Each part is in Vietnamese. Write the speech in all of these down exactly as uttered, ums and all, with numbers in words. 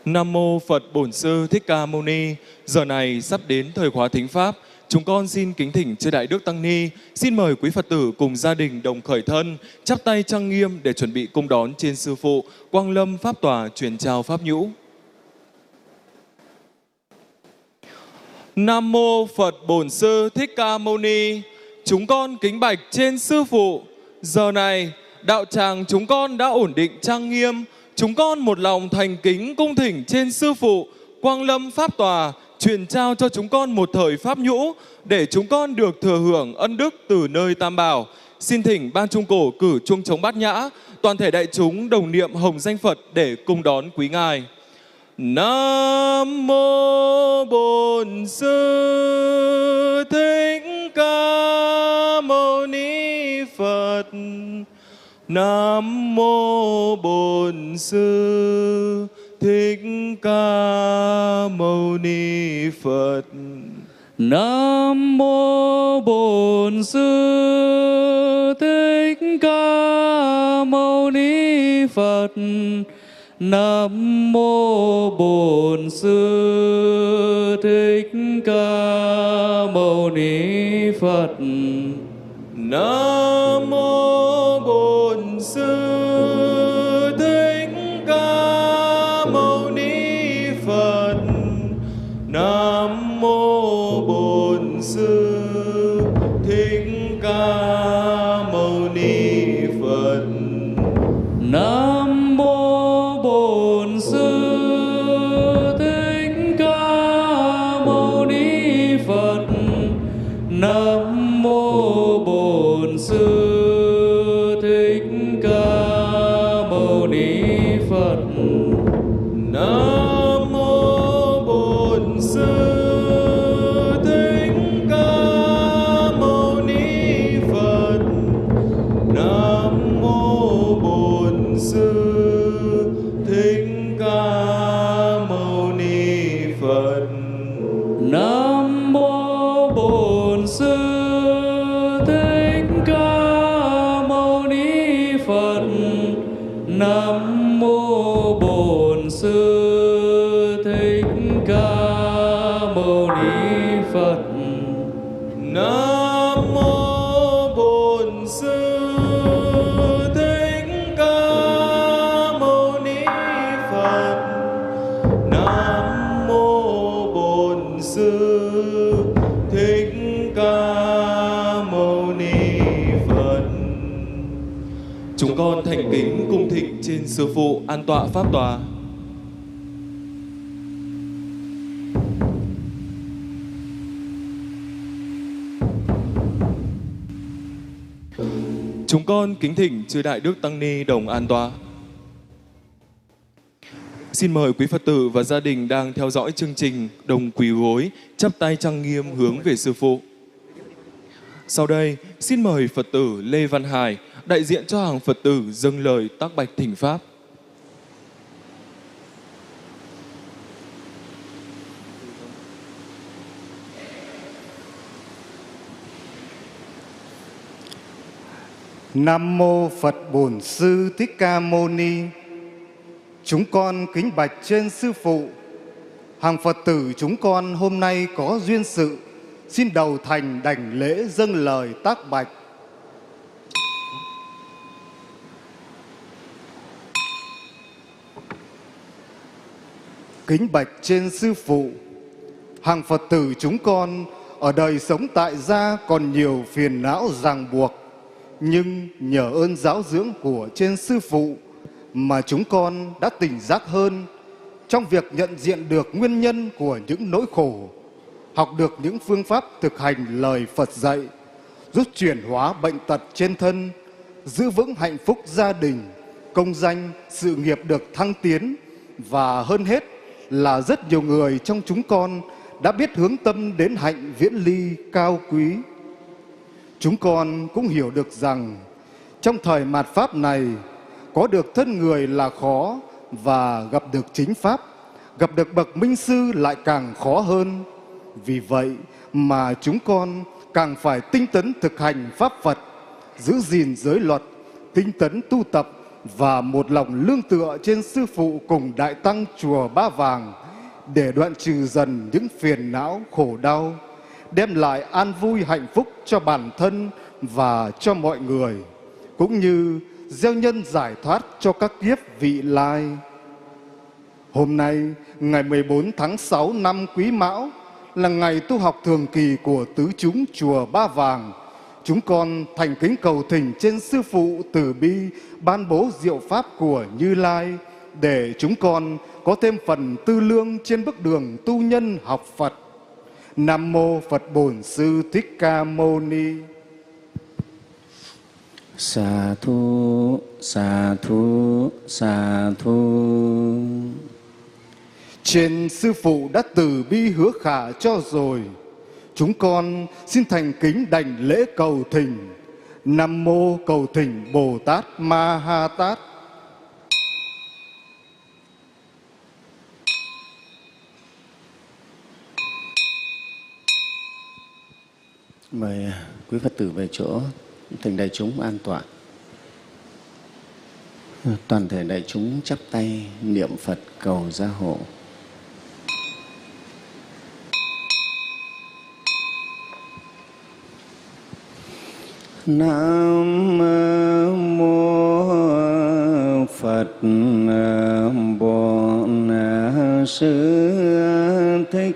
Nam mô Phật Bổn Sư Thích Ca Mâu Ni. Giờ này sắp đến thời khóa thính pháp, chúng con xin kính thỉnh chư Đại Đức Tăng Ni, xin mời quý Phật tử cùng gia đình đồng khởi thân, chắp tay trang nghiêm để chuẩn bị cung đón trên Sư Phụ Quang Lâm Pháp Tòa truyền trao Pháp Nhũ. Nam mô Phật Bổn Sư Thích Ca Mâu Ni. Chúng con kính bạch trên Sư Phụ. Giờ này, đạo tràng chúng con đã ổn định trang nghiêm. Chúng con một lòng thành kính cung thỉnh trên Sư Phụ Quang Lâm Pháp Tòa truyền trao cho chúng con một thời Pháp Nhũ để chúng con được thừa hưởng ân đức từ nơi Tam Bảo. Xin thỉnh Ban Trung Cổ cử chuông trống bát nhã, toàn thể đại chúng đồng niệm hồng danh Phật để cung đón quý ngài. Nam mô Bổn Sư Thích Ca Mâu Ni Phật. Nam mô Bổn Sư Thích Ca Mâu Ni Phật. Nam mô Bổn Sư Thích Ca Mâu Ni Phật. Nam mô Bổn Sư Thích Ca Mâu Ni Phật. Nam mô Bổn Sư Thích Ca Mâu Ni Phật. Nam mô Bổn Sư Thích Ca Mâu Ni Phật. Nam mô Bổn Sư Thích Ca Mâu Ni Phật. Nam mô Bổn Sư Thích Ca Mâu Ni Phật. Nam mô Bổn Sư Thích Ca Mâu Ni Phật. Nam mô Bổn Sư Thích Ca Mâu Ni Phật. Nam mô Bổn Sư Thích Ca Mâu Ni Phật. Nam mô Bổn Sư Thích Ca Mâu Ni Phật. Nam mô Bổn Sư Thích Ca Mâu Ni Phật. Nam mô Bổn Sư Thích Ca Mâu Ni Phật. Chúng con thành kính cung thỉnh trên Sư Phụ an tọa Pháp Tòa. Chúng con kính thỉnh chư Đại Đức Tăng Ni đồng an tọa. Xin mời quý Phật tử và gia đình đang theo dõi chương trình đồng quỳ gối, chắp tay trang nghiêm hướng về Sư Phụ. Sau đây, xin mời Phật tử Lê Văn Hải, đại diện cho hàng Phật tử dâng lời tác bạch thỉnh Pháp. Nam mô Phật Bổn Sư Thích Ca Mâu Ni. Chúng con kính bạch trên Sư Phụ. Hàng Phật tử chúng con hôm nay có duyên sự, xin đầu thành đảnh lễ dâng lời tác bạch. Kính bạch trên Sư Phụ. Hàng Phật tử chúng con ở đời sống tại gia còn nhiều phiền não ràng buộc, nhưng nhờ ơn giáo dưỡng của trên Sư Phụ mà chúng con đã tỉnh giác hơn trong việc nhận diện được nguyên nhân của những nỗi khổ, học được những phương pháp thực hành lời Phật dạy, giúp chuyển hóa bệnh tật trên thân, giữ vững hạnh phúc gia đình, công danh, sự nghiệp được thăng tiến, và hơn hết là rất nhiều người trong chúng con đã biết hướng tâm đến hạnh viễn ly cao quý. Chúng con cũng hiểu được rằng trong thời mạt Pháp này, có được thân người là khó, và gặp được chính Pháp, gặp được bậc minh sư lại càng khó hơn. Vì vậy mà chúng con càng phải tinh tấn thực hành Pháp Phật, giữ gìn giới luật, tinh tấn tu tập và một lòng lương tựa trên Sư Phụ cùng Đại Tăng Chùa Ba Vàng để đoạn trừ dần những phiền não khổ đau, đem lại an vui hạnh phúc cho bản thân và cho mọi người, cũng như gieo nhân giải thoát cho các kiếp vị lai. Hôm nay, ngày mười bốn tháng sáu năm Quý Mão, là ngày tu học thường kỳ của tứ chúng Chùa Ba Vàng. Chúng con thành kính cầu thỉnh trên Sư Phụ từ bi ban bố diệu pháp của Như Lai, để chúng con có thêm phần tư lương trên bước đường tu nhân học Phật. Nam mô Phật Bổn Sư Thích Ca Mâu Ni. Sa thu, sa thu, sa thu. Trên Sư Phụ đã từ bi hứa khả cho rồi, chúng con xin thành kính đảnh lễ cầu thỉnh. Nam mô cầu thỉnh Bồ Tát Ma Ha Tát. Mời quý Phật tử về chỗ, thỉnh đại chúng an tọa. Toàn thể đại chúng chắp tay niệm Phật cầu gia hộ. Nam mô Phật Bổn Sư Thích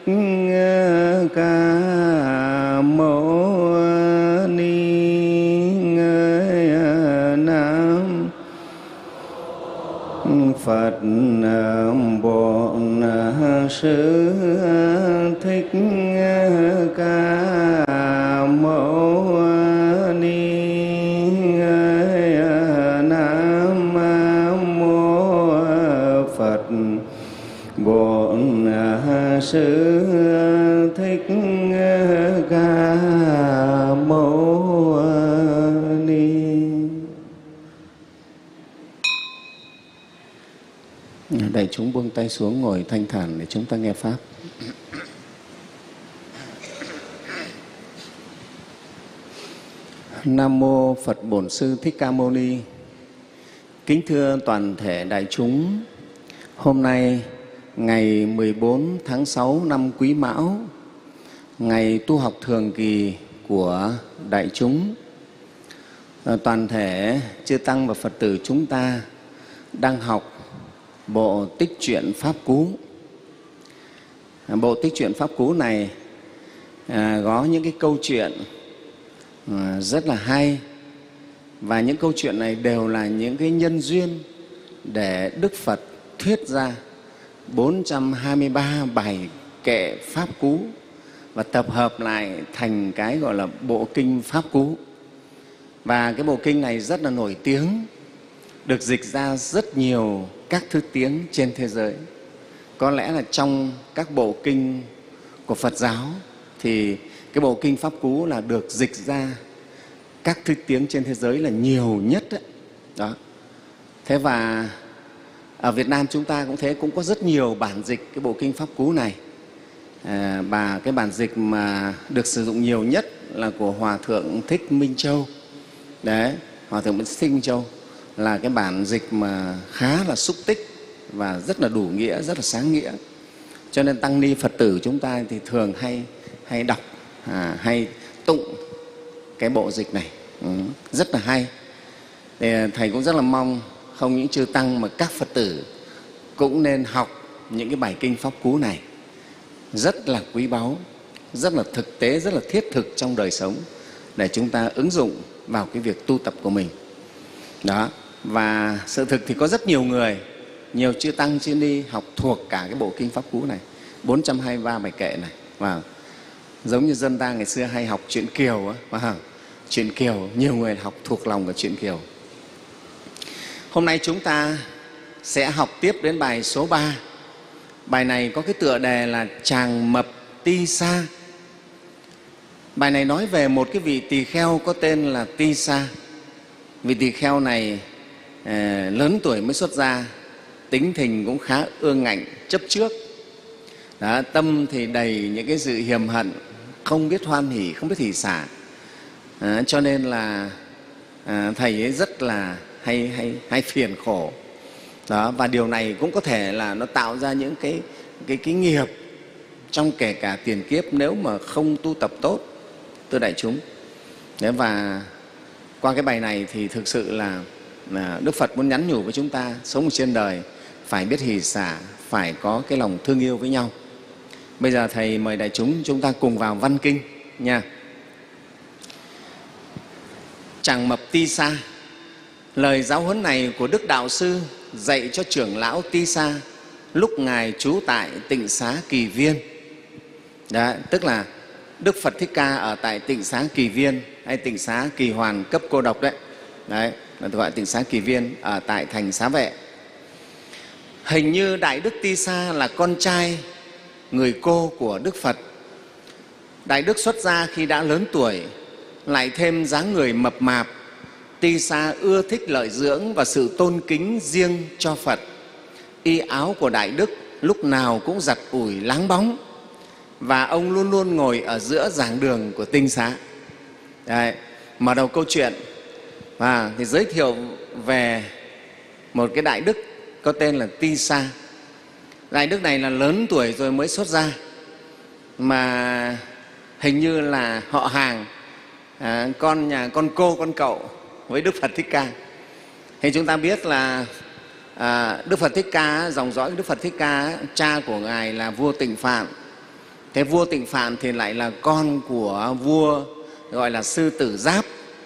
Ca Mâu Ni. Nam Phật Bổn Sư Thích Ca Mâu Ni. Nam mô Phật Bổn Sư Thích Ca Mâu Ni. Đại chúng buông tay xuống ngồi thanh thản để chúng ta nghe Pháp. Nam mô Phật Bổn Sư Thích Ca Mâu Ni. Kính thưa toàn thể đại chúng, hôm nay ngày mười bốn tháng sáu năm Quý Mão, ngày tu học thường kỳ của đại chúng, toàn thể chư tăng và Phật tử chúng ta đang học bộ Tích Truyện Pháp Cú. Bộ Tích Truyện Pháp Cú này à, có những cái câu chuyện à, rất là hay, và những câu chuyện này đều là những cái nhân duyên để Đức Phật thuyết ra bốn trăm hai mươi ba bài kệ Pháp Cú và tập hợp lại thành cái gọi là bộ kinh Pháp Cú. Và cái bộ kinh này rất là nổi tiếng, được dịch ra rất nhiều các thứ tiếng trên thế giới. Có lẽ là trong các bộ kinh của Phật giáo thì cái bộ kinh Pháp Cú là được dịch ra các thứ tiếng trên thế giới là nhiều nhất đấy. Đó. Thế và ở Việt Nam chúng ta cũng thế, cũng có rất nhiều bản dịch cái bộ kinh Pháp Cú này. À, và cái bản dịch mà được sử dụng nhiều nhất là của Hòa Thượng Thích Minh Châu. Đấy, Hòa Thượng Thích Minh Châu là cái bản dịch mà khá là xúc tích và rất là đủ nghĩa, rất là sáng nghĩa. Cho nên tăng ni Phật tử chúng ta thì thường hay hay đọc, à, hay tụng cái bộ dịch này, ừ, rất là hay. Thì thầy cũng rất là mong không những chư tăng mà các Phật tử cũng nên học những cái bài kinh Pháp Cú này, rất là quý báu, rất là thực tế, rất là thiết thực trong đời sống để chúng ta ứng dụng vào cái việc tu tập của mình. Đó. Và sự thực thì có rất nhiều người, nhiều chư tăng chư ni học thuộc cả cái bộ kinh Pháp Cú này, bốn trăm hai mươi ba bài kệ này. Và giống như dân ta ngày xưa hay học truyện Kiều, và truyện Kiều, nhiều người học thuộc lòng cả truyện Kiều. Hôm nay chúng ta sẽ học tiếp đến bài số ba. Bài này có cái tựa đề là Tràng Mập Ti Sa. Bài này nói về một cái vị tỳ kheo có tên là Ti Sa. Vị tỳ kheo này à, lớn tuổi mới xuất gia, tính tình cũng khá ương ngạnh, chấp trước. Đó, tâm thì đầy những cái sự hiềm hận, không biết hoan hỉ, không biết hỷ xả. À, cho nên là à, thầy ấy rất là hay hay hay phiền khổ. Đó, và điều này cũng có thể là nó tạo ra những cái cái cái nghiệp trong kể cả tiền kiếp nếu mà không tu tập tốt, thưa đại chúng. Đấy, và qua cái bài này thì thực sự là, là Đức Phật muốn nhắn nhủ với chúng ta sống ở trên đời phải biết hỷ xả, phải có cái lòng thương yêu với nhau. Bây giờ Thầy mời đại chúng chúng ta cùng vào văn kinh nha. Tràng Mập Ti Sa. Lời giáo huấn này của Đức Đạo Sư dạy cho trưởng lão Ti Sa lúc Ngài trú tại Tịnh Xá Kỳ Viên. Đấy, tức là Đức Phật Thích Ca ở tại Tịnh Xá Kỳ Viên hay Tịnh Xá Kỳ Hoàn cấp cô độc đấy. Đấy, là gọi Tịnh Xá Kỳ Viên ở tại thành Xá Vệ. Hình như Đại Đức Ti Sa là con trai người cô của Đức Phật. Đại Đức xuất gia khi đã lớn tuổi, lại thêm dáng người mập mạp. Ti Sa ưa thích lợi dưỡng và sự tôn kính riêng cho Phật. Y áo của Đại Đức lúc nào cũng giặt ủi láng bóng, và ông luôn luôn ngồi ở giữa giảng đường của tinh xá. Đấy, mở đầu câu chuyện và thì giới thiệu về một cái Đại Đức có tên là Ti Sa. Đại Đức này là lớn tuổi rồi mới xuất gia, mà hình như là họ hàng à, con nhà con cô con cậu với Đức Phật Thích Ca. Thì chúng ta biết là à, Đức Phật Thích Ca, dòng dõi Đức Phật Thích Ca, cha của Ngài là vua Tịnh Phạn. Thế vua Tịnh Phạn thì lại là con của vua gọi là Sư Tử Giáp.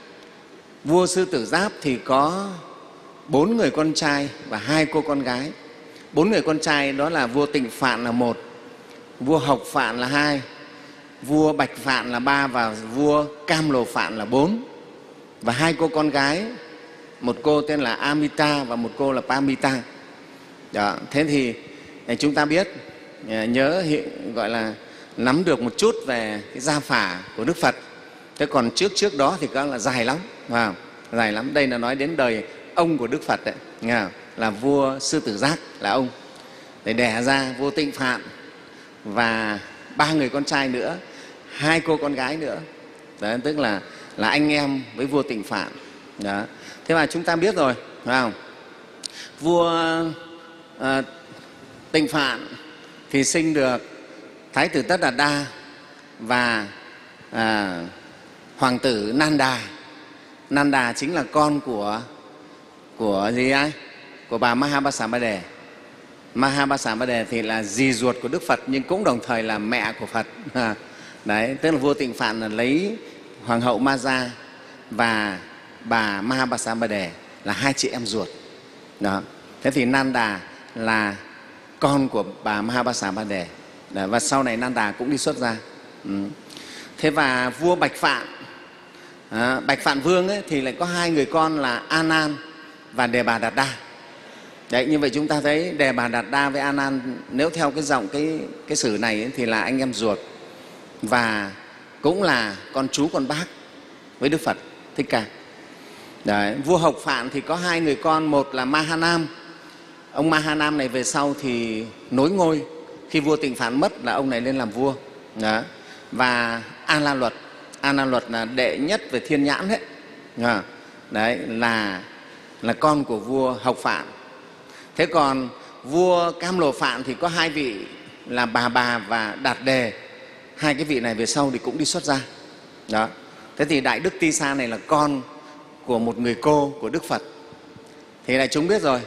Vua Sư Tử Giáp thì có bốn người con trai và hai cô con gái. Bốn người con trai đó là vua Tịnh Phạn là một, vua Hộc Phạn là hai, vua Bạch Phạn là ba và vua Cam Lồ Phạn là bốn. Và hai cô con gái, một cô tên là Amita và một cô là Pamita. Đó, thế thì chúng ta biết, nhớ gọi là nắm được một chút về cái gia phả của Đức Phật. Thế còn trước trước đó thì có là dài lắm, wow, dài lắm. Đây là nói đến đời ông của Đức Phật đấy, nghe không? Là vua Sư Tử Giác là ông. Để đẻ ra vua Tịnh Phạn và ba người con trai nữa, hai cô con gái nữa. Đấy, tức là là anh em với vua Tịnh Phạn. Đó. Thế mà chúng ta biết rồi, phải không? Vua à, Tịnh Phạn thì sinh được Thái tử Tất Đạt Đa và à, hoàng tử Nanda. Nanda chính là con của của gì ai? Của bà Mahabharata. Mahabharata thì là dì ruột của Đức Phật nhưng cũng đồng thời là mẹ của Phật. Đấy, tức là vua Tịnh Phạn là lấy hoàng hậu Maja và bà Mahabharata là hai chị em ruột. Đó. Thế thì Nanda là con của bà Mahabharata. Và sau này Nanda cũng đi xuất gia. Ừ. Thế và vua Bạch Phạn, à, Bạch Phạn Vương ấy, thì lại có hai người con là A Nan và Đề Bà Đạt Đa. Đấy, như vậy chúng ta thấy Đề Bà Đạt Đa với A Nan, nếu theo cái giọng cái cái sử này ấy, thì là anh em ruột và cũng là con chú con bác với Đức Phật Thích Ca. Đấy, vua Hộc Phạn thì có hai người con, một là Mahanam. Ông Mahanam này về sau thì nối ngôi, khi vua Tịnh Phạn mất là ông này lên làm vua. Đó. Và A La Luật, A La Luật là đệ nhất về thiên nhãn đấy. Đấy là là con của vua Hộc Phạn. Thế còn vua Cam Lồ Phạn thì có hai vị là Bà Bà và Đạt Đề. Hai cái vị này về sau thì cũng đi xuất gia. Đó. Thế thì Đại Đức Ti Sa này là con của một người cô của Đức Phật. Thì đại chúng biết rồi,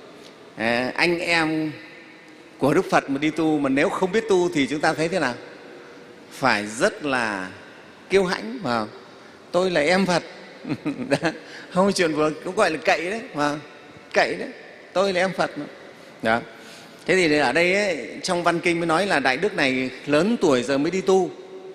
à, anh em của Đức Phật mà đi tu, mà nếu không biết tu thì chúng ta thấy thế nào? Phải rất là kiêu hãnh, mà tôi là em Phật. Không chuyện vừa cũng gọi là cậy đấy, mà cậy đấy, tôi là em Phật. Đó. Thế thì ở đây ấy, trong văn kinh mới nói là Đại Đức này lớn tuổi giờ mới đi tu.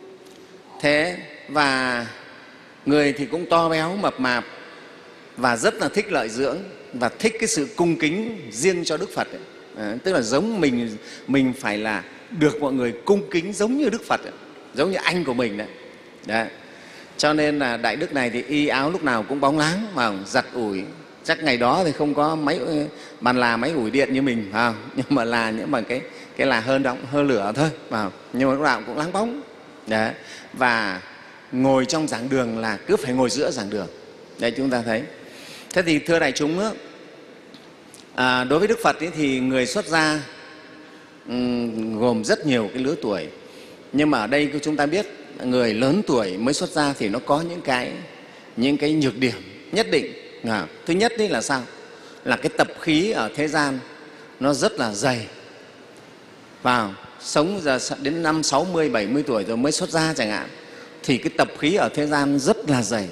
Thế và người thì cũng to béo mập mạp và rất là thích lợi dưỡng và thích cái sự cung kính riêng cho Đức Phật ấy. À, tức là giống mình mình phải là được mọi người cung kính giống như Đức Phật ấy, giống như anh của mình đấy. Đấy. Cho nên là Đại Đức này thì y áo lúc nào cũng bóng láng mà giặt ủi. Chắc ngày đó thì không có máy bàn là máy ủi điện như mình, à, nhưng mà là những bằng cái cái là hơn động hơn lửa thôi, à, nhưng mà lúc nào cũng láng bóng. Đấy. Và ngồi trong giảng đường là cứ phải ngồi giữa giảng đường. Đấy, chúng ta thấy. Thế thì thưa đại chúng, à, đối với Đức Phật ấy, thì người xuất gia um, gồm rất nhiều cái lứa tuổi. Nhưng mà ở đây chúng ta biết người lớn tuổi mới xuất gia thì nó có những cái những cái nhược điểm nhất định. À, thứ nhất đấy là sao? Là cái tập khí ở thế gian nó rất là dày. Vào sống giờ đến năm sáu mươi, bảy mươi tuổi rồi mới xuất gia chẳng hạn, thì cái tập khí ở thế gian rất là dày.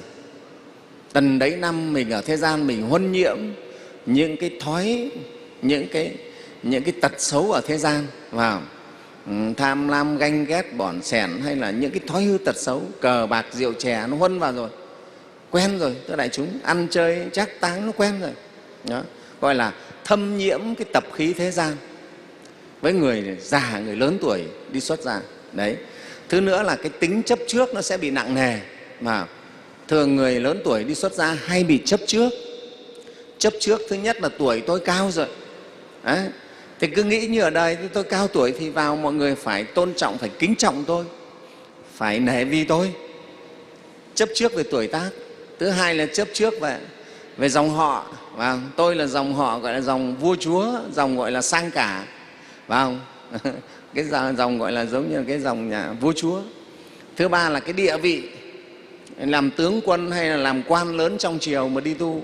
Tần đấy năm mình ở thế gian mình huân nhiễm những cái thói, những cái những cái tật xấu ở thế gian, vào tham lam, ganh ghét, bỏn sẻn, hay là những cái thói hư tật xấu, cờ bạc, rượu chè nó huân vào rồi, quen rồi. Thưa đại chúng, ăn chơi trác táng nó quen rồi. Đó, gọi là thâm nhiễm cái tập khí thế gian với người già, người lớn tuổi đi xuất gia. Đấy. Thứ nữa là cái tính chấp trước nó sẽ bị nặng nề. Mà thường người lớn tuổi đi xuất gia hay bị chấp trước. Chấp trước thứ nhất là tuổi tôi cao rồi. Đấy. Thì cứ nghĩ như ở đời tôi cao tuổi thì vào mọi người phải tôn trọng, phải kính trọng tôi, phải nể vì tôi. Chấp trước về tuổi tác. Thứ hai là chấp trước về, về dòng họ. Và tôi là dòng họ gọi là dòng vua chúa, dòng gọi là sang cả. Phải không? Cái dòng gọi là giống như cái dòng nhà vua chúa. Thứ ba là cái địa vị, làm tướng quân hay là làm quan lớn trong triều mà đi tu,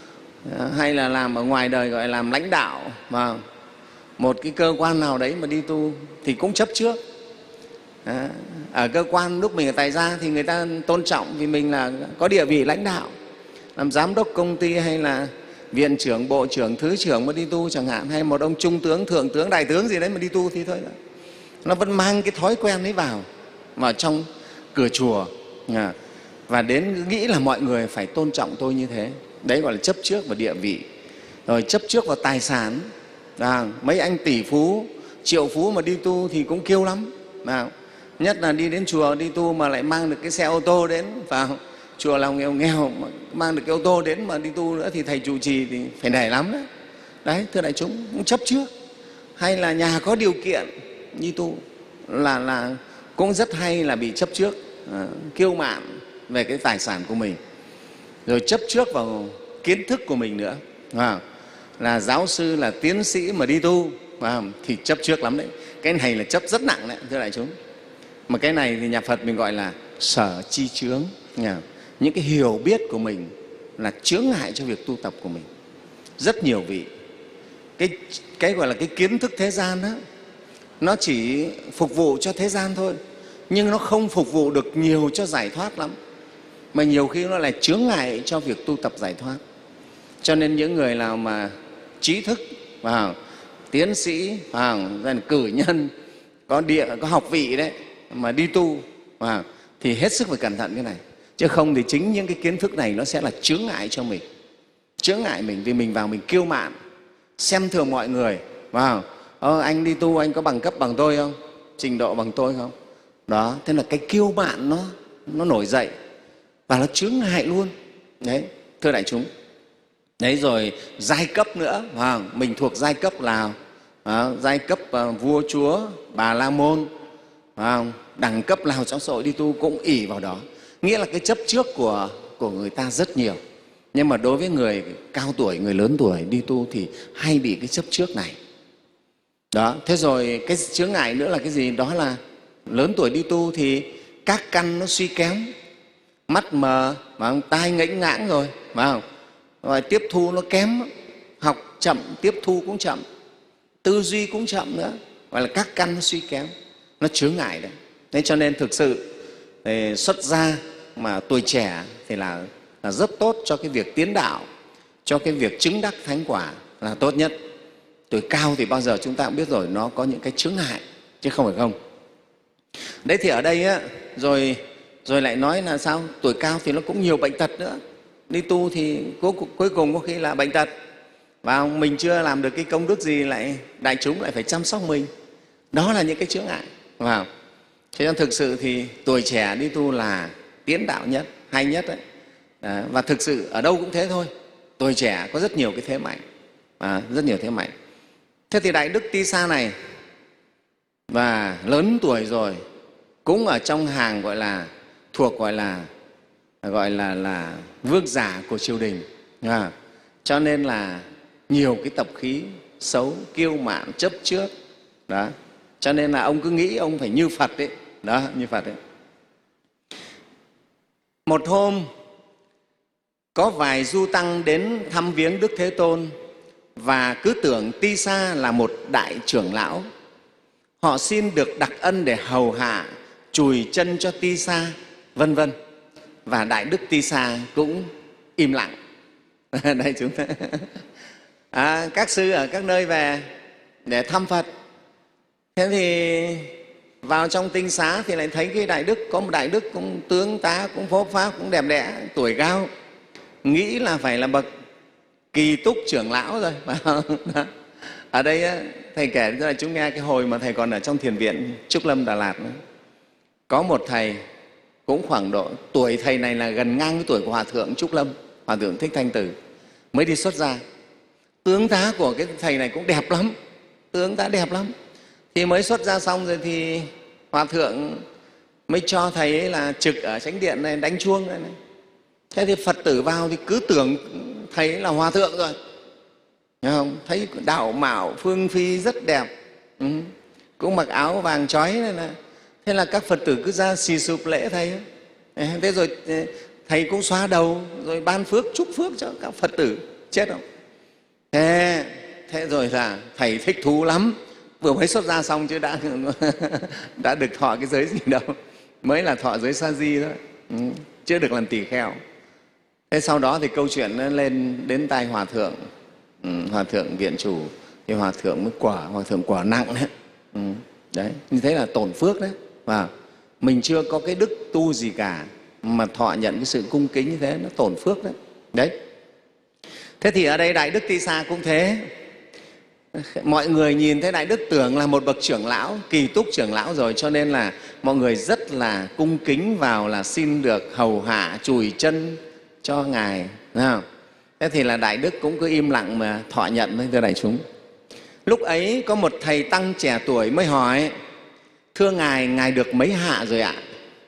hay là làm ở ngoài đời gọi là làm lãnh đạo mà một cái cơ quan nào đấy mà đi tu thì cũng chấp trước. Đó. Ở cơ quan lúc mình ở tại gia thì người ta tôn trọng vì mình là có địa vị lãnh đạo, làm giám đốc công ty hay là viện trưởng, bộ trưởng, thứ trưởng mà đi tu chẳng hạn, hay một ông trung tướng, thượng tướng, đại tướng gì đấy mà đi tu thì thôi, nó vẫn mang cái thói quen ấy vào vào trong cửa chùa, và đến nghĩ là mọi người phải tôn trọng tôi như thế. Đấy gọi là chấp trước vào địa vị. Rồi chấp trước vào tài sản. À, mấy anh tỷ phú, triệu phú mà đi tu thì cũng kiêu lắm. À, nhất là đi đến chùa đi tu mà lại mang được cái xe ô tô đến, vào chùa là nghèo nghèo mà mang được cái ô tô đến mà đi tu nữa thì thầy trụ trì thì phải nể lắm đấy. Đấy, thưa đại chúng, cũng chấp trước. Hay là nhà có điều kiện đi tu là là cũng rất hay là bị chấp trước, à, kiêu mạn về cái tài sản của mình. Rồi chấp trước vào kiến thức của mình nữa. À, là giáo sư, là tiến sĩ mà đi tu, à, thì chấp trước lắm đấy. Cái này là chấp rất nặng đấy, thưa đại chúng. Mà cái này thì nhà Phật mình gọi là sở chi chướng. Những cái hiểu biết của mình là chướng ngại cho việc tu tập của mình. Rất nhiều vị. Cái, cái gọi là cái kiến thức thế gian đó, nó chỉ phục vụ cho thế gian thôi, nhưng nó không phục vụ được nhiều cho giải thoát lắm. Mà nhiều khi nó lại chướng ngại cho việc tu tập giải thoát. Cho nên những người nào mà trí thức, vào tiến sĩ, vào cử nhân, có địa, có học vị đấy mà đi tu, vào thì hết sức phải cẩn thận cái này. Chứ không thì chính những cái kiến thức này nó sẽ là chướng ngại cho mình, chướng ngại mình vì mình vào mình kiêu mạn, xem thường mọi người. Vào ờ, anh đi tu anh có bằng cấp bằng tôi không, trình độ bằng tôi không? Đó, thế là cái kiêu mạn nó nó nổi dậy và nó chướng ngại luôn. Đấy, thưa đại chúng. Đấy, rồi giai cấp nữa, à, mình thuộc giai cấp nào? À, giai cấp à, vua chúa, bà la môn, à, đẳng cấp nào trong xã hội đi tu cũng ỷ vào đó. Nghĩa là cái chấp trước của, của người ta rất nhiều. Nhưng mà đối với người cao tuổi, người lớn tuổi đi tu thì hay bị cái chấp trước này. Đó, thế rồi cái chướng ngại nữa là cái gì? Đó là lớn tuổi đi tu thì các căn nó suy kém, mắt mờ, mà tai ngẫnh ngãng rồi, phải không? Rồi tiếp thu nó kém, học chậm, tiếp thu cũng chậm, tư duy cũng chậm nữa, gọi là các căn nó suy kém, nó chướng ngại đấy. Nên cho nên thực sự thì xuất gia mà tuổi trẻ thì là, là rất tốt cho cái việc tiến đạo, cho cái việc chứng đắc thánh quả là tốt nhất. Tuổi cao thì bao giờ chúng ta cũng biết rồi, nó có những cái chướng ngại chứ không phải không. Đấy thì ở đây á, rồi rồi lại nói là sao? Tuổi cao thì nó cũng nhiều bệnh tật nữa. Đi tu thì cuối cùng có khi là bệnh tật, và mình chưa làm được cái công đức gì lại đại chúng lại phải chăm sóc mình. Đó là những cái chướng ngại. Vào. Cho nên thực sự thì tuổi trẻ đi tu là tiến đạo nhất, hay nhất đấy. Đó. Và thực sự ở đâu cũng thế thôi. Tuổi trẻ có rất nhiều cái thế mạnh, à, rất nhiều thế mạnh. Thế thì Đại Đức Ti Sa này và lớn tuổi rồi, cũng ở trong hàng gọi là thuộc gọi là gọi là là vương giả của triều đình, À, cho nên là nhiều cái tập khí xấu, kiêu mạn, chấp trước. Đó. Cho nên là ông cứ nghĩ ông phải như Phật đấy. Đó, như Phật đấy. Một hôm, có vài du tăng đến thăm viếng Đức Thế Tôn và cứ tưởng Ti Sa là một đại trưởng lão. Họ xin được đặc ân để hầu hạ, chùi chân cho Ti Sa, vân vân. Và Đại Đức Ti Sa cũng im lặng. Đây chúng ta à, các sư ở các nơi về để thăm Phật. Thế thì vào trong tinh xá thì lại thấy cái Đại Đức, có một Đại Đức cũng tướng tá, cũng phốp pháp, cũng đẹp đẽ, tuổi cao, nghĩ là phải là bậc Kỳ Túc trưởng lão rồi. Ở đây thầy kể cho chúng nghe cái hồi mà thầy còn ở trong thiền viện Trúc Lâm Đà Lạt nữa. Có một thầy cũng khoảng độ, tuổi thầy này là gần ngang với tuổi của Hòa Thượng Trúc Lâm, Hòa Thượng Thích Thanh Tử, mới đi xuất gia. Tướng tá của cái thầy này cũng đẹp lắm, tướng tá đẹp lắm. Thì mới xuất gia xong rồi thì Hòa Thượng mới cho thầy ấy là trực ở chánh điện này, đánh chuông này, này. Thế thì Phật tử vào thì cứ tưởng thầy ấy là Hòa Thượng rồi. Thấy không? Thấy đạo mạo phương phi rất đẹp, ừ. Cũng mặc áo vàng chói này là. Thế là các Phật tử cứ ra xì sụp lễ thầy ấy. Thế rồi thầy cũng xoa đầu, rồi ban phước, chúc phước cho các Phật tử. Chết không? Thế, thế rồi là thầy thích thú lắm. Vừa mới xuất ra xong chứ đã, đã được thọ cái giới gì đâu. Mới là thọ giới sa di thôi, ừ. Chưa được làm tỳ kheo. Thế sau đó thì câu chuyện nó lên đến tai Hòa Thượng, ừ. Hòa Thượng viện chủ. Thì Hòa Thượng mới quả, Hòa Thượng quả nặng đấy. Ừ. Đấy, như thế là tổn phước đấy. Và mình chưa có cái đức tu gì cả mà thọ nhận cái sự cung kính như thế, nó tổn phước đấy. Đấy. Thế thì ở đây Đại Đức Ti Sa cũng thế. Mọi người nhìn thấy Đại Đức tưởng là một bậc trưởng lão, Kỳ Túc trưởng lão rồi, cho nên là mọi người rất là cung kính vào là xin được hầu hạ, chùi chân cho Ngài. Thấy không? Thế thì là Đại Đức cũng cứ im lặng mà thọ nhận thôi, thưa đại chúng. Lúc ấy có một thầy tăng trẻ tuổi mới hỏi: thưa Ngài, Ngài được mấy hạ rồi ạ?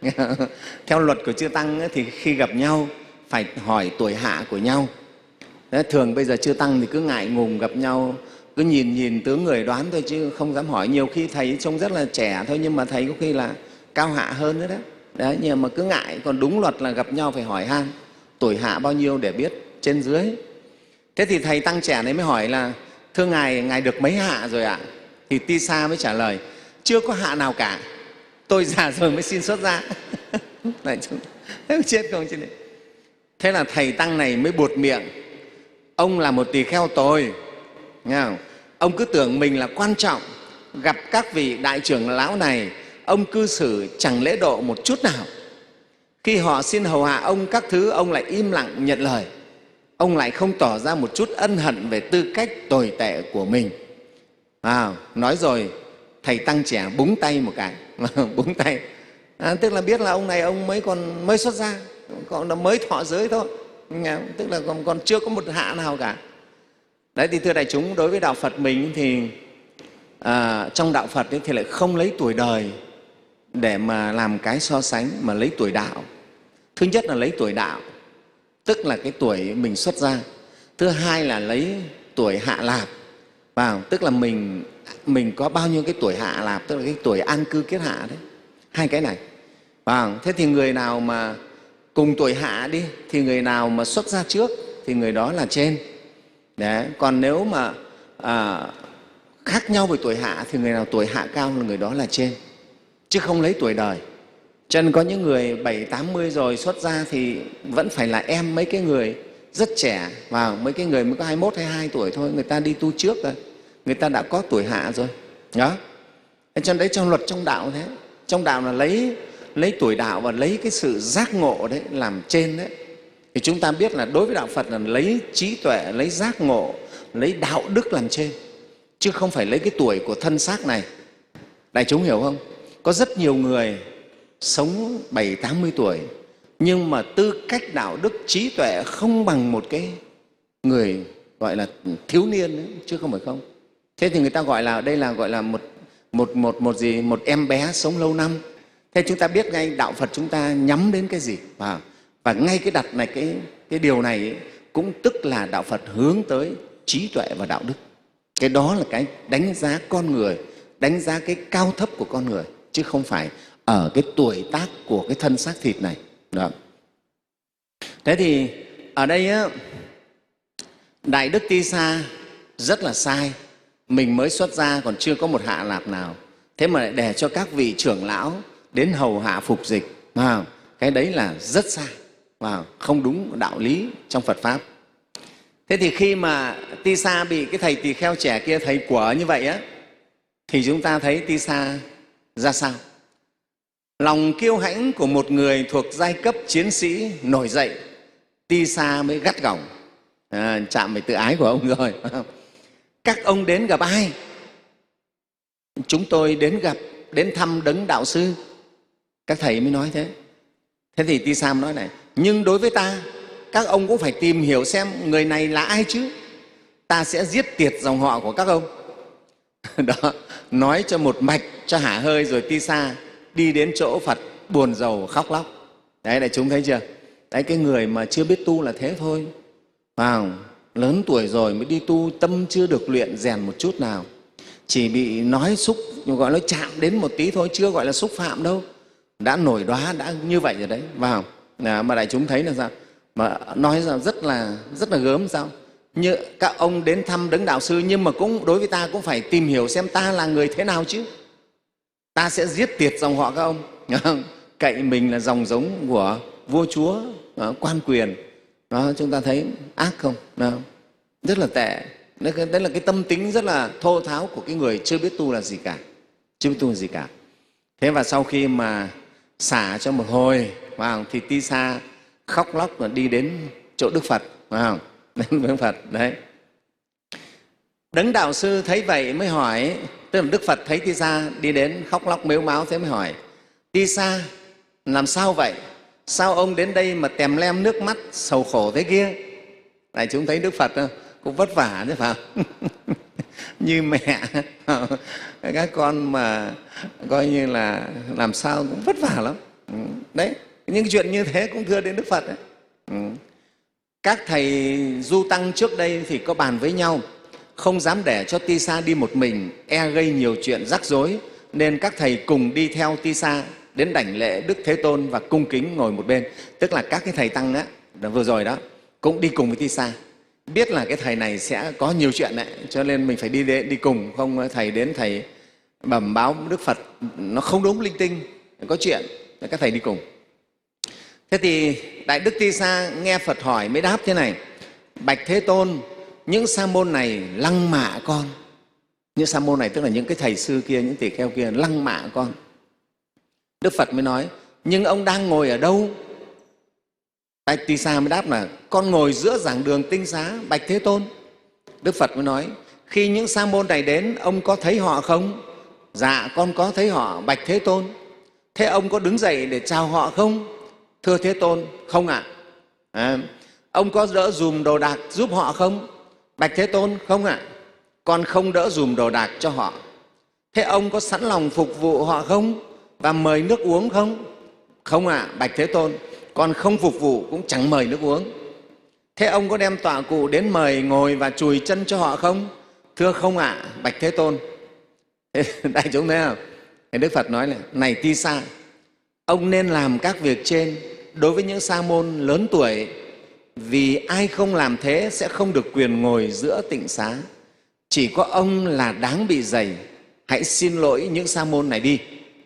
Theo luật của chư tăng thì khi gặp nhau phải hỏi tuổi hạ của nhau. Thế thường bây giờ chư tăng thì cứ ngại ngùng gặp nhau, cứ nhìn nhìn tướng người đoán thôi chứ không dám hỏi. Nhiều khi thầy trông rất là trẻ thôi nhưng mà thầy có khi là cao hạ hơn nữa đó. Đấy, nhưng mà cứ ngại, còn đúng luật là gặp nhau phải hỏi han tuổi hạ bao nhiêu để biết trên dưới. Thế thì thầy tăng trẻ này mới hỏi là: thưa Ngài, Ngài được mấy hạ rồi ạ? Thì Ti Sa mới trả lời: chưa có hạ nào cả, tôi già rồi mới xin xuất gia. Này, chết không chứ này. Thế là thầy tăng này mới buột miệng: ông là một tỳ kheo tồi, nghe không? Ông cứ tưởng mình là quan trọng, gặp các vị đại trưởng lão này ông cư xử chẳng lễ độ một chút nào. Khi họ xin hầu hạ ông các thứ, ông lại im lặng nhận lời. Ông lại không tỏ ra một chút ân hận về tư cách tồi tệ của mình. À, nói rồi thầy tăng trẻ búng tay một cái. Búng tay, à, tức là biết là ông này ông mới còn mới xuất gia, còn là mới thọ giới thôi, tức là còn, còn chưa có một hạ nào cả. Đấy, thì thưa đại chúng, đối với đạo Phật mình thì à, trong đạo Phật ấy thì lại không lấy tuổi đời để mà làm cái so sánh, mà lấy tuổi đạo. Thứ nhất là lấy tuổi đạo, tức là cái tuổi mình xuất gia. Thứ hai là lấy tuổi hạ lạp, vào tức là mình mình có bao nhiêu cái tuổi hạ lạp, tức là cái tuổi an cư kiết hạ đấy. Hai cái này. Vào thế thì người nào mà cùng tuổi hạ đi thì người nào mà xuất gia trước thì người đó là trên. Đấy. Còn nếu mà à, khác nhau về tuổi hạ thì người nào tuổi hạ cao là người đó là trên, chứ không lấy tuổi đời. Cho nên có những người bảy tám mươi rồi xuất gia thì vẫn phải là em mấy cái người rất trẻ, vào mấy cái người mới có hai mươi mốt, hai mươi hai tuổi thôi, người ta đi tu trước rồi, người ta đã có tuổi hạ rồi. Đó. Cho nên đấy, trong luật trong đạo thế, trong đạo là lấy lấy tuổi đạo và lấy cái sự giác ngộ đấy làm trên đấy. Thì chúng ta biết là đối với đạo Phật là lấy trí tuệ, lấy giác ngộ, lấy đạo đức làm trên, chứ không phải lấy cái tuổi của thân xác này. Đại chúng hiểu không? Có rất nhiều người sống bảy tám mươi tuổi nhưng mà tư cách đạo đức trí tuệ không bằng một cái người gọi là thiếu niên ấy, chứ không phải không. Thế thì người ta gọi là đây là gọi là một một một một gì một em bé sống lâu năm. Thế chúng ta biết ngay đạo Phật chúng ta nhắm đến cái gì, và và ngay cái đặt này cái cái điều này ấy, cũng tức là đạo Phật hướng tới trí tuệ và đạo đức. Cái đó là cái đánh giá con người, đánh giá cái cao thấp của con người, chứ không phải ở cái tuổi tác của cái thân xác thịt này. Đó. Thế thì ở đây á, Đại Đức Ti Sa rất là sai. Mình mới xuất gia còn chưa có một hạ lạp nào, thế mà lại để cho các vị trưởng lão đến hầu hạ phục dịch. Wow. Cái đấy là rất sai, wow. Không đúng đạo lý trong Phật Pháp. Thế thì khi mà Ti Sa bị cái thầy tỳ kheo trẻ kia thầy quở như vậy á, thì chúng ta thấy Ti Sa ra sao? Lòng kiêu hãnh của một người thuộc giai cấp chiến sĩ nổi dậy, Ti Sa mới gắt gỏng, à, chạm về tự ái của ông rồi. Các ông đến gặp ai? Chúng tôi đến gặp, đến thăm Đấng Đạo Sư. Các thầy mới nói thế. Thế thì Ti Sa nói này, nhưng đối với ta, các ông cũng phải tìm hiểu xem người này là ai chứ. Ta sẽ giết tiệt dòng họ của các ông. Đó, nói cho một mạch cho hả hơi, rồi Ti Sa đi đến chỗ Phật buồn rầu khóc lóc. Đấy, đại chúng thấy chưa? Đấy, cái người mà chưa biết tu là thế thôi. Wow, lớn tuổi rồi mới đi tu, tâm chưa được luyện rèn một chút nào. Chỉ bị nói xúc, gọi nó chạm đến một tí thôi, chưa gọi là xúc phạm đâu. Đã nổi đoá, đã như vậy rồi đấy. Wow. À, mà đại chúng thấy là sao? Mà nói rằng rất là rất là gớm sao? Như các ông đến thăm Đấng Đạo Sư, nhưng mà cũng đối với ta cũng phải tìm hiểu xem ta là người thế nào chứ. Ta sẽ giết tiệt dòng họ các ông. Cậy mình là dòng giống của vua chúa, đó, quan quyền. Đó, chúng ta thấy ác không? Đó, rất là tệ. Đấy là cái tâm tính rất là thô tháo của cái người chưa biết tu là gì cả. Chưa biết tu là gì cả. Thế và sau khi mà xả cho một hồi, wow, thì Ti Sa khóc lóc và đi đến chỗ Đức Phật. Wow, đến Đức Phật. Đấy. Đấng Đạo Sư thấy vậy mới hỏi, tức là Đức Phật thấy Ti Sa đi đến khóc lóc mếu máo, thế mới hỏi, Ti Sa, làm sao vậy? Sao ông đến đây mà tèm lem nước mắt sầu khổ thế kia? Đại chúng thấy Đức Phật cũng vất vả chứ phải không? Như mẹ các con mà coi như là làm sao cũng vất vả lắm. Đấy, những chuyện như thế cũng thưa đến Đức Phật đấy. Các thầy du tăng trước đây thì có bàn với nhau, không dám để cho Ti Sa đi một mình, e gây nhiều chuyện rắc rối, nên các thầy cùng đi theo Ti Sa đến đảnh lễ Đức Thế Tôn và cung kính ngồi một bên. Tức là các cái thầy tăng á, vừa rồi đó cũng đi cùng với Ti Sa, biết là cái thầy này sẽ có nhiều chuyện đấy, cho nên mình phải đi đi cùng, không thầy đến thầy bẩm báo Đức Phật nó không đúng, linh tinh, có chuyện, các thầy đi cùng. Thế thì Đại Đức Ti Sa nghe Phật hỏi mới đáp thế này, bạch Thế Tôn, những sa môn này lăng mạ con. Những sa môn này tức là những cái thầy sư kia, những tỳ kheo kia lăng mạ con. Đức Phật mới nói, nhưng ông đang ngồi ở đâu? Đại Ti Sa mới đáp là, con ngồi giữa giảng đường tinh xá, bạch Thế Tôn. Đức Phật mới nói, khi những sa môn này đến, ông có thấy họ không? Dạ, con có thấy họ, bạch Thế Tôn. Thế ông có đứng dậy để chào họ không? Thưa Thế Tôn, không ạ. À. À, ông có đỡ dùm đồ đạc giúp họ không? Bạch Thế Tôn, không ạ. Con không đỡ dùm đồ đạc cho họ. Thế ông có sẵn lòng phục vụ họ không? Và mời nước uống không? Không ạ. Bạch Thế Tôn, con không phục vụ cũng chẳng mời nước uống. Thế ông có đem tọa cụ đến mời ngồi và chùi chân cho họ không? Thưa không ạ. Bạch Thế Tôn. Thế, đại chúng thấy không? Thế Đức Phật nói là, này Ti Sa, ông nên làm các việc trên đối với những sa môn lớn tuổi, vì ai không làm thế sẽ không được quyền ngồi giữa tịnh xá. Chỉ có ông là đáng bị dày, hãy xin lỗi những sa môn này đi.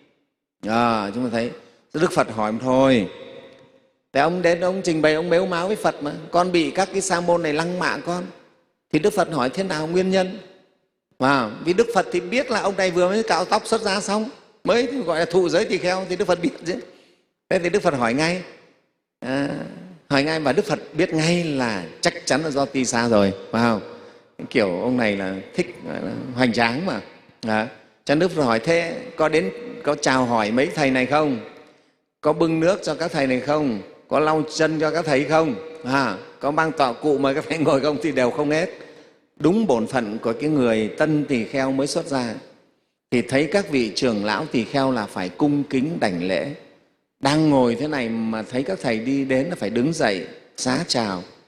À, chúng ta thấy Đức Phật hỏi thôi, để ông đến ông trình bày, ông mếu máo với Phật mà con bị các cái sa môn này lăng mạ con, thì Đức Phật hỏi thế nào nguyên nhân? À, vì Đức Phật thì biết là ông này vừa mới cạo tóc xuất gia xong, mới gọi là thụ giới tỳ kheo, thì Đức Phật biết chứ. Thế thì Đức Phật hỏi ngay, à, hỏi ngay, và Đức Phật biết ngay là chắc chắn là do Ti Sa rồi, phải không? Kiểu ông này là thích là hoành tráng mà. À, cho Đức Phật hỏi, thế có đến có chào hỏi mấy thầy này không? Có bưng nước cho các thầy này không? Có lau chân cho các thầy không? À, có mang tọa cụ mời các thầy ngồi không? Thì đều không hết. Đúng bổn phận của cái người tân tỳ kheo mới xuất gia, thì thấy các vị trưởng lão tỳ kheo là phải cung kính đảnh lễ. Đang ngồi thế này mà thấy các thầy đi đến là phải đứng dậy xá chào.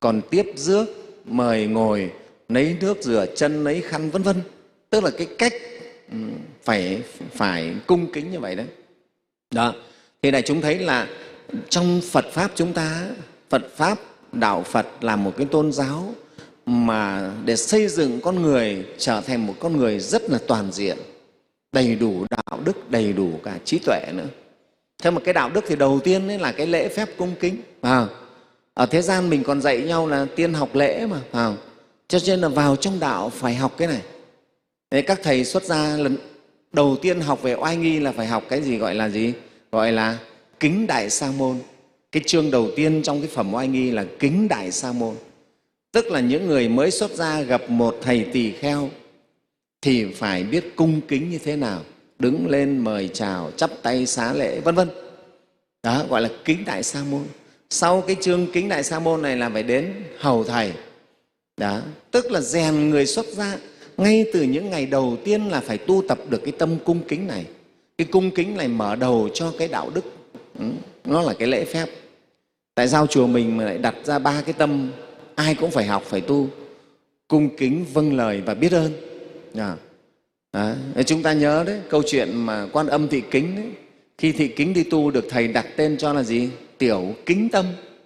còn tiếp rước, mời ngồi, lấy nước rửa chân, lấy khăn, vân vân. Tức là cái cách phải phải cung kính như vậy đấy. Đó. Thì đại chúng thấy là trong Phật Pháp chúng ta, Phật Pháp, Đạo Phật là một cái tôn giáo mà để xây dựng con người trở thành một con người rất là toàn diện, đầy đủ đạo đức, đầy đủ cả trí tuệ nữa. Thế mà cái đạo đức thì đầu tiên ấy là cái lễ phép cung kính. À, ở thế gian mình còn dạy nhau là tiên học lễ mà. À, cho nên là vào trong đạo phải học cái này. Đấy, các thầy xuất gia lần đầu tiên học về oai nghi là phải học cái gì gọi là gì? Gọi là kính đại sa môn. Cái chương đầu tiên trong cái phẩm oai nghi là kính đại sa môn. Tức là những người mới xuất gia gặp một thầy tỳ kheo thì phải biết cung kính như thế nào, đứng lên mời chào, chắp tay xá lễ, vân vân. Đó gọi là kính đại sa môn. Sau cái chương kính đại sa môn này là phải đến hầu thầy. Đó, tức là rèn người xuất gia ngay từ những ngày đầu tiên là phải tu tập được cái tâm cung kính này. Cái cung kính này mở đầu cho cái đạo đức, nó là cái lễ phép. Tại sao chùa mình mà lại đặt ra ba cái tâm ai cũng phải học, phải tu? Cung kính, vâng lời và biết ơn. Đó. Đó. Chúng ta nhớ đấy, câu chuyện mà Quan Âm Thị Kính đấy. Khi Thị Kính đi tu được thầy đặt tên cho là gì? Tiểu Kính Tâm.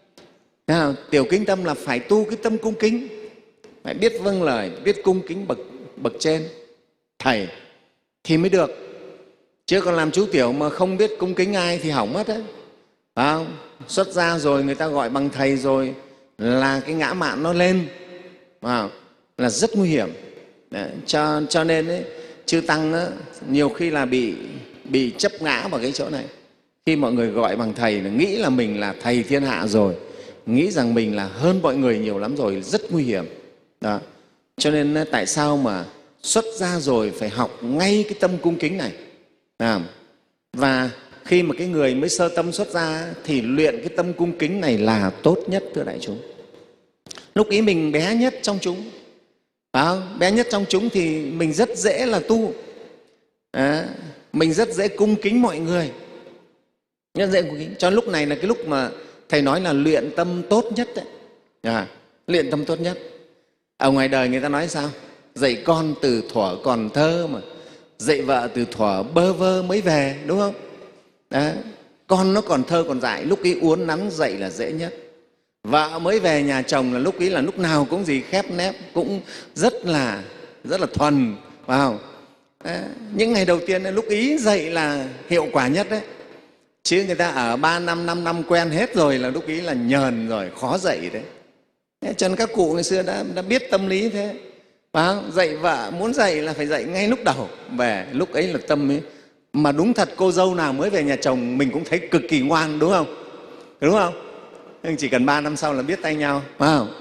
Tiểu Kính Tâm là phải tu cái tâm cung kính, phải biết vâng lời, biết cung kính bậc bậc trên thầy thì mới được. Chứ còn làm chú tiểu mà không biết cung kính ai thì hỏng mất đấy. À, xuất gia rồi người ta gọi bằng thầy rồi là cái ngã mạn nó lên, à, là rất nguy hiểm. Đấy, cho, cho nên ấy, chư Tăng đó, nhiều khi là bị, bị chấp ngã vào cái chỗ này. Khi mọi người gọi bằng thầy là nghĩ là mình là thầy thiên hạ rồi, nghĩ rằng mình là hơn mọi người nhiều lắm rồi, rất nguy hiểm. Đó. Cho nên tại sao mà xuất gia rồi phải học ngay cái tâm cung kính này. À, và khi mà cái người mới sơ tâm xuất gia thì luyện cái tâm cung kính này là tốt nhất, thưa đại chúng. Lúc ý mình bé nhất trong chúng, à, bé nhất trong chúng thì mình rất dễ là tu, à, mình rất dễ cung kính mọi người, rất dễ cung kính. Cho lúc này là cái lúc mà thầy nói là luyện tâm tốt nhất đấy. À, luyện tâm tốt nhất. Ở ngoài đời người ta nói sao? Dạy con từ thuở còn thơ mà, dạy vợ từ thuở bơ vơ mới về, đúng không? Đó. Con nó còn thơ còn dại, lúc ấy uốn nắn dạy là dễ nhất. Vợ mới về nhà chồng là lúc ấy là lúc nào cũng gì khép nép, cũng rất là rất là thuần, phải không? Đó. Những ngày đầu tiên lúc ý dạy là hiệu quả nhất đấy. Chứ người ta ở ba năm, năm năm quen hết rồi là lúc ý là nhờn rồi, khó dạy đấy. Cho nên các cụ ngày xưa đã, đã biết tâm lý thế. Và dạy vợ muốn dạy là phải dạy ngay lúc đầu về, lúc ấy là tâm ấy. Mà đúng thật cô dâu nào mới về nhà chồng mình cũng thấy cực kỳ ngoan, đúng không? Đúng không? Nhưng chỉ cần ba năm sau là biết tay nhau, phải không?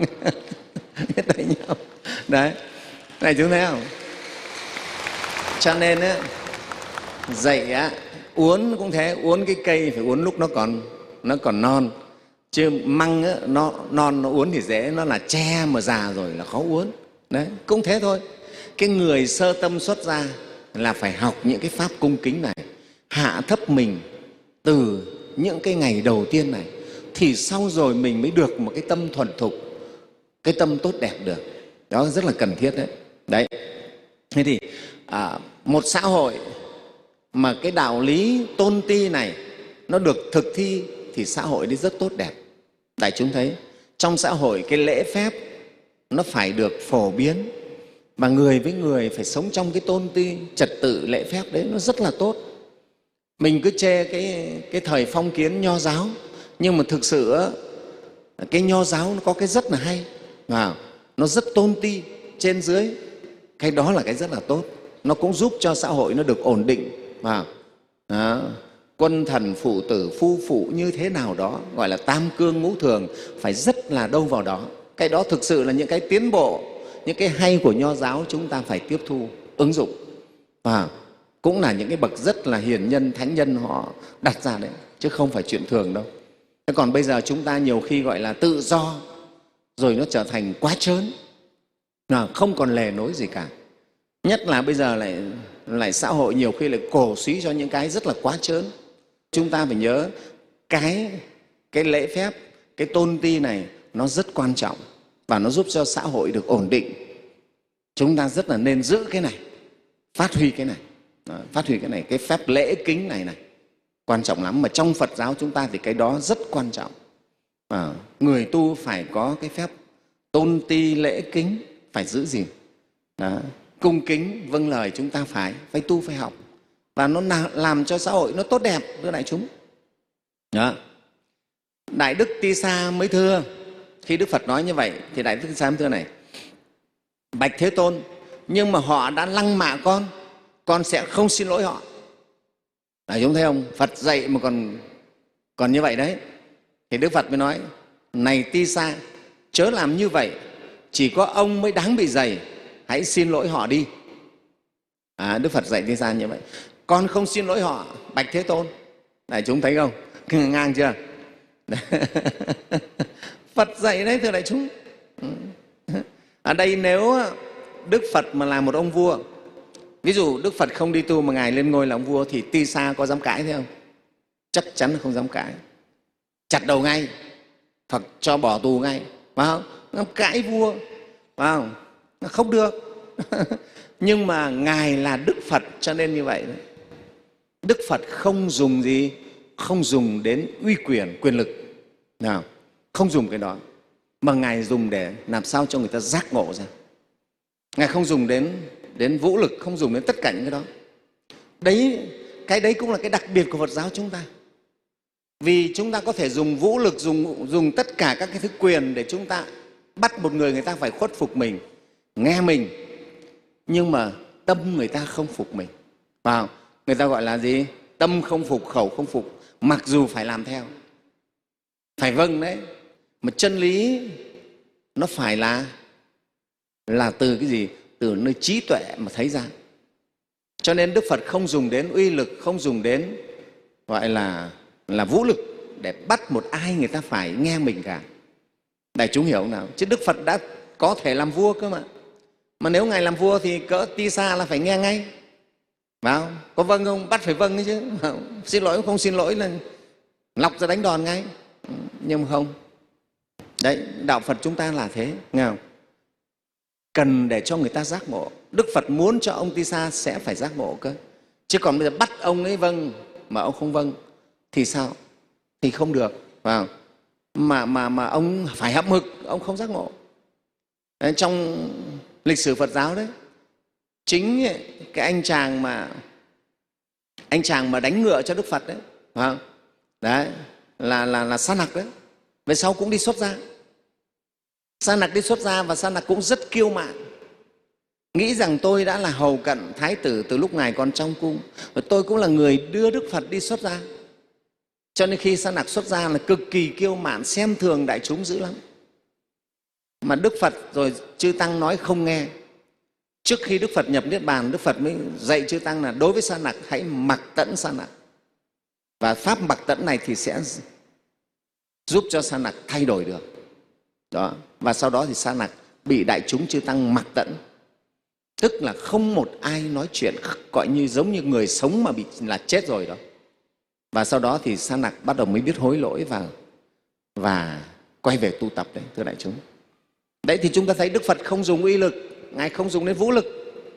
Biết tay nhau. Đấy, này chúng thấy không? Cho nên á, dạy á, uốn cũng thế, uốn cái cây phải uốn lúc nó còn nó còn non. Chứ măng á, nó non nó uốn thì dễ, nó là tre mà già rồi là khó uốn. Đấy, cũng thế thôi. Cái người sơ tâm xuất gia là phải học những cái pháp cung kính này, hạ thấp mình từ những cái ngày đầu tiên này, thì sau rồi mình mới được một cái tâm thuần thục, cái tâm tốt đẹp được. Đó rất là cần thiết đấy. Đấy. Thế thì à, một xã hội mà cái đạo lý tôn ti này nó được thực thi thì xã hội đấy rất tốt đẹp. Đại chúng thấy trong xã hội cái lễ phép nó phải được phổ biến, và người với người phải sống trong cái tôn ti trật tự lễ phép đấy, nó rất là tốt. Mình cứ chê cái, cái thời phong kiến nho giáo, nhưng mà thực sự cái nho giáo nó có cái rất là hay, và nó rất tôn ti trên dưới. Cái đó là cái rất là tốt, nó cũng giúp cho xã hội nó được ổn định. Và đó, quân thần phụ tử phu phụ như thế nào đó, gọi là tam cương ngũ thường, phải rất là đâu vào đó. Cái đó thực sự là những cái tiến bộ, những cái hay của nho giáo chúng ta phải tiếp thu, ứng dụng. Và cũng là những cái bậc rất là hiền nhân, thánh nhân họ đặt ra đấy, chứ không phải chuyện thường đâu. Thế còn bây giờ chúng ta nhiều khi gọi là tự do, rồi nó trở thành quá trớn, không còn lề nối gì cả. Nhất là bây giờ lại, lại xã hội nhiều khi lại cổ suý cho những cái rất là quá trớn. Chúng ta phải nhớ cái, cái lễ phép, cái tôn ti này nó rất quan trọng và nó giúp cho xã hội được ổn định. Chúng ta rất là nên giữ cái này, phát huy cái này. Đó, phát huy cái này, cái phép lễ kính này này quan trọng lắm. Mà trong Phật giáo chúng ta thì cái đó rất quan trọng. À, người tu phải có cái phép tôn ti lễ kính, phải giữ gìn. Đó, cung kính vâng lời chúng ta phải phải tu, phải học, và nó làm cho xã hội nó tốt đẹp, thưa đại chúng. Đó. Đại đức Ti Sa mới thưa, khi Đức Phật nói như vậy thì Đại đức Ti Sa mới thưa này: bạch Thế Tôn, nhưng mà họ đã lăng mạ con, con sẽ không xin lỗi họ. Đại chúng thấy không? Phật dạy mà còn còn như vậy đấy. Thì Đức Phật mới nói: này Ti Sa, chớ làm như vậy, chỉ có ông mới đáng bị dày, hãy xin lỗi họ đi. À, Đức Phật dạy Ti Sa như vậy. Con không xin lỗi họ, bạch Thế Tôn. Đại chúng thấy không? Ngang chưa? Phật dạy đấy, thưa đại chúng. Ở đây nếu Đức Phật mà là một ông vua, ví dụ Đức Phật không đi tu mà Ngài lên ngôi là ông vua, thì Ti Sa có dám cãi thế không? Chắc chắn là không dám cãi. Chặt đầu ngay, hoặc cho bỏ tù ngay, phải không? Nó cãi vua, phải không? Nó không được. Nhưng mà Ngài là Đức Phật cho nên như vậy đấy. Đức Phật không dùng gì? Không dùng đến uy quyền, quyền lực. Nào, không dùng cái đó. Mà Ngài dùng để làm sao cho người ta giác ngộ ra. Ngài không dùng đến, đến vũ lực, không dùng đến tất cả những cái đó. Đấy, cái đấy cũng là cái đặc biệt của Phật giáo chúng ta. Vì chúng ta có thể dùng vũ lực, dùng, dùng tất cả các cái thứ quyền để chúng ta bắt một người, người ta phải khuất phục mình, nghe mình. Nhưng mà tâm người ta không phục mình. Vào, người ta gọi là gì? Tâm không phục, khẩu không phục, mặc dù phải làm theo. Phải vâng đấy. Mà chân lý nó phải là là từ cái gì? Từ nơi trí tuệ mà thấy ra. Cho nên Đức Phật không dùng đến uy lực, không dùng đến gọi là là vũ lực để bắt một ai người ta phải nghe mình cả. Đại chúng hiểu không nào? Chứ Đức Phật đã có thể làm vua cơ mà. Mà nếu Ngài làm vua thì cỡ Ti Sa là phải nghe ngay. Phải không? Có vâng không? Bắt phải vâng ấy chứ. Xin lỗi không xin lỗi là lọc ra đánh đòn ngay. Nhưng mà không. Đấy, đạo Phật chúng ta là thế, nghe không? Cần để cho người ta giác ngộ. Đức Phật muốn cho ông Ti Sa sẽ phải giác ngộ cơ. Chứ còn bây giờ bắt ông ấy vâng mà ông không vâng thì sao? Thì không được, phải không? Mà, mà, mà ông phải hậm hực, ông không giác ngộ. Đấy, trong lịch sử Phật giáo đấy, chính cái anh chàng mà anh chàng mà đánh ngựa cho Đức Phật đấy, phải không? Đấy, là, là, là Sa Nặc đấy. Về sau cũng đi xuất gia. Sa Nặc đi xuất gia và Sa Nặc cũng rất kiêu mạn, nghĩ rằng tôi đã là hầu cận Thái tử từ lúc Ngài còn trong cung, và tôi cũng là người đưa Đức Phật đi xuất gia. Cho nên khi Sa Nặc xuất gia là cực kỳ kiêu mạn, xem thường đại chúng dữ lắm. Mà Đức Phật rồi chư Tăng nói không nghe. Trước khi Đức Phật nhập Niết Bàn, Đức Phật mới dạy chư Tăng là đối với Sa Nặc hãy mặc tẫn Sa Nặc. Và pháp mặc tẫn này thì sẽ giúp cho Sa Nặc thay đổi được. Đó. Và sau đó thì Sa Nặc bị đại chúng chư Tăng mặc tẫn. Tức là không một ai nói chuyện, gọi như giống như người sống mà bị là chết rồi đó. Và sau đó thì Sa Nặc bắt đầu mới biết hối lỗi và, và quay về tu tập đấy, thưa đại chúng. Đấy thì chúng ta thấy Đức Phật không dùng uy lực, Ngài không dùng đến vũ lực.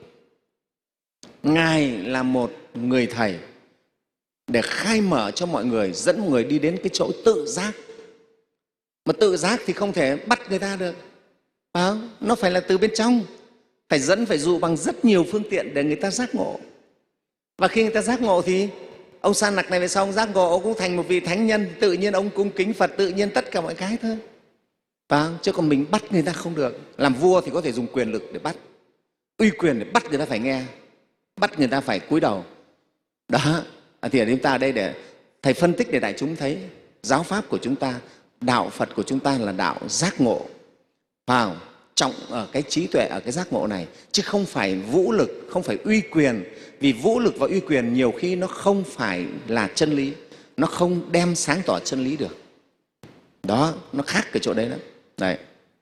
Ngài là một người thầy để khai mở cho mọi người, dẫn mọi người đi đến cái chỗ tự giác. Mà tự giác thì không thể bắt người ta được. À, nó phải là từ bên trong, phải dẫn, phải dụ bằng rất nhiều phương tiện để người ta giác ngộ. Và khi người ta giác ngộ thì ông Sa Nặc này về sau ông giác ngộ, ông cũng thành một vị thánh nhân, tự nhiên ông cung kính Phật, tự nhiên tất cả mọi cái thôi. À, chứ còn mình bắt người ta không được. Làm vua thì có thể dùng quyền lực để bắt, uy quyền để bắt người ta phải nghe, bắt người ta phải cúi đầu. Đó, thì ở chúng ta ở đây để Thầy phân tích để đại chúng thấy giáo pháp của chúng ta, đạo Phật của chúng ta là đạo giác ngộ. Vào trọng ở cái trí tuệ, ở cái giác ngộ này, chứ không phải vũ lực, không phải uy quyền. Vì vũ lực và uy quyền nhiều khi nó không phải là chân lý, nó không đem sáng tỏ chân lý được. Đó, nó khác cái chỗ đấy lắm. Đấy.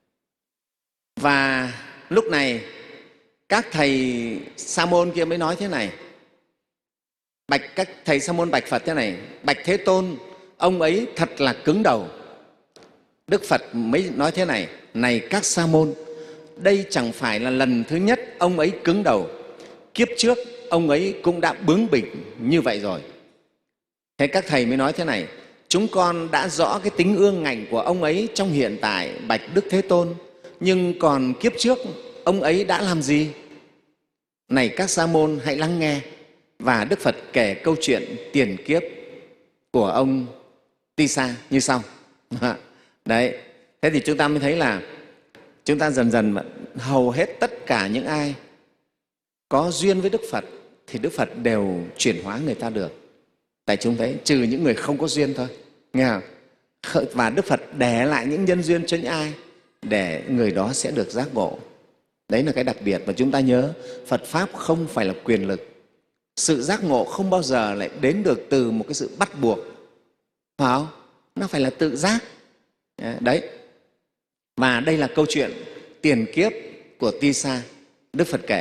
Và lúc này các thầy Sa môn kia mới nói thế này, bạch các thầy Sa môn bạch Phật thế này: bạch Thế Tôn, ông ấy thật là cứng đầu. Đức Phật mới nói thế này: này các sa môn, đây chẳng phải là lần thứ nhất ông ấy cứng đầu. Kiếp trước ông ấy cũng đã bướng bỉnh như vậy rồi. Thế các thầy mới nói thế này: chúng con đã rõ cái tính ương ngạnh của ông ấy trong hiện tại, bạch Đức Thế Tôn, nhưng còn kiếp trước ông ấy đã làm gì? Này các sa môn, hãy lắng nghe. Và Đức Phật kể câu chuyện tiền kiếp của ông Tisa như sau. Đấy, thế thì chúng ta mới thấy là chúng ta dần dần hầu hết tất cả những ai có duyên với Đức Phật thì Đức Phật đều chuyển hóa người ta được. Tại chúng thấy, trừ những người không có duyên thôi, nghe không? Và Đức Phật để lại những nhân duyên cho những ai để người đó sẽ được giác ngộ. Đấy là cái đặc biệt. Và chúng ta nhớ, Phật Pháp không phải là quyền lực. Sự giác ngộ không bao giờ lại đến được từ một cái sự bắt buộc, phải không? Nó phải là tự giác. Đấy. Và đây là câu chuyện tiền kiếp của Tisa, Đức Phật kể.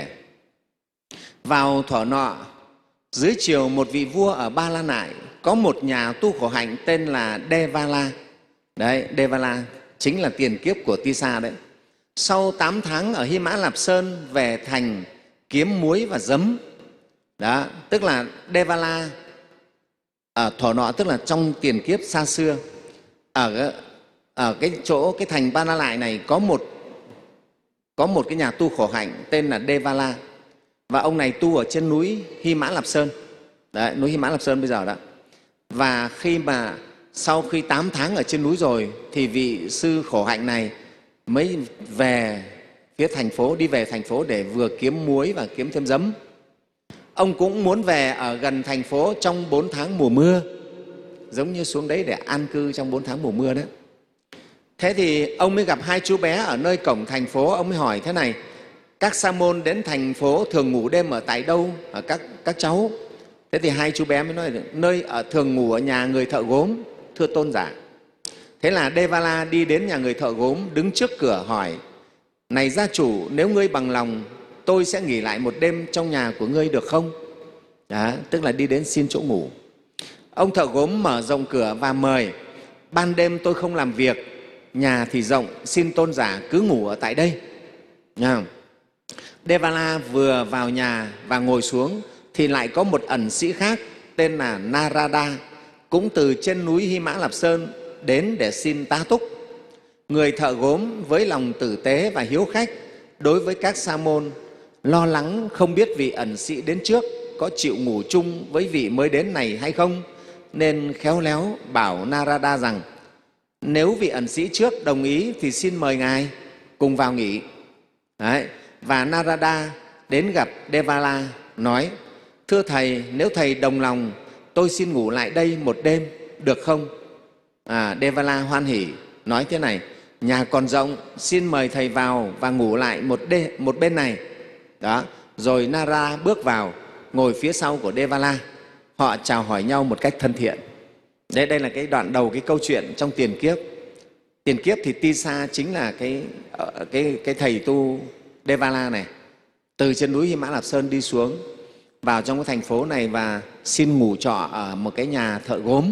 Vào thuở nọ, dưới triều một vị vua ở Ba La Nại, có một nhà tu khổ hạnh tên là Devala. Đấy, Devala chính là tiền kiếp của Tisa đấy. Sau tám tháng ở Hy Mã Lạp Sơn về thành kiếm muối và giấm. Đó, tức là Devala ở thuở nọ, tức là trong tiền kiếp xa xưa, ở ở cái chỗ cái thành Ba La Nại này có một có một cái nhà tu khổ hạnh tên là Devala, và ông này tu ở trên núi Hy Mã Lạp Sơn. Đấy, núi Hy Mã Lạp Sơn bây giờ đó. Và khi mà sau khi tám tháng ở trên núi rồi thì vị sư khổ hạnh này mới về phía thành phố, đi về thành phố để vừa kiếm muối và kiếm thêm giấm. Ông cũng muốn về ở gần thành phố trong bốn tháng mùa mưa, giống như xuống đấy để an cư trong bốn tháng mùa mưa đấy. Thế thì ông mới gặp hai chú bé ở nơi cổng thành phố. Ông mới hỏi thế này: các sa môn đến thành phố thường ngủ đêm ở tại đâu ở các, các cháu? Thế thì hai chú bé mới nói: nơi ở thường ngủ ở nhà người thợ gốm, thưa tôn giả. Thế là Devala đi đến nhà người thợ gốm, đứng trước cửa hỏi: này gia chủ, nếu ngươi bằng lòng, tôi sẽ nghỉ lại một đêm trong nhà của ngươi được không? Đó, tức là đi đến xin chỗ ngủ. Ông thợ gốm mở rộng cửa và mời: ban đêm tôi không làm việc, nhà thì rộng, xin tôn giả cứ ngủ ở tại đây. Nha. Devala vừa vào nhà và ngồi xuống thì lại có một ẩn sĩ khác tên là Narada, cũng từ trên núi Hy Mã Lạp Sơn đến để xin tá túc. Người thợ gốm với lòng tử tế và hiếu khách đối với các sa môn, lo lắng không biết vị ẩn sĩ đến trước có chịu ngủ chung với vị mới đến này hay không, nên khéo léo bảo Narada rằng: nếu vị ẩn sĩ trước đồng ý thì xin mời ngài cùng vào nghỉ. Đấy. Và Narada đến gặp Devala nói: thưa thầy, nếu thầy đồng lòng, tôi xin ngủ lại đây một đêm được không? À, Devala hoan hỉ nói thế này: nhà còn rộng, xin mời thầy vào và ngủ lại một, đê, một bên này. Đó. Rồi Narada bước vào, ngồi phía sau của Devala. Họ chào hỏi nhau một cách thân thiện. Đây, đây là cái đoạn đầu cái câu chuyện trong tiền kiếp. Tiền kiếp thì Tisa chính là cái, cái, cái thầy tu Devala này, từ trên núi Hy Mã Lạp Sơn đi xuống vào trong cái thành phố này và xin ngủ trọ ở một cái nhà thợ gốm.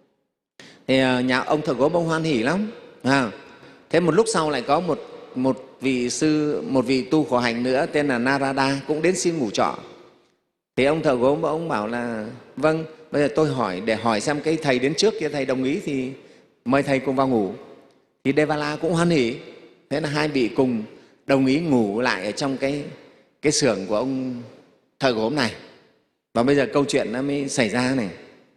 Thì nhà ông thợ gốm ông hoan hỉ lắm. À, thế một lúc sau lại có một, một vị sư, một vị tu khổ hạnh nữa tên là Narada cũng đến xin ngủ trọ. Thì ông thợ gốm ông bảo là: vâng, bây giờ tôi hỏi để hỏi xem cái thầy đến trước kia thầy đồng ý thì mời thầy cùng vào ngủ. Thì Devala cũng hoan hỉ. Thế là hai vị cùng đồng ý ngủ lại ở trong cái, cái xưởng của ông thợ gốm này. Và bây giờ câu chuyện nó mới xảy ra này.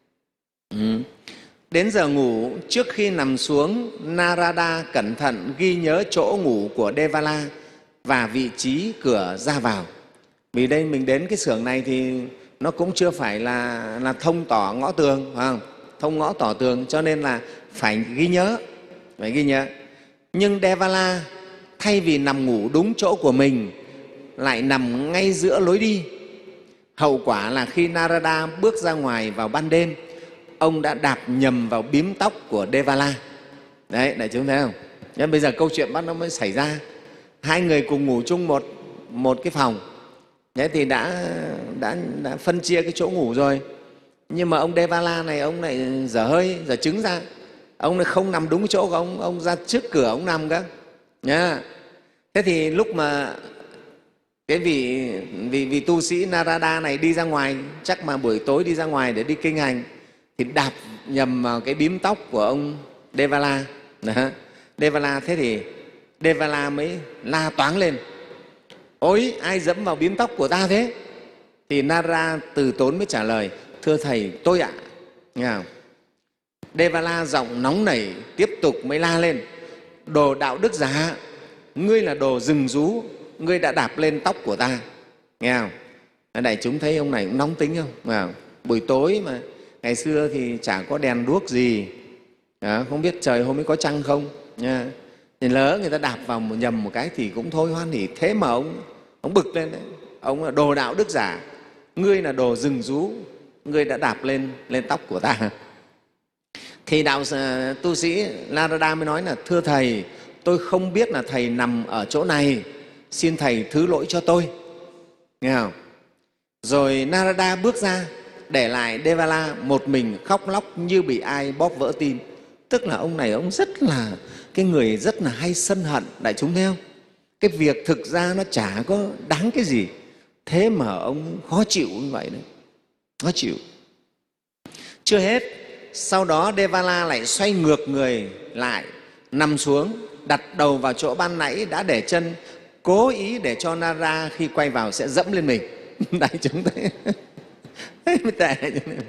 Ừ. Đến giờ ngủ, trước khi nằm xuống, Narada cẩn thận ghi nhớ chỗ ngủ của Devala và vị trí cửa ra vào. Vì đây mình đến cái xưởng này thì nó cũng chưa phải là, là thông tỏ ngõ tường, phải không? Thông ngõ tỏ tường, cho nên là phải ghi nhớ, phải ghi nhớ. Nhưng Devala thay vì nằm ngủ đúng chỗ của mình lại nằm ngay giữa lối đi. Hậu quả là khi Narada bước ra ngoài vào ban đêm, ông đã đạp nhầm vào bím tóc của Devala. Đấy, đại chúng thấy không? Nên bây giờ câu chuyện bắt nó mới xảy ra. Hai người cùng ngủ chung một, một cái phòng. Thế thì đã, đã, đã phân chia cái chỗ ngủ rồi. Nhưng mà ông Devala này, ông lại dở hơi, dở trứng ra. ông không nằm đúng chỗ của ông, ông ra trước cửa ông nằm cơ nhá. Thế thì lúc mà cái vị, vị, vị tu sĩ Narada này đi ra ngoài, chắc mà buổi tối đi ra ngoài để đi kinh hành, thì đạp nhầm vào cái bím tóc của ông Devala. Đó. Devala, thế thì Devala mới la toáng lên: ôi, ai dẫm vào bím tóc của ta thế? Thì Narada từ tốn mới trả lời: thưa thầy, tôi ạ. Nghe không? Devala giọng nóng nảy tiếp tục mới la lên: đồ đạo đức giả, ngươi là đồ rừng rú, ngươi đã đạp lên tóc của ta. Nghe không? Đại chúng thấy ông này cũng nóng tính không? Nghe không? Buổi tối mà, ngày xưa thì chả có đèn đuốc gì, đó, không biết trời hôm ấy có trăng không nha. Thì lỡ người ta đạp vào một nhầm một cái thì cũng thôi hoan hỉ. Thế mà ông ông bực lên đấy. Ông là đồ đạo đức giả, ngươi là đồ rừng rú, ngươi đã đạp lên lên tóc của ta. Thì đạo tu sĩ Narada mới nói là: thưa thầy, tôi không biết là thầy nằm ở chỗ này, xin thầy thứ lỗi cho tôi. Nghe không? Rồi Narada bước ra, để lại Devala một mình khóc lóc như bị ai bóp vỡ tim. Tức là ông này ông rất là cái người rất là hay sân hận. Đại chúng thấy không? Cái việc thực ra nó chả có đáng cái gì, thế mà ông khó chịu như vậy đấy, khó chịu. Chưa hết, sau đó Devala lại xoay ngược người lại, nằm xuống, đặt đầu vào chỗ ban nãy đã để chân, cố ý để cho Narada khi quay vào sẽ dẫm lên mình. Đại chúng thấy thế mới tệ.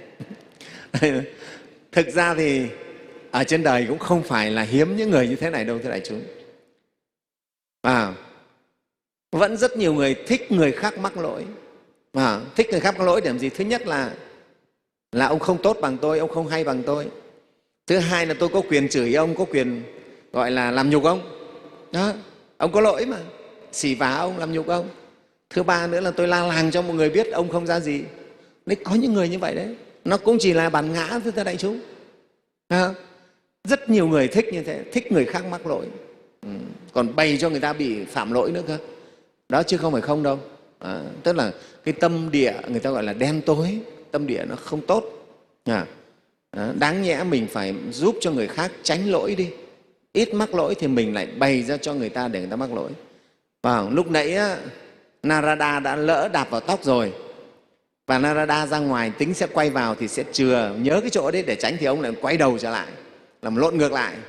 Thực ra thì ở trên đời cũng không phải là hiếm những người như thế này đâu, thưa đại chúng. À, vẫn rất nhiều người thích người khác mắc lỗi. À, thích người khác mắc lỗi để làm gì? Thứ nhất là là ông không tốt bằng tôi, ông không hay bằng tôi. Thứ hai là tôi có quyền chửi ông, có quyền gọi là làm nhục ông. Đó, ông có lỗi mà, xỉ vả ông, làm nhục ông. Thứ ba nữa là tôi la làng cho mọi người biết ông không ra gì. Đấy, có những người như vậy đấy. Nó cũng chỉ là bản ngã, thưa đại chúng. À, rất nhiều người thích như thế, thích người khác mắc lỗi. Ừ, còn bày cho người ta bị phạm lỗi nữa cơ. Đó, chứ không phải không đâu. À, tức là cái tâm địa người ta gọi là đen tối, tâm địa nó không tốt. À, đó, đáng nhẽ mình phải giúp cho người khác tránh lỗi đi. Ít mắc lỗi thì mình lại bày ra cho người ta để người ta mắc lỗi. Và lúc nãy á, Narada đã lỡ đạp vào tóc rồi, và Narada ra ngoài tính sẽ quay vào thì sẽ chừa nhớ cái chỗ đấy để tránh, thì ông lại quay đầu trở lại, làm lộn ngược lại.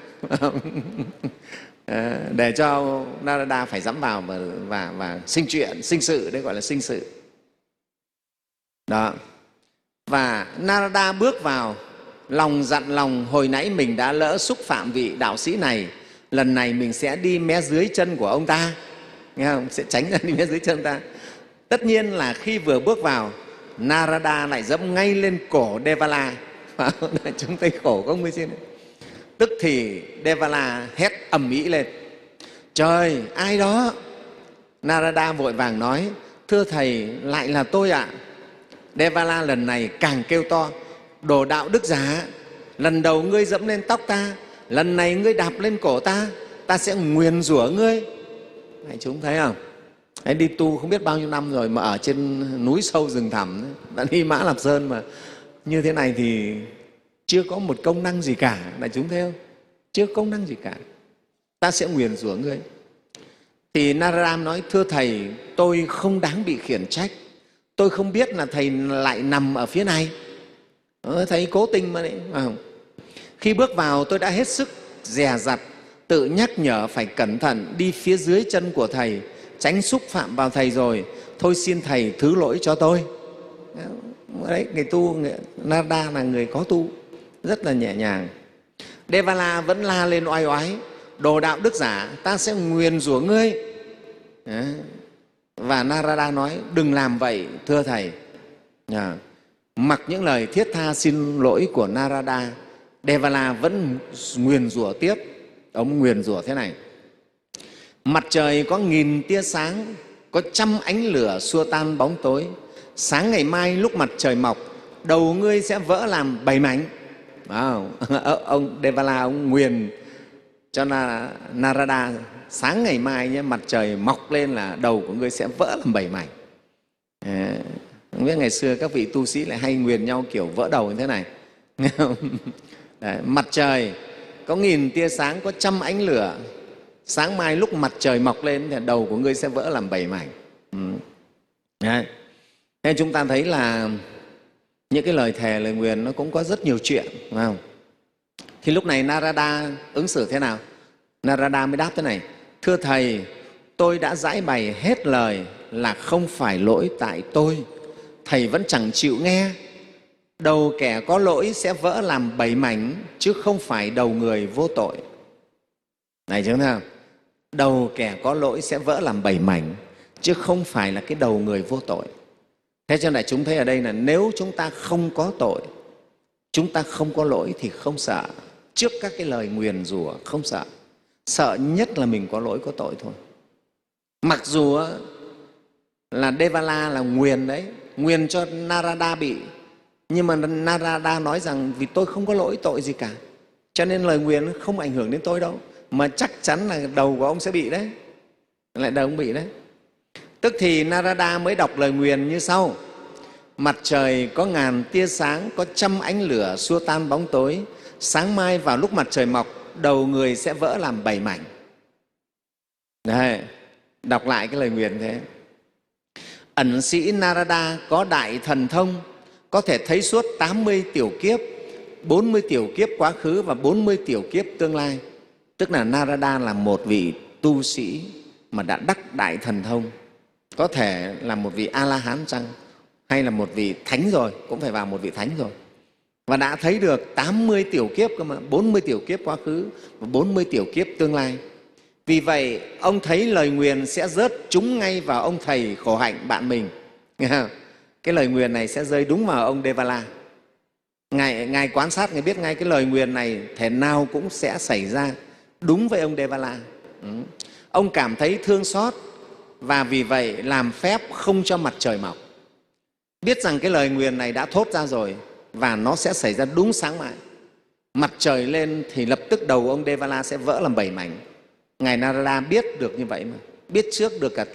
Để cho Narada phải dẫm vào và, và, và sinh chuyện, sinh sự, đấy gọi là sinh sự. Đó. Và Narada bước vào, lòng dặn lòng hồi nãy mình đã lỡ xúc phạm vị đạo sĩ này, lần này mình sẽ đi mé dưới chân của ông ta. Nghe không? Sẽ tránh ra đi mé dưới chân ông ta. Tất nhiên là khi vừa bước vào, Narada lại dẫm ngay lên cổ Devala. Chúng thấy khổ không mới xin. Tức thì Devala hét ầm ĩ lên: trời, ai đó? Narada vội vàng nói: thưa thầy, lại là tôi ạ. Devala lần này càng kêu to: đồ đạo đức giả, lần đầu ngươi dẫm lên tóc ta, lần này ngươi đạp lên cổ ta, ta sẽ nguyền rủa ngươi. Này, chúng thấy không? Đấy, đi tu không biết bao nhiêu năm rồi mà ở trên núi sâu rừng thẳm, đã đi Mã Lạp Sơn mà như thế này thì chưa có một công năng gì cả. Đại chúng thấy không? Chưa có công năng gì cả. Ta sẽ nguyền rủa ngươi. Thì Narada nói: thưa thầy, tôi không đáng bị khiển trách. Tôi không biết là thầy lại nằm ở phía này. Ờ, thầy cố tình mà đấy. À, khi bước vào tôi đã hết sức dè dặt, tự nhắc nhở phải cẩn thận đi phía dưới chân của thầy, tránh xúc phạm vào thầy rồi. Thôi xin thầy thứ lỗi cho tôi. Đấy, người tu, người, Narada là người có tu, rất là nhẹ nhàng. Devala vẫn la lên oai oái: đồ đạo đức giả, ta sẽ nguyền rủa ngươi. Đấy. Và Narada nói: đừng làm vậy, thưa thầy. À, mặc những lời thiết tha xin lỗi của Narada, Devala vẫn nguyền rủa tiếp. Ông nguyền rủa thế này: mặt trời có nghìn tia sáng, có trăm ánh lửa xua tan bóng tối. Sáng ngày mai lúc mặt trời mọc, đầu ngươi sẽ vỡ làm bảy mảnh. Wow. Ông Devala ông nguyền cho Narada: sáng ngày mai nhé, mặt trời mọc lên là đầu của ngươi sẽ vỡ làm bảy mảnh. À, không biết ngày xưa các vị tu sĩ lại hay nguyền nhau kiểu vỡ đầu như thế này. Đấy, mặt trời có nghìn tia sáng, có trăm ánh lửa, sáng mai lúc mặt trời mọc lên thì đầu của ngươi sẽ vỡ làm bảy mảnh. Ừ. Đấy. Thế chúng ta thấy là những cái lời thề, lời nguyền nó cũng có rất nhiều chuyện, phải không? Thì lúc này Narada ứng xử thế nào? Narada mới đáp thế này: thưa Thầy, tôi đã giải bày hết lời là không phải lỗi tại tôi. Thầy vẫn chẳng chịu nghe. Đầu kẻ có lỗi sẽ vỡ làm bảy mảnh, chứ không phải đầu người vô tội. Này chứ nào? Đầu kẻ có lỗi sẽ vỡ làm bảy mảnh, chứ không phải là cái đầu người vô tội. Thế cho nên chúng thấy ở đây là nếu chúng ta không có tội, chúng ta không có lỗi thì không sợ. Trước các cái lời nguyền rủa không sợ. Sợ nhất là mình có lỗi, có tội thôi. Mặc dù là Devala là nguyền đấy, nguyền cho Narada bị, nhưng mà Narada nói rằng vì tôi không có lỗi tội gì cả, cho nên lời nguyền không ảnh hưởng đến tôi đâu, mà chắc chắn là đầu của ông sẽ bị đấy, lại đầu ông bị đấy. Tức thì Narada mới đọc lời nguyền như sau: mặt trời có ngàn tia sáng, có trăm ánh lửa xua tan bóng tối. Sáng mai vào lúc mặt trời mọc, đầu người sẽ vỡ làm bảy mảnh. Đấy, đọc lại cái lời nguyền thế. Ẩn sĩ Narada có đại thần thông, có thể thấy suốt tám mươi tiểu kiếp, bốn mươi tiểu kiếp quá khứ và bốn mươi tiểu kiếp tương lai. Tức là Narada là một vị tu sĩ mà đã đắc đại thần thông, có thể là một vị A-la-hán chăng, hay là một vị thánh rồi, cũng phải vào một vị thánh rồi, và đã thấy được tám mươi tiểu kiếp cơ mà, bốn mươi tiểu kiếp quá khứ và bốn mươi tiểu kiếp tương lai. Vì vậy, ông thấy lời nguyền sẽ rớt trúng ngay vào ông thầy khổ hạnh bạn mình. Nghe không? Cái lời nguyền này sẽ rơi đúng vào ông Devala. Ngài, Ngài quan sát, Ngài biết ngay cái lời nguyền này thể nào cũng sẽ xảy ra đúng với ông Devala. Ừ. Ông cảm thấy thương xót và vì vậy làm phép không cho mặt trời mọc. Biết rằng cái lời nguyền này đã thốt ra rồi và nó sẽ xảy ra đúng sáng mai. Mặt trời lên thì lập tức đầu ông Devala sẽ vỡ làm bảy mảnh. Ngài Narada biết được như vậy mà, biết trước được cả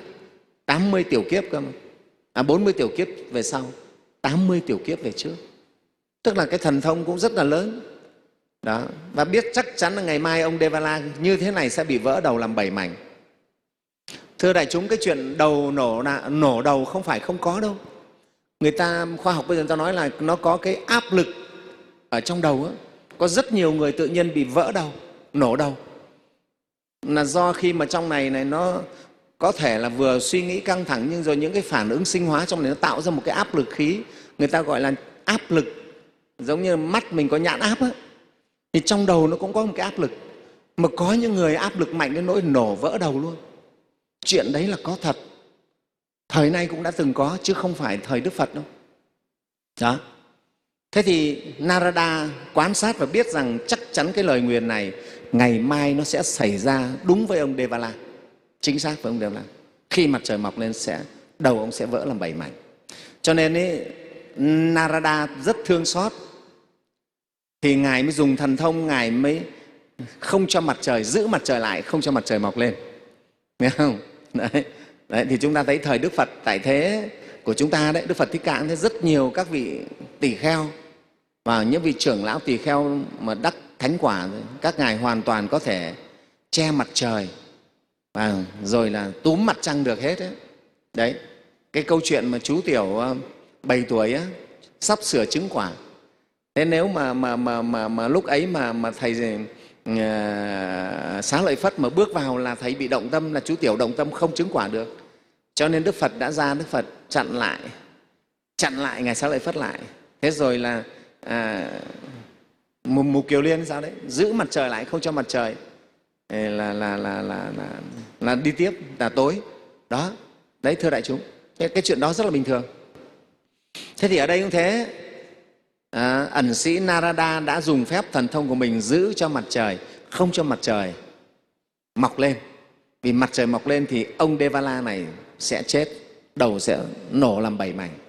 tám mươi tiểu kiếp cơ mà. À, bốn mươi tiểu kiếp về sau, tám mươi tiểu kiếp về trước. Tức là cái thần thông cũng rất là lớn. Đó. Và biết chắc chắn là ngày mai ông Devala như thế này sẽ bị vỡ đầu làm bảy mảnh. Thưa đại chúng, cái chuyện đầu nổ, là, nổ đầu không phải không có đâu. Người ta, khoa học bây giờ người ta nói là nó có cái áp lực ở trong đầu đó. Có rất nhiều người tự nhiên bị vỡ đầu, nổ đầu. Là do khi mà trong này này nó có thể là vừa suy nghĩ căng thẳng, nhưng rồi những cái phản ứng sinh hóa trong này nó tạo ra một cái áp lực khí, người ta gọi là áp lực. Giống như mắt mình có nhãn áp á, thì trong đầu nó cũng có một cái áp lực. Mà có những người áp lực mạnh đến nỗi nổ vỡ đầu luôn. Chuyện đấy là có thật. Thời nay cũng đã từng có, chứ không phải thời Đức Phật đâu. Đó. Thế thì Narada quan sát và biết rằng chắc chắn cái lời nguyền này ngày mai nó sẽ xảy ra đúng với ông Devala, chính xác với ông Devala. Khi mặt trời mọc lên sẽ đầu ông sẽ vỡ làm bảy mảnh. Cho nên ấy, Narada rất thương xót, thì Ngài mới dùng thần thông, Ngài mới không cho mặt trời, giữ mặt trời lại, không cho mặt trời mọc lên. Nghe không? Đấy. Đấy, thì chúng ta thấy thời Đức Phật tại thế của chúng ta đấy, Đức Phật Thích Ca thấy rất nhiều các vị tỳ kheo và những vị trưởng lão tỳ kheo mà đắc thánh quả, các ngài hoàn toàn có thể che mặt trời và rồi là túm mặt trăng được hết đấy. Đấy, cái câu chuyện mà chú Tiểu bảy tuổi á, sắp sửa chứng quả. Thế nếu mà mà mà mà, mà lúc ấy mà mà thầy uh, Xá Lợi Phất mà bước vào là thầy bị động tâm, là chú Tiểu động tâm không chứng quả được. Cho nên Đức Phật đã ra, Đức Phật chặn lại, chặn lại ngài Xá Lợi Phất lại. Thế rồi là à, Mục Kiều Liên sao đấy, giữ mặt trời lại, không cho mặt trời là là là là là, là đi tiếp, là tối. Đó, đấy thưa đại chúng, cái, cái chuyện đó rất là bình thường. Thế thì ở đây cũng thế, à, ẩn sĩ Narada đã dùng phép thần thông của mình giữ cho mặt trời, không cho mặt trời mọc lên. Vì mặt trời mọc lên thì ông Devala này sẽ chết, đầu sẽ nổ làm bảy mảnh.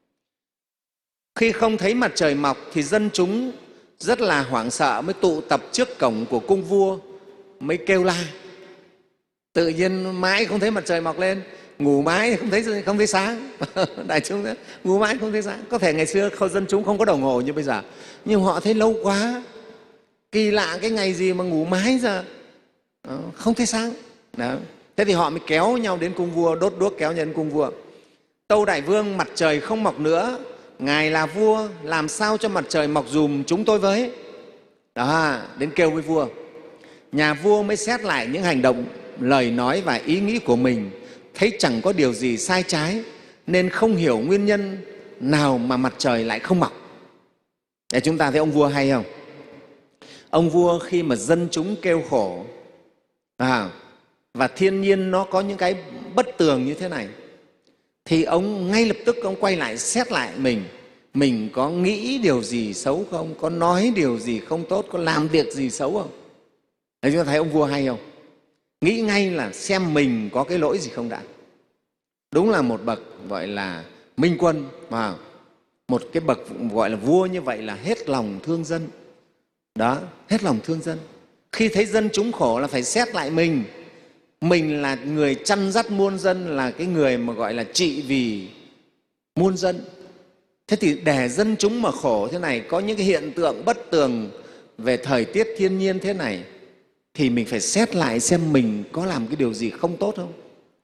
Khi không thấy mặt trời mọc thì dân chúng rất là hoảng sợ, mới tụ tập trước cổng của cung vua, mới kêu la. Tự nhiên mãi không thấy mặt trời mọc lên, ngủ mãi không thấy không thấy sáng. Đại chúng đó, ngủ mãi không thấy sáng. Có thể ngày xưa dân chúng không có đồng hồ như bây giờ, nhưng họ thấy lâu quá, kỳ lạ, cái ngày gì mà ngủ mãi giờ đó, không thấy sáng. Đó. Thế thì họ mới kéo nhau đến cung vua, đốt đuốc kéo nhau đến cung vua. Tâu đại vương, mặt trời không mọc nữa, ngài là vua, làm sao cho mặt trời mọc dùm chúng tôi với. Đó, đến kêu với vua. Nhà vua mới xét lại những hành động, lời nói và ý nghĩ của mình, thấy chẳng có điều gì sai trái, nên không hiểu nguyên nhân nào mà mặt trời lại không mọc. Để chúng ta thấy ông vua hay không? Ông vua khi mà dân chúng kêu khổ à, và thiên nhiên nó có những cái bất tường như thế này, thì ông ngay lập tức ông quay lại xét lại mình. Mình có nghĩ điều gì xấu không? Có nói điều gì không tốt? Có làm việc gì xấu không? Đấy, chúng ta thấy ông vua hay không? Nghĩ ngay là xem mình có cái lỗi gì không đã. Đúng là một bậc gọi là minh quân, mà một cái bậc gọi là vua như vậy là hết lòng thương dân. Đó, hết lòng thương dân. Khi thấy dân chúng khổ là phải xét lại mình. Mình là người chăn dắt muôn dân, là cái người mà gọi là trị vì muôn dân. Thế thì để dân chúng mà khổ thế này, có những cái hiện tượng bất tường về thời tiết thiên nhiên thế này, thì mình phải xét lại xem mình có làm cái điều gì không tốt không.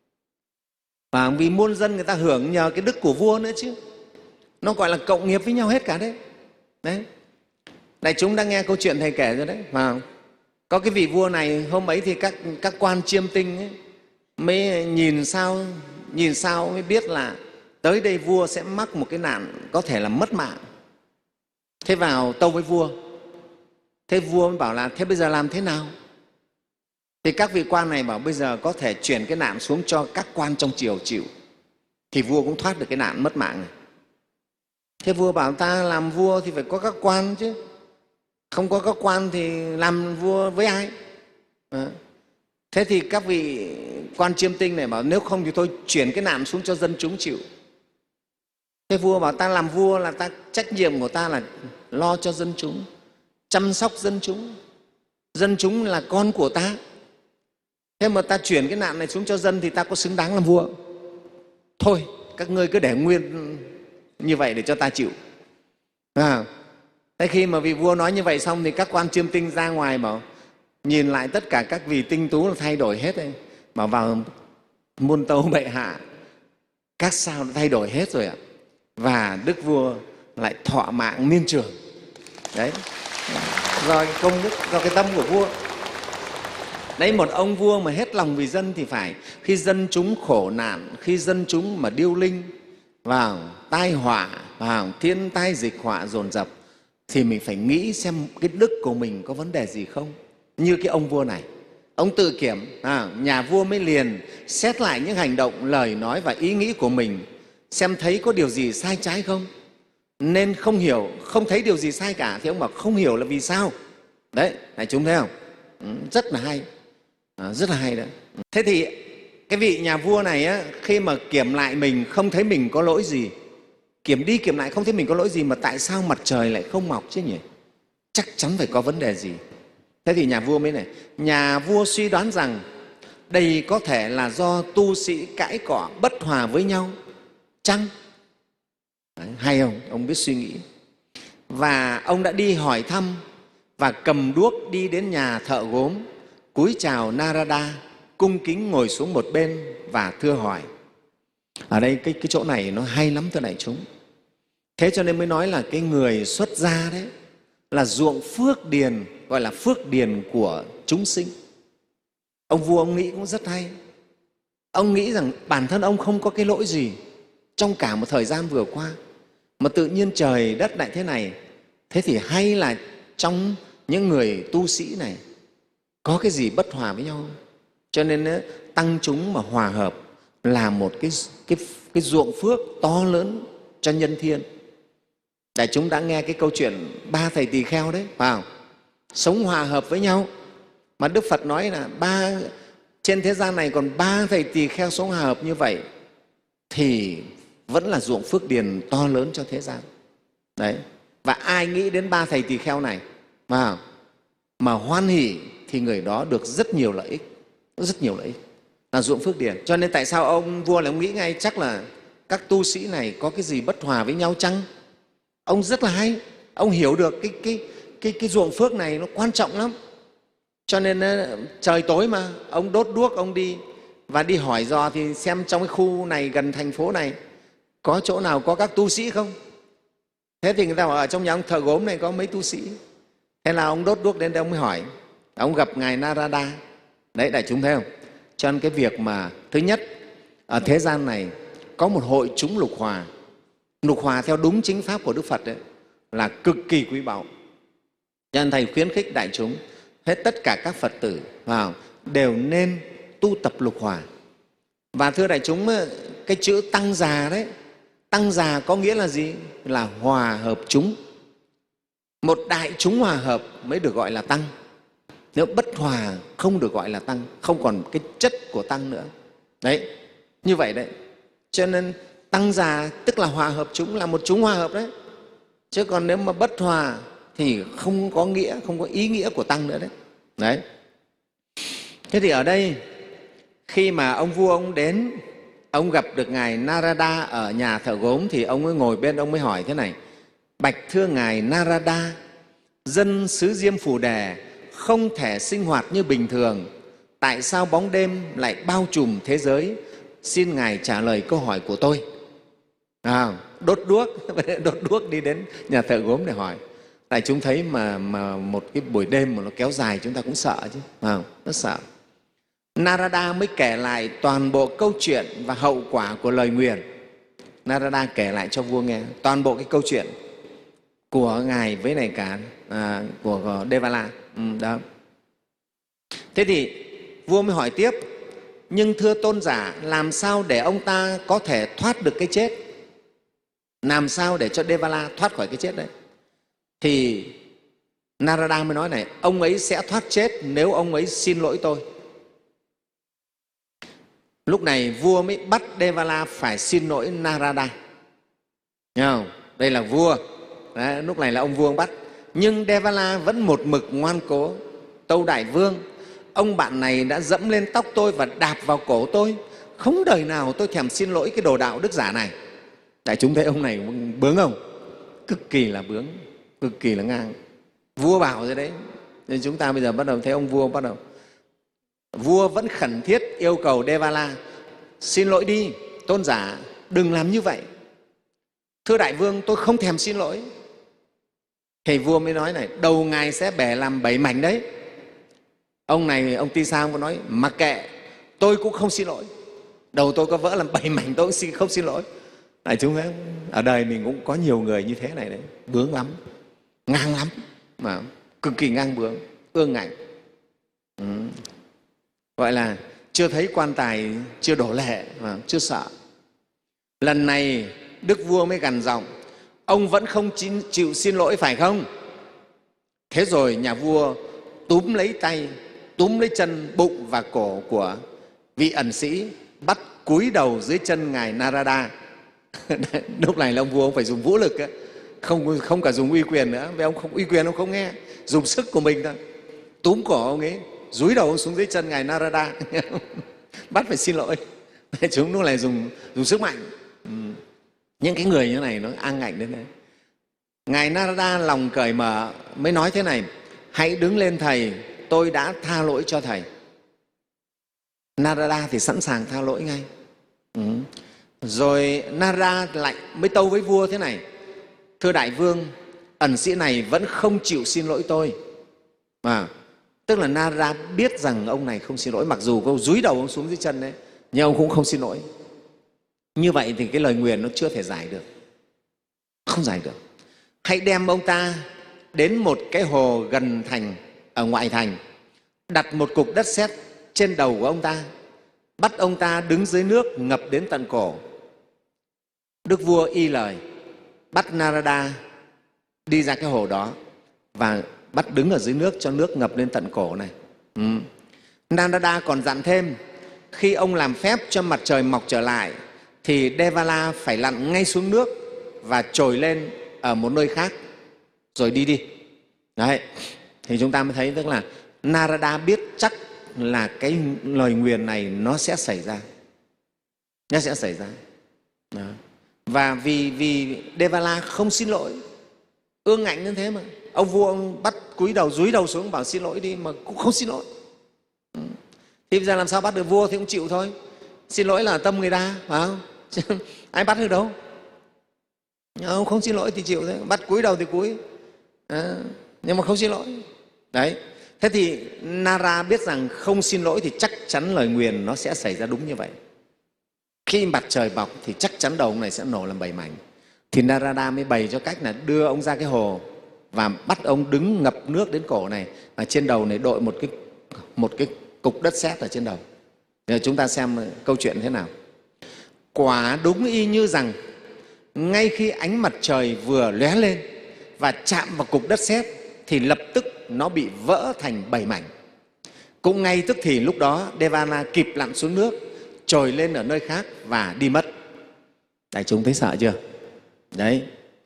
Và vì muôn dân người ta hưởng nhờ cái đức của vua nữa chứ. Nó gọi là cộng nghiệp với nhau hết cả đấy. Đấy. Đại chúng đã nghe câu chuyện thầy kể rồi đấy. Và có cái vị vua này, hôm ấy thì các, các quan chiêm tinh ấy, mới nhìn sao, nhìn sao mới biết là tới đây vua sẽ mắc một cái nạn có thể là mất mạng. Thế vào tâu với vua. Thế vua mới bảo là thế bây giờ làm thế nào? Thì các vị quan này bảo bây giờ có thể chuyển cái nạn xuống cho các quan trong triều chịu, thì vua cũng thoát được cái nạn mất mạng này. Thế vua bảo ta làm vua thì phải có các quan chứ, không có các quan thì làm vua với ai? À. Thế thì các vị quan chiêm tinh này bảo nếu không thì thôi chuyển cái nạn xuống cho dân chúng chịu. Thế vua bảo ta làm vua là ta trách nhiệm của ta là lo cho dân chúng, chăm sóc dân chúng. Dân chúng là con của ta. Thế mà ta chuyển cái nạn này xuống cho dân thì ta có xứng đáng làm vua? Thôi, các ngươi cứ để nguyên như vậy để cho ta chịu. À, thế khi mà vị vua nói như vậy xong thì các quan chiêm tinh ra ngoài bảo, nhìn lại tất cả các vị tinh tú là thay đổi hết đấy. Bảo vào muôn tâu bệ hạ, các sao đã thay đổi hết rồi ạ. Và đức vua lại thọ mạng niên trường. Đấy, do cái công đức, do cái tâm của vua. Đấy, một ông vua mà hết lòng vì dân thì phải, khi dân chúng khổ nạn, khi dân chúng mà điêu linh vào tai họa, vào thiên tai dịch họa dồn dập, thì mình phải nghĩ xem cái đức của mình có vấn đề gì không. Như cái ông vua này, ông tự kiểm, à, nhà vua mới liền xét lại những hành động, lời nói và ý nghĩ của mình, xem thấy có điều gì sai trái không. Nên không hiểu, không thấy điều gì sai cả, thì ông bảo không hiểu là vì sao. Đấy, này chúng thấy không? Ừ, rất là hay, à, rất là hay đấy. Thế thì cái vị nhà vua này á, khi mà kiểm lại mình không thấy mình có lỗi gì, kiểm đi kiểm lại không thấy mình có lỗi gì, mà tại sao mặt trời lại không mọc chứ nhỉ? Chắc chắn phải có vấn đề gì. Thế thì nhà vua mới này, nhà vua suy đoán rằng đây có thể là do tu sĩ cãi cọ bất hòa với nhau chăng? Đấy, hay không? Ông biết suy nghĩ. Và ông đã đi hỏi thăm và cầm đuốc đi đến nhà thợ gốm, cúi chào Narada, cung kính ngồi xuống một bên và thưa hỏi. Ở đây cái, cái chỗ này nó hay lắm thưa đại chúng. Thế cho nên mới nói là cái người xuất gia đấy là ruộng phước điền, gọi là phước điền của chúng sinh. Ông vua ông nghĩ cũng rất hay. Ông nghĩ rằng bản thân ông không có cái lỗi gì trong cả một thời gian vừa qua, mà tự nhiên trời đất lại thế này. Thế thì hay là trong những người tu sĩ này có cái gì bất hòa với nhau. Cho nên tăng chúng mà hòa hợp là một cái, cái, cái ruộng phước to lớn cho nhân thiên. Đại chúng đã nghe cái câu chuyện ba thầy tỳ kheo đấy, phải không? Sống hòa hợp với nhau. Mà Đức Phật nói là ba trên thế gian này còn ba thầy tỳ kheo sống hòa hợp như vậy thì vẫn là ruộng phước điền to lớn cho thế gian. Đấy. Và ai nghĩ đến ba thầy tỳ kheo này mà, mà hoan hỷ thì người đó được rất nhiều lợi ích, rất nhiều lợi ích, là ruộng phước điền. Cho nên tại sao ông vua lại ông nghĩ ngay chắc là các tu sĩ này có cái gì bất hòa với nhau chăng? Ông rất là hay, ông hiểu được cái, cái, cái, cái ruộng phước này nó quan trọng lắm. Cho nên trời tối mà, ông đốt đuốc, ông đi và đi hỏi dò thì xem trong cái khu này gần thành phố này có chỗ nào có các tu sĩ không. Thế thì người ta bảo ở trong nhà ông thợ gốm này có mấy tu sĩ. Thế là ông đốt đuốc đến đây ông mới hỏi, ông gặp Ngài Narada. Đấy, đại chúng thấy không? Cho nên cái việc mà thứ nhất, ở thế gian này có một hội chúng lục hòa. Lục hòa theo đúng chính pháp của Đức Phật đấy là cực kỳ quý báu. Cho nên Thầy khuyến khích đại chúng, hết tất cả các Phật tử vào đều nên tu tập lục hòa. Và thưa đại chúng, cái chữ tăng già đấy, tăng già có nghĩa là gì? Là hòa hợp chúng. Một đại chúng hòa hợp mới được gọi là tăng. Nếu bất hòa không được gọi là tăng, không còn cái chất của tăng nữa. Đấy, như vậy đấy. Cho nên tăng già tức là hòa hợp chúng, là một chúng hòa hợp đấy. Chứ còn nếu mà bất hòa thì không có nghĩa, không có ý nghĩa của tăng nữa đấy. Đấy. Thế thì ở đây khi mà ông vua ông đến, ông gặp được Ngài Narada ở nhà thợ gốm thì ông mới ngồi bên, ông mới hỏi thế này: bạch thưa Ngài Narada, dân xứ Diêm Phù Đề không thể sinh hoạt như bình thường, tại sao bóng đêm lại bao trùm thế giới? Xin Ngài trả lời câu hỏi của tôi. À, đốt đuốc, đốt đuốc đi đến nhà thợ gốm để hỏi. Tại chúng thấy mà, mà một cái buổi đêm mà nó kéo dài chúng ta cũng sợ chứ, à, rất sợ. Narada mới kể lại toàn bộ câu chuyện và hậu quả của lời nguyền. Narada kể lại cho vua nghe toàn bộ cái câu chuyện của Ngài với này cả à, của, của Devala. Ừ, đó. Thế thì vua mới hỏi tiếp: nhưng thưa tôn giả, làm sao để ông ta có thể thoát được cái chết? Làm sao để cho Devala thoát khỏi cái chết đấy? Thì Narada mới nói này: ông ấy sẽ thoát chết nếu ông ấy xin lỗi tôi. Lúc này vua mới bắt Devala phải xin lỗi Narada. Nghe không? Đây là vua. Đấy, lúc này là ông vua ông bắt. Nhưng Devala vẫn một mực ngoan cố. Tâu đại vương, ông bạn này đã dẫm lên tóc tôi và đạp vào cổ tôi. Không đời nào tôi thèm xin lỗi cái đồ đạo đức giả này. Đại chúng thấy ông này bướng không? Cực kỳ là bướng, cực kỳ là ngang. Vua bảo rồi đấy. Nên chúng ta bây giờ bắt đầu thấy ông vua bắt đầu. Vua vẫn khẩn thiết yêu cầu Devala: xin lỗi đi, tôn giả, đừng làm như vậy. Thưa đại vương, tôi không thèm xin lỗi. Thì vua mới nói này: đầu ngài sẽ bẻ làm bảy mảnh đấy. Ông này, ông Tisa có nói: mặc kệ, tôi cũng không xin lỗi. Đầu tôi có vỡ làm bảy mảnh tôi cũng không xin lỗi. Đại chúng thấy ở đời mình cũng có nhiều người như thế này đấy, bướng lắm, ngang lắm, mà cực kỳ ngang bướng, ương ngạnh. Ừ. Gọi là chưa thấy quan tài chưa đổ lệ mà chưa sợ. Lần này đức vua mới gằn giọng: ông vẫn không chịu xin lỗi phải không? Thế rồi nhà vua túm lấy tay, túm lấy chân, bụng và cổ của vị ẩn sĩ, bắt cúi đầu dưới chân Ngài Narada. Lúc này là ông vua ông phải dùng vũ lực ấy. Không, không cả dùng uy quyền nữa, vì ông không uy quyền ông không nghe, dùng sức của mình thôi, túm cổ ông ấy, dúi đầu ông xuống dưới chân Ngài Narada. Bắt phải xin lỗi. Chúng lúc này dùng, dùng sức mạnh. Ừ. Những cái người như này nó an ngạnh đến đấy. Ngài Narada lòng cởi mở mới nói thế này: hãy đứng lên thầy, tôi đã tha lỗi cho thầy. Narada thì sẵn sàng tha lỗi ngay. Ừ. Rồi Narada lại mới tâu với vua thế này: thưa đại vương, ẩn sĩ này vẫn không chịu xin lỗi tôi. À, tức là Narada biết rằng ông này không xin lỗi, mặc dù ông dúi đầu ông xuống dưới chân đấy, nhưng ông cũng không xin lỗi. Như vậy thì cái lời nguyền nó chưa thể giải được, không giải được. Hãy đem ông ta đến một cái hồ gần thành, ở ngoại thành, đặt một cục đất sét trên đầu của ông ta, bắt ông ta đứng dưới nước ngập đến tận cổ. Đức vua y lời, bắt Narada đi ra cái hồ đó và bắt đứng ở dưới nước cho nước ngập lên tận cổ này. Ừ. Narada còn dặn thêm: khi ông làm phép cho mặt trời mọc trở lại thì Devala phải lặn ngay xuống nước và trồi lên ở một nơi khác rồi đi đi. Đấy, thì chúng ta mới thấy tức là Narada biết chắc là cái lời nguyền này nó sẽ xảy ra, nó sẽ xảy ra. Đó. Và vì vì Devala không xin lỗi, ương ngạnh như thế mà, Ông vua ông bắt cúi đầu, dúi đầu xuống bảo xin lỗi đi mà cũng không xin lỗi. Ừ. Thì bây giờ làm sao bắt được vua thì cũng chịu thôi. Xin lỗi là tâm người ta, phải không? Chứ ai bắt được đâu. Ông không xin lỗi thì chịu thôi, bắt cúi đầu thì cúi. À, nhưng mà không xin lỗi. Đấy. Thế thì Nara biết rằng không xin lỗi thì chắc chắn lời nguyền nó sẽ xảy ra đúng như vậy. Khi mặt trời mọc thì chắc chắn đầu ông này sẽ nổ làm bảy mảnh. Thì Narada mới bày cho cách là đưa ông ra cái hồ và bắt ông đứng ngập nước đến cổ này, và trên đầu này đội một cái, một cái cục đất sét ở trên đầu. Để chúng ta xem câu chuyện thế nào. Quả đúng y như rằng ngay khi ánh mặt trời vừa lóe lên và chạm vào cục đất sét thì lập tức nó bị vỡ thành bảy mảnh. Cũng ngay tức thì lúc đó Devana kịp lặn xuống nước, trồi lên ở nơi khác và đi mất. Đại chúng thấy sợ chưa? Đấy.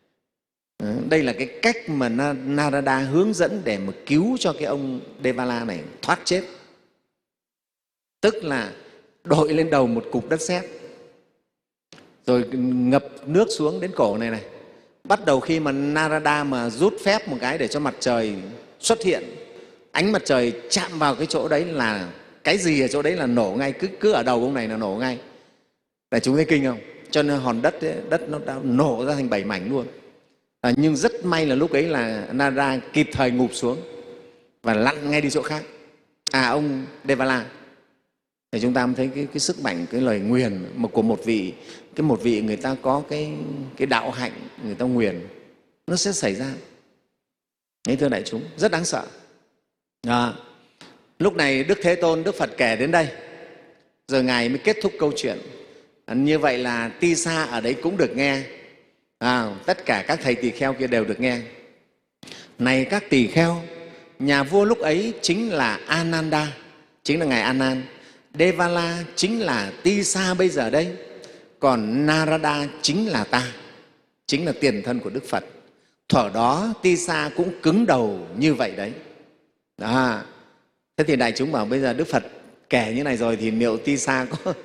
Đây là cái cách mà Narada hướng dẫn để mà cứu cho cái ông Devala này thoát chết. Tức là đội lên đầu một cục đất sét, rồi ngập nước xuống đến cổ này này. Bắt đầu khi mà Narada mà rút phép một cái để cho mặt trời xuất hiện, ánh mặt trời chạm vào cái chỗ đấy là cái gì ở chỗ đấy là nổ ngay, cứ cứ ở đầu ông này là nổ ngay. Đại chúng thấy kinh không? Cho nên hòn đất ấy, đất nó đã nổ ra thành bảy mảnh luôn. À, nhưng rất may là lúc ấy là Narada kịp thời ngụp xuống và lặn ngay đi chỗ khác. À, ông Devala. Thì chúng ta mới thấy cái, cái sức mạnh, cái lời nguyền mà của một vị, cái một vị người ta có cái, cái đạo hạnh, người ta nguyền, nó sẽ xảy ra. Đấy, thưa đại chúng, rất đáng sợ. À, lúc này Đức Thế Tôn, Đức Phật kể đến đây, rồi Ngài mới kết thúc câu chuyện. À, như vậy là Tisa ở đấy cũng được nghe. À, tất cả các thầy tỳ kheo kia đều được nghe. Này các tỳ kheo, nhà vua lúc ấy chính là Ananda, chính là Ngài Anan. Devala chính là Tisa bây giờ đây. Còn Narada chính là ta, chính là tiền thân của Đức Phật. Thuở đó Tisa cũng cứng đầu như vậy đấy. Đó. Thế thì đại chúng bảo bây giờ Đức Phật kể như này rồi thì liệu Tisa có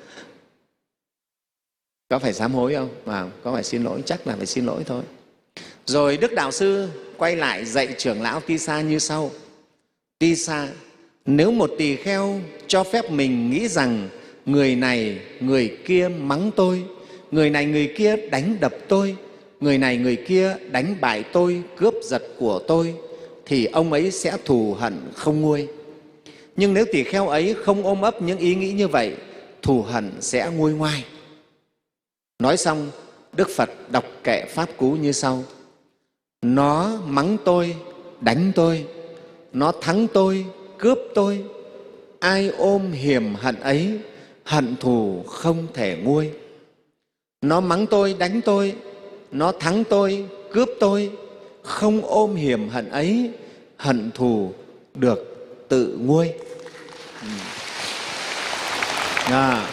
có phải sám hối không? Mà có phải xin lỗi? Chắc là phải xin lỗi thôi. Rồi Đức Đạo Sư quay lại dạy trưởng lão Tisa như sau. Tisa, nếu một tỳ kheo cho phép mình nghĩ rằng người này, người kia mắng tôi, người này, người kia đánh đập tôi, người này, người kia đánh bại tôi, cướp giật của tôi, thì ông ấy sẽ thù hận không nguôi. Nhưng nếu tỳ kheo ấy không ôm ấp những ý nghĩ như vậy, thù hận sẽ nguôi ngoai. Nói xong, Đức Phật đọc kệ Pháp Cú như sau. Nó mắng tôi, đánh tôi, nó thắng tôi, cướp tôi, ai ôm hiềm hận ấy, hận thù không thể nguôi. Nó mắng tôi, đánh tôi, nó thắng tôi, cướp tôi, không ôm hiềm hận ấy, hận thù được tự nguôi. À,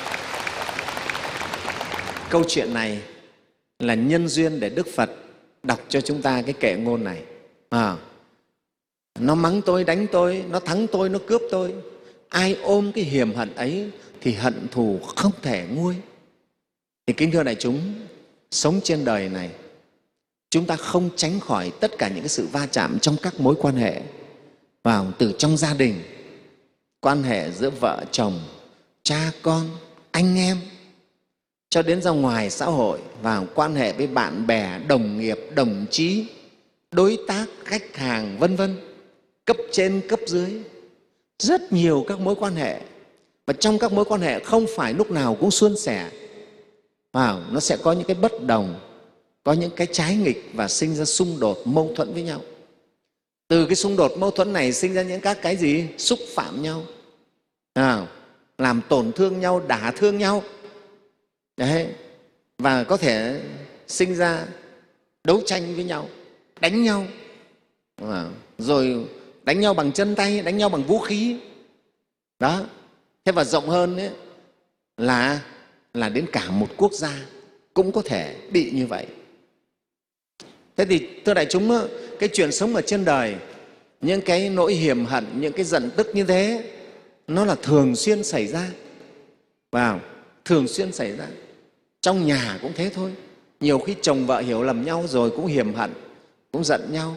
câu chuyện này là nhân duyên để Đức Phật đọc cho chúng ta cái kệ ngôn này. À, nó mắng tôi, đánh tôi, nó thắng tôi, nó cướp tôi, ai ôm cái hiềm hận ấy thì hận thù không thể nguôi. Thì kính thưa đại chúng, sống trên đời này chúng ta không tránh khỏi tất cả những cái sự va chạm trong các mối quan hệ, vào từ trong gia đình, quan hệ giữa vợ chồng, cha con, anh em, cho đến ra ngoài xã hội, vào quan hệ với bạn bè, đồng nghiệp, đồng chí, đối tác, khách hàng, vân vân, cấp trên, cấp dưới, rất nhiều các mối quan hệ. Và trong các mối quan hệ không phải lúc nào cũng suôn sẻ, vào nó sẽ có những cái bất đồng, có những cái trái nghịch và sinh ra xung đột, mâu thuẫn với nhau. Từ cái xung đột mâu thuẫn này sinh ra những các cái gì? Xúc phạm nhau, à, làm tổn thương nhau, đả thương nhau. Đấy. Và có thể sinh ra đấu tranh với nhau, đánh nhau, à, rồi đánh nhau bằng chân tay, đánh nhau bằng vũ khí. Đó. Thế và rộng hơn ấy, là, là đến cả một quốc gia cũng có thể bị như vậy. Thế thì thưa đại chúng, cái chuyện sống ở trên đời, những cái nỗi hiềm hận, những cái giận tức như thế, nó là thường xuyên xảy ra. Vào, thường xuyên xảy ra. Trong nhà cũng thế thôi. Nhiều khi chồng vợ hiểu lầm nhau rồi cũng hiềm hận, cũng giận nhau.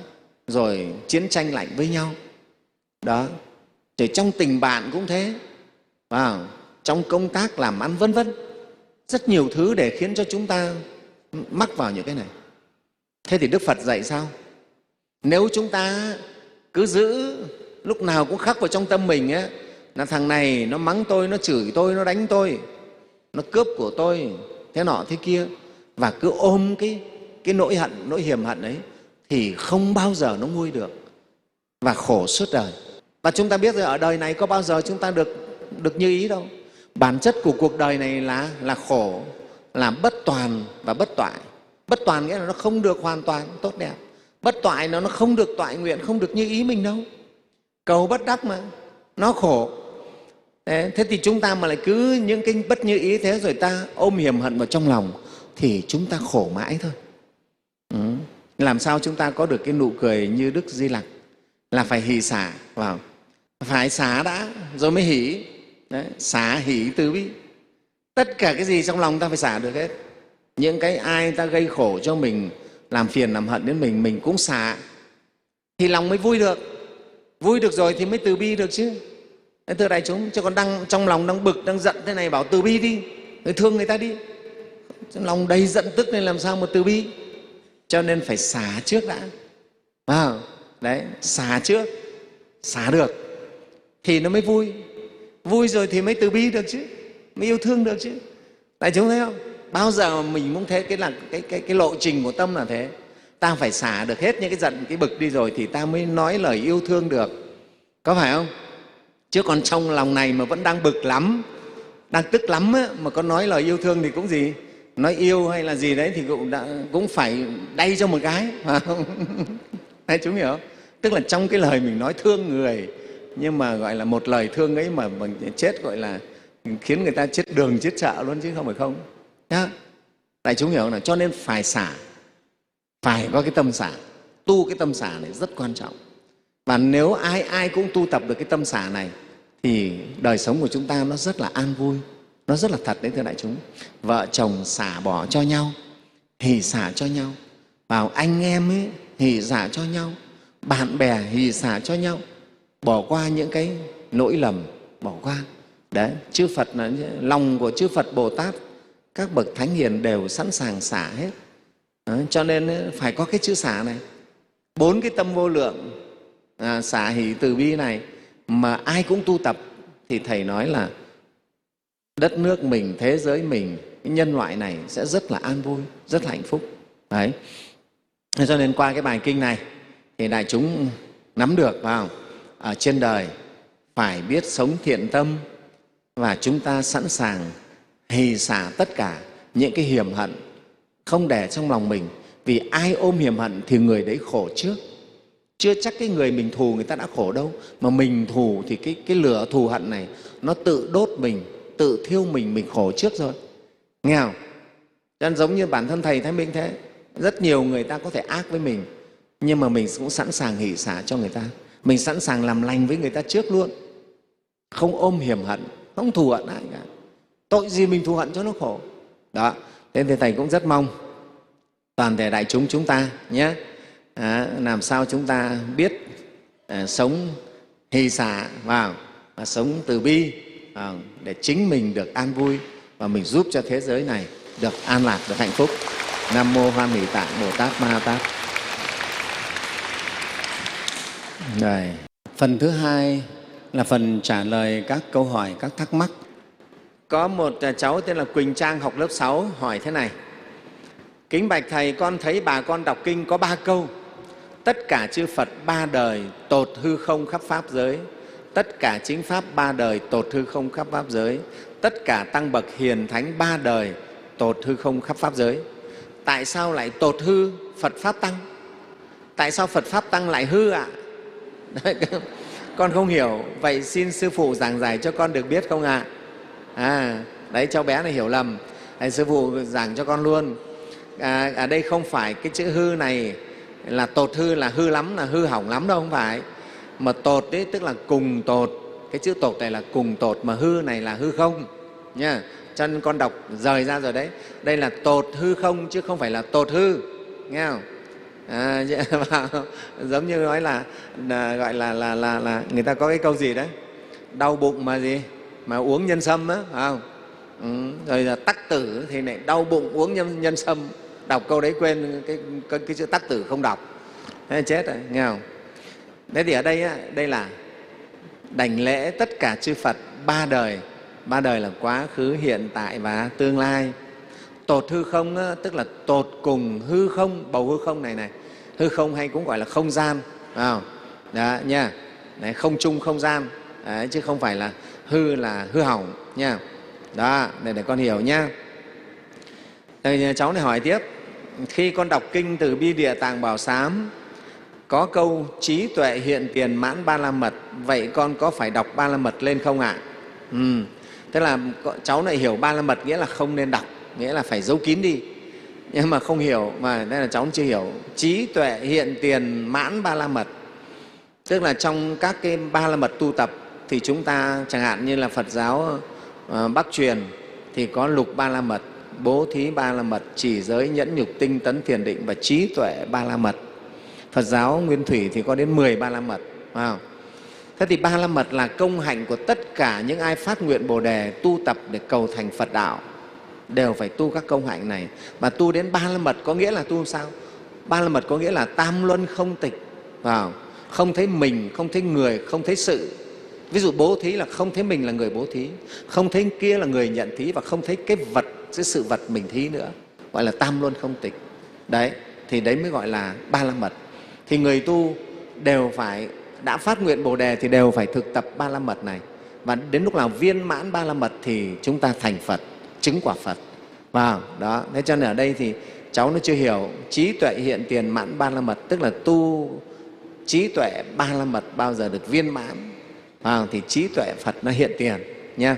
rồi chiến tranh lạnh với nhau. Đó, rồi trong tình bạn cũng thế, vào trong công tác làm ăn vân vân, rất nhiều thứ để khiến cho chúng ta mắc vào những cái này. Thế thì Đức Phật dạy sao? Nếu chúng ta cứ giữ lúc nào cũng khắc vào trong tâm mình ấy, là thằng này nó mắng tôi, nó chửi tôi, nó đánh tôi, nó cướp của tôi, thế nọ thế kia, và cứ ôm cái, cái nỗi hận, nỗi hiềm hận ấy, thì không bao giờ nó nguôi được và khổ suốt đời. Và chúng ta biết rồi, ở đời này có bao giờ chúng ta được, được như ý đâu. Bản chất của cuộc đời này là, là khổ, là bất toàn và bất toại. Bất toàn nghĩa là nó không được hoàn toàn tốt đẹp. Bất toại nó, nó không được toại nguyện, không được như ý mình đâu. Cầu bất đắc mà, nó khổ. Thế, thế thì chúng ta mà lại cứ những cái bất như ý thế rồi ta ôm hiềm hận vào trong lòng thì chúng ta khổ mãi thôi. Ừ. Làm sao chúng ta có được cái nụ cười như Đức Di Lặc? Là phải hỷ xả vào, phải xả đã rồi mới hỷ. Đấy, xả hỷ từ bi. Tất cả cái gì trong lòng ta phải xả được hết. Những cái ai ta gây khổ cho mình, làm phiền làm hận đến mình, mình cũng xả thì lòng mới vui được. Vui được rồi thì mới từ bi được chứ. Đấy, thưa đại chúng, chứ còn đang trong lòng đang bực, đang giận thế này bảo từ bi đi, người thương người ta đi, trong lòng đầy giận tức nên làm sao mà từ bi. Cho nên phải xả trước đã. À, đấy, xả trước, xả được thì nó mới vui. Vui rồi thì mới từ bi được chứ, mới yêu thương được chứ. Đại chúng thấy không? Bao giờ mình cũng thế, cái là cái, cái, cái lộ trình của tâm là thế. Ta phải xả được hết những cái giận, cái bực đi rồi thì ta mới nói lời yêu thương được. Có phải không? Chứ còn trong lòng này mà vẫn đang bực lắm, đang tức lắm á, mà có nói lời yêu thương thì cũng gì, nói yêu hay là gì đấy thì cũng, đã, cũng phải đay cho một cái. Đại chúng hiểu không? Tức là trong cái lời mình nói thương người, nhưng mà gọi là một lời thương ấy mà mình chết, gọi là khiến người ta chết đường chết chợ luôn chứ không phải không. Nhá. Đại chúng hiểu là cho nên phải xả, phải có cái tâm xả. Tu cái tâm xả này rất quan trọng. Và nếu ai ai cũng tu tập được cái tâm xả này thì đời sống của chúng ta nó rất là an vui, nó rất là thật đấy thưa đại chúng. Vợ chồng xả bỏ cho nhau, hỷ xả cho nhau, vào anh em ấy hỷ xả cho nhau, bạn bè hỷ xả cho nhau, bỏ qua những cái lỗi lầm, bỏ qua. Đấy, chư Phật là lòng của chư Phật Bồ Tát, các bậc thánh hiền đều sẵn sàng xả hết. Đấy, cho nên phải có cái chữ xả này. Bốn cái tâm vô lượng, à, xả hỷ từ bi này mà ai cũng tu tập thì thầy nói là đất nước mình, thế giới mình, cái nhân loại này sẽ rất là an vui, rất là hạnh phúc. Đấy. Cho nên qua cái bài kinh này thì đại chúng nắm được vào ở trên đời phải biết sống thiện tâm, và chúng ta sẵn sàng hỷ xả tất cả những cái hiềm hận, không để trong lòng mình. Vì ai ôm hiềm hận thì người đấy khổ trước. Chưa chắc cái người mình thù người ta đã khổ đâu, mà mình thù thì cái, cái lửa thù hận này nó tự đốt mình, tự thiêu mình, mình khổ trước rồi. Nghe không? Cho nên giống như bản thân Thầy Thái Minh thế, rất nhiều người ta có thể ác với mình, nhưng mà mình cũng sẵn sàng hỷ xả cho người ta. Mình sẵn sàng làm lành với người ta trước luôn, không ôm hiềm hận, không thù hận ai cả. Tội gì mình thù hận cho nó khổ. Đó, thế thì Thầy cũng rất mong toàn thể đại chúng chúng ta nhé, à, làm sao chúng ta biết à, sống hỷ xả vào và sống từ bi à, để chính mình được an vui và mình giúp cho thế giới này được an lạc, được hạnh phúc. Nam mô Hoan Hỷ Tạng Bồ Tát Ma Tát. Rồi, phần thứ hai là phần trả lời các câu hỏi, các thắc mắc. Có một cháu tên là Quỳnh Trang học lớp sáu hỏi thế này: kính bạch Thầy, con thấy bà con đọc kinh có ba câu: tất cả chư Phật ba đời tột hư không khắp pháp giới, tất cả chính Pháp ba đời tột hư không khắp pháp giới, tất cả tăng bậc hiền thánh ba đời tột hư không khắp pháp giới. Tại sao lại tột hư Phật Pháp Tăng? Tại sao Phật Pháp Tăng lại hư ạ? À? Con không hiểu, vậy xin Sư Phụ giảng giải cho con được biết không ạ? À? À, đấy, cháu bé này hiểu lầm. Đấy, Sư Phụ giảng cho con luôn. À, ở đây không phải cái chữ hư này là tột hư là hư lắm, là hư hỏng lắm đâu, không phải. Mà tột đấy tức là cùng tột. Cái chữ tột này là cùng tột, mà hư này là hư không nha. Cho nên con đọc rời ra rồi đấy. Đây là tột hư không chứ không phải là tột hư, nghe không? À, giống như nói là, là gọi là, là là là người ta có cái câu gì đấy, đau bụng mà gì mà uống nhân sâm á, phải không? Ừ, rồi là tắc tử thì lại đau bụng uống nhân, nhân sâm. Đọc câu đấy quên cái, cái, cái chữ tắc tử không đọc, thế chết rồi, nghe không? Thế thì ở đây á, đây là đảnh lễ tất cả chư Phật ba đời. Ba đời là quá khứ, hiện tại và tương lai. Tột hư không á, tức là tột cùng hư không, bầu hư không này này. Hư không hay cũng gọi là không gian, phải không? Đó nha. Đấy, không trung không gian. Đấy, chứ không phải là hư là hư hỏng nha. Đó, để để con hiểu nha. Rồi cháu này hỏi tiếp, khi con đọc kinh từ bi Địa Tạng Bảo Sám có câu trí tuệ hiện tiền mãn ba la mật, vậy con có phải đọc ba la mật lên không ạ? À? Ừ. Tức là cháu lại hiểu ba la mật nghĩa là không nên đọc, nghĩa là phải giấu kín đi. Nhưng mà không hiểu, mà đây là cháu chưa hiểu. Trí tuệ hiện tiền mãn ba la mật, tức là trong các cái ba la mật tu tập thì chúng ta chẳng hạn như là Phật giáo uh, Bắc truyền thì có lục ba la mật, bố thí ba la mật, chỉ giới, nhẫn nhục, tinh tấn, thiền định và trí tuệ ba la mật. Phật giáo Nguyên thủy thì có đến mười ba la mật, phải không? Thế thì ba la mật là công hạnh của tất cả những ai phát nguyện Bồ đề tu tập để cầu thành Phật đạo, đều phải tu các công hạnh này. Mà tu đến ba la mật có nghĩa là tu sao? Ba la mật có nghĩa là tam luân không tịch, phải không? Không thấy mình, không thấy người, không thấy sự. Ví dụ bố thí là không thấy mình là người bố thí, không thấy kia là người nhận thí, và không thấy cái vật, cái sự vật mình thí nữa, gọi là tam luân không tịch. Đấy, thì đấy mới gọi là ba la mật. Thì người tu đều phải, đã phát nguyện Bồ đề thì đều phải thực tập ba la mật này. Và đến lúc nào viên mãn ba la mật thì chúng ta thành Phật, chứng quả Phật. Vào đó, thế cho nên ở đây thì cháu nó chưa hiểu trí tuệ hiện tiền mãn ba la mật, tức là tu trí tuệ ba la mật bao giờ được viên mãn, à, thì trí tuệ Phật nó hiện tiền nha.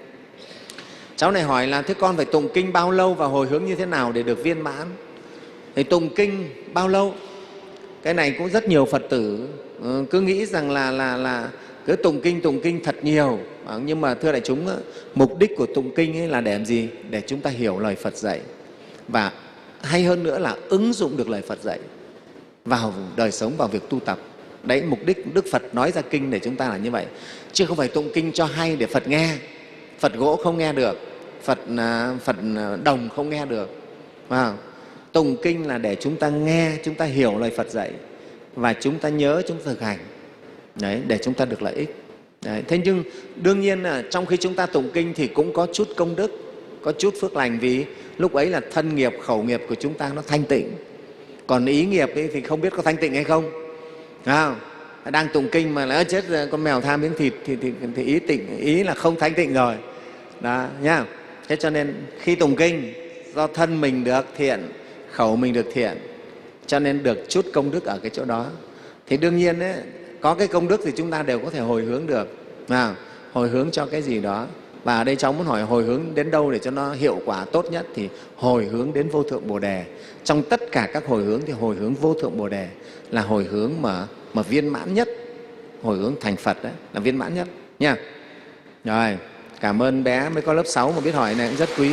Cháu này hỏi là thế con phải tụng kinh bao lâu và hồi hướng như thế nào để được viên mãn? Thì tụng kinh bao lâu? Cái này cũng rất nhiều Phật tử cứ nghĩ rằng là là là cứ tụng kinh tụng kinh thật nhiều, nhưng mà thưa đại chúng, mục đích của tụng kinh ấy là để làm gì? Để chúng ta hiểu lời Phật dạy, và hay hơn nữa là ứng dụng được lời Phật dạy vào đời sống, vào việc tu tập. Đấy, mục đích Đức Phật nói ra kinh để chúng ta là như vậy, chứ không phải tụng kinh cho hay để Phật nghe. Phật gỗ không nghe được, Phật Phật đồng không nghe được. À, tụng kinh là để chúng ta nghe, chúng ta hiểu lời Phật dạy và chúng ta nhớ, chúng ta thực hành. Đấy, để chúng ta được lợi ích. Đấy, thế nhưng đương nhiên là trong khi chúng ta tụng kinh thì cũng có chút công đức, có chút phước lành, vì lúc ấy là thân nghiệp, khẩu nghiệp của chúng ta nó thanh tịnh. Còn ý nghiệp ấy thì không biết có thanh tịnh hay không. À, đang tụng kinh mà lỡ chết con mèo tham miếng thịt thì, thì, thì ý tịnh, ý là không thanh tịnh rồi. Đó, nhá. Thế cho nên khi tụng kinh, do thân mình được thiện, khẩu mình được thiện, cho nên được chút công đức ở cái chỗ đó. Thì đương nhiên ấy, có cái công đức thì chúng ta đều có thể hồi hướng được, à, hồi hướng cho cái gì đó. Và ở đây cháu muốn hỏi hồi hướng đến đâu để cho nó hiệu quả tốt nhất, thì hồi hướng đến vô thượng Bồ đề. Trong tất cả các hồi hướng thì hồi hướng vô thượng Bồ đề là hồi hướng mà, mà viên mãn nhất, hồi hướng thành Phật đấy là viên mãn nhất nha. Rồi, cảm ơn bé mới có lớp sáu mà biết hỏi này cũng rất quý.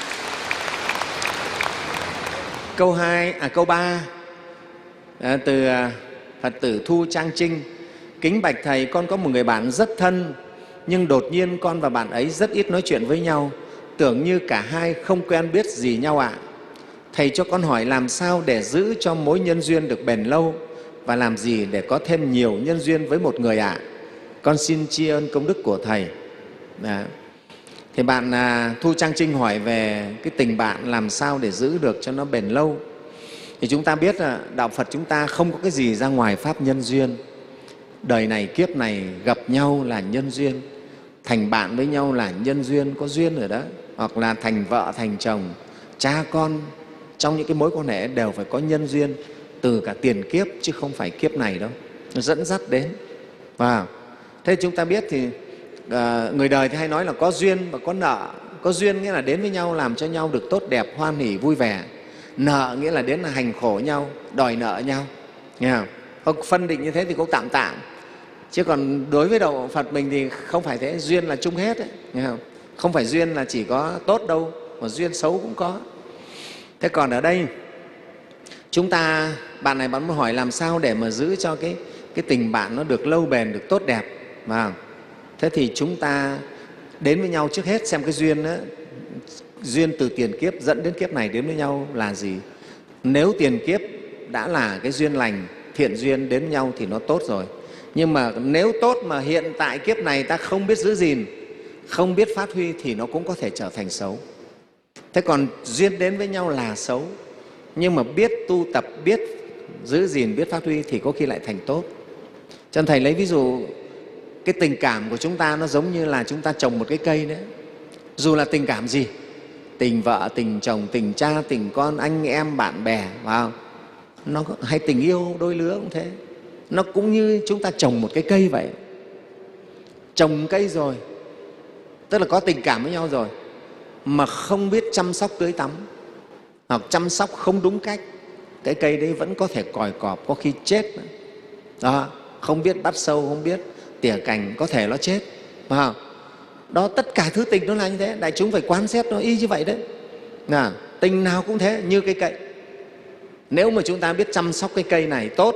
Câu hai, à câu ba, à, từ Phật tử Thu Trang Trinh: kính bạch Thầy, con có một người bạn rất thân, nhưng đột nhiên con và bạn ấy rất ít nói chuyện với nhau, tưởng như cả hai không quen biết gì nhau ạ. À. Thầy cho con hỏi làm sao để giữ cho mối nhân duyên được bền lâu, và làm gì để có thêm nhiều nhân duyên với một người ạ? À? Con xin tri ân công đức của Thầy. Đó. Thì bạn à, Thu Trang Trinh hỏi về cái tình bạn làm sao để giữ được cho nó bền lâu. Thì chúng ta biết là đạo Phật chúng ta không có cái gì ra ngoài pháp nhân duyên. Đời này kiếp này gặp nhau là nhân duyên, thành bạn với nhau là nhân duyên, có duyên rồi đó. Hoặc là thành vợ, thành chồng, cha con, trong những cái mối quan hệ đều phải có nhân duyên từ cả tiền kiếp chứ không phải kiếp này đâu, nó dẫn dắt đến. Và thế chúng ta biết thì à, người đời thì hay nói là có duyên và có nợ. Có duyên nghĩa là đến với nhau làm cho nhau được tốt đẹp, hoan hỉ, vui vẻ. Nợ nghĩa là đến là hành khổ nhau, đòi nợ nhau. Nghe không? Không phân định như thế thì cũng tạm tạm. Chứ còn đối với đạo Phật mình thì không phải thế, duyên là chung hết ấy, nghe không? Không phải duyên là chỉ có tốt đâu, mà duyên xấu cũng có. Thế còn ở đây Chúng ta, bạn này bạn muốn hỏi làm sao để mà giữ cho cái, cái tình bạn nó được lâu bền, được tốt đẹp. Và thế thì chúng ta đến với nhau trước hết xem cái duyên đó, duyên từ tiền kiếp dẫn đến kiếp này đến với nhau là gì. Nếu tiền kiếp đã là cái duyên lành, thiện duyên đến với nhau thì nó tốt rồi. Nhưng mà nếu tốt mà hiện tại kiếp này ta không biết giữ gìn, không biết phát huy thì nó cũng có thể trở thành xấu. Thế còn duyên đến với nhau là xấu, nhưng mà biết tu tập, biết giữ gìn, biết phát huy thì có khi lại thành tốt. Cho nên Thầy lấy ví dụ cái tình cảm của chúng ta nó giống như là chúng ta trồng một cái cây đấy. Dù là tình cảm gì, tình vợ, tình chồng, tình cha, tình con, anh em, bạn bè, phải không? Nó hay tình yêu đôi lứa cũng thế. Nó cũng như chúng ta trồng một cái cây vậy. Trồng cây rồi, tức là có tình cảm với nhau rồi, mà không biết chăm sóc tưới tắm hoặc chăm sóc không đúng cách, cái cây đấy vẫn có thể còi cọp, có khi chết. Đó, không biết bắt sâu, không biết tỉa cành, có thể nó chết. Phải không? Đó, tất cả thứ tình nó là như thế. Đại chúng phải quan sát nó y như vậy đấy. À, tình nào cũng thế, như cái cây. Nếu mà chúng ta biết chăm sóc cái cây này tốt,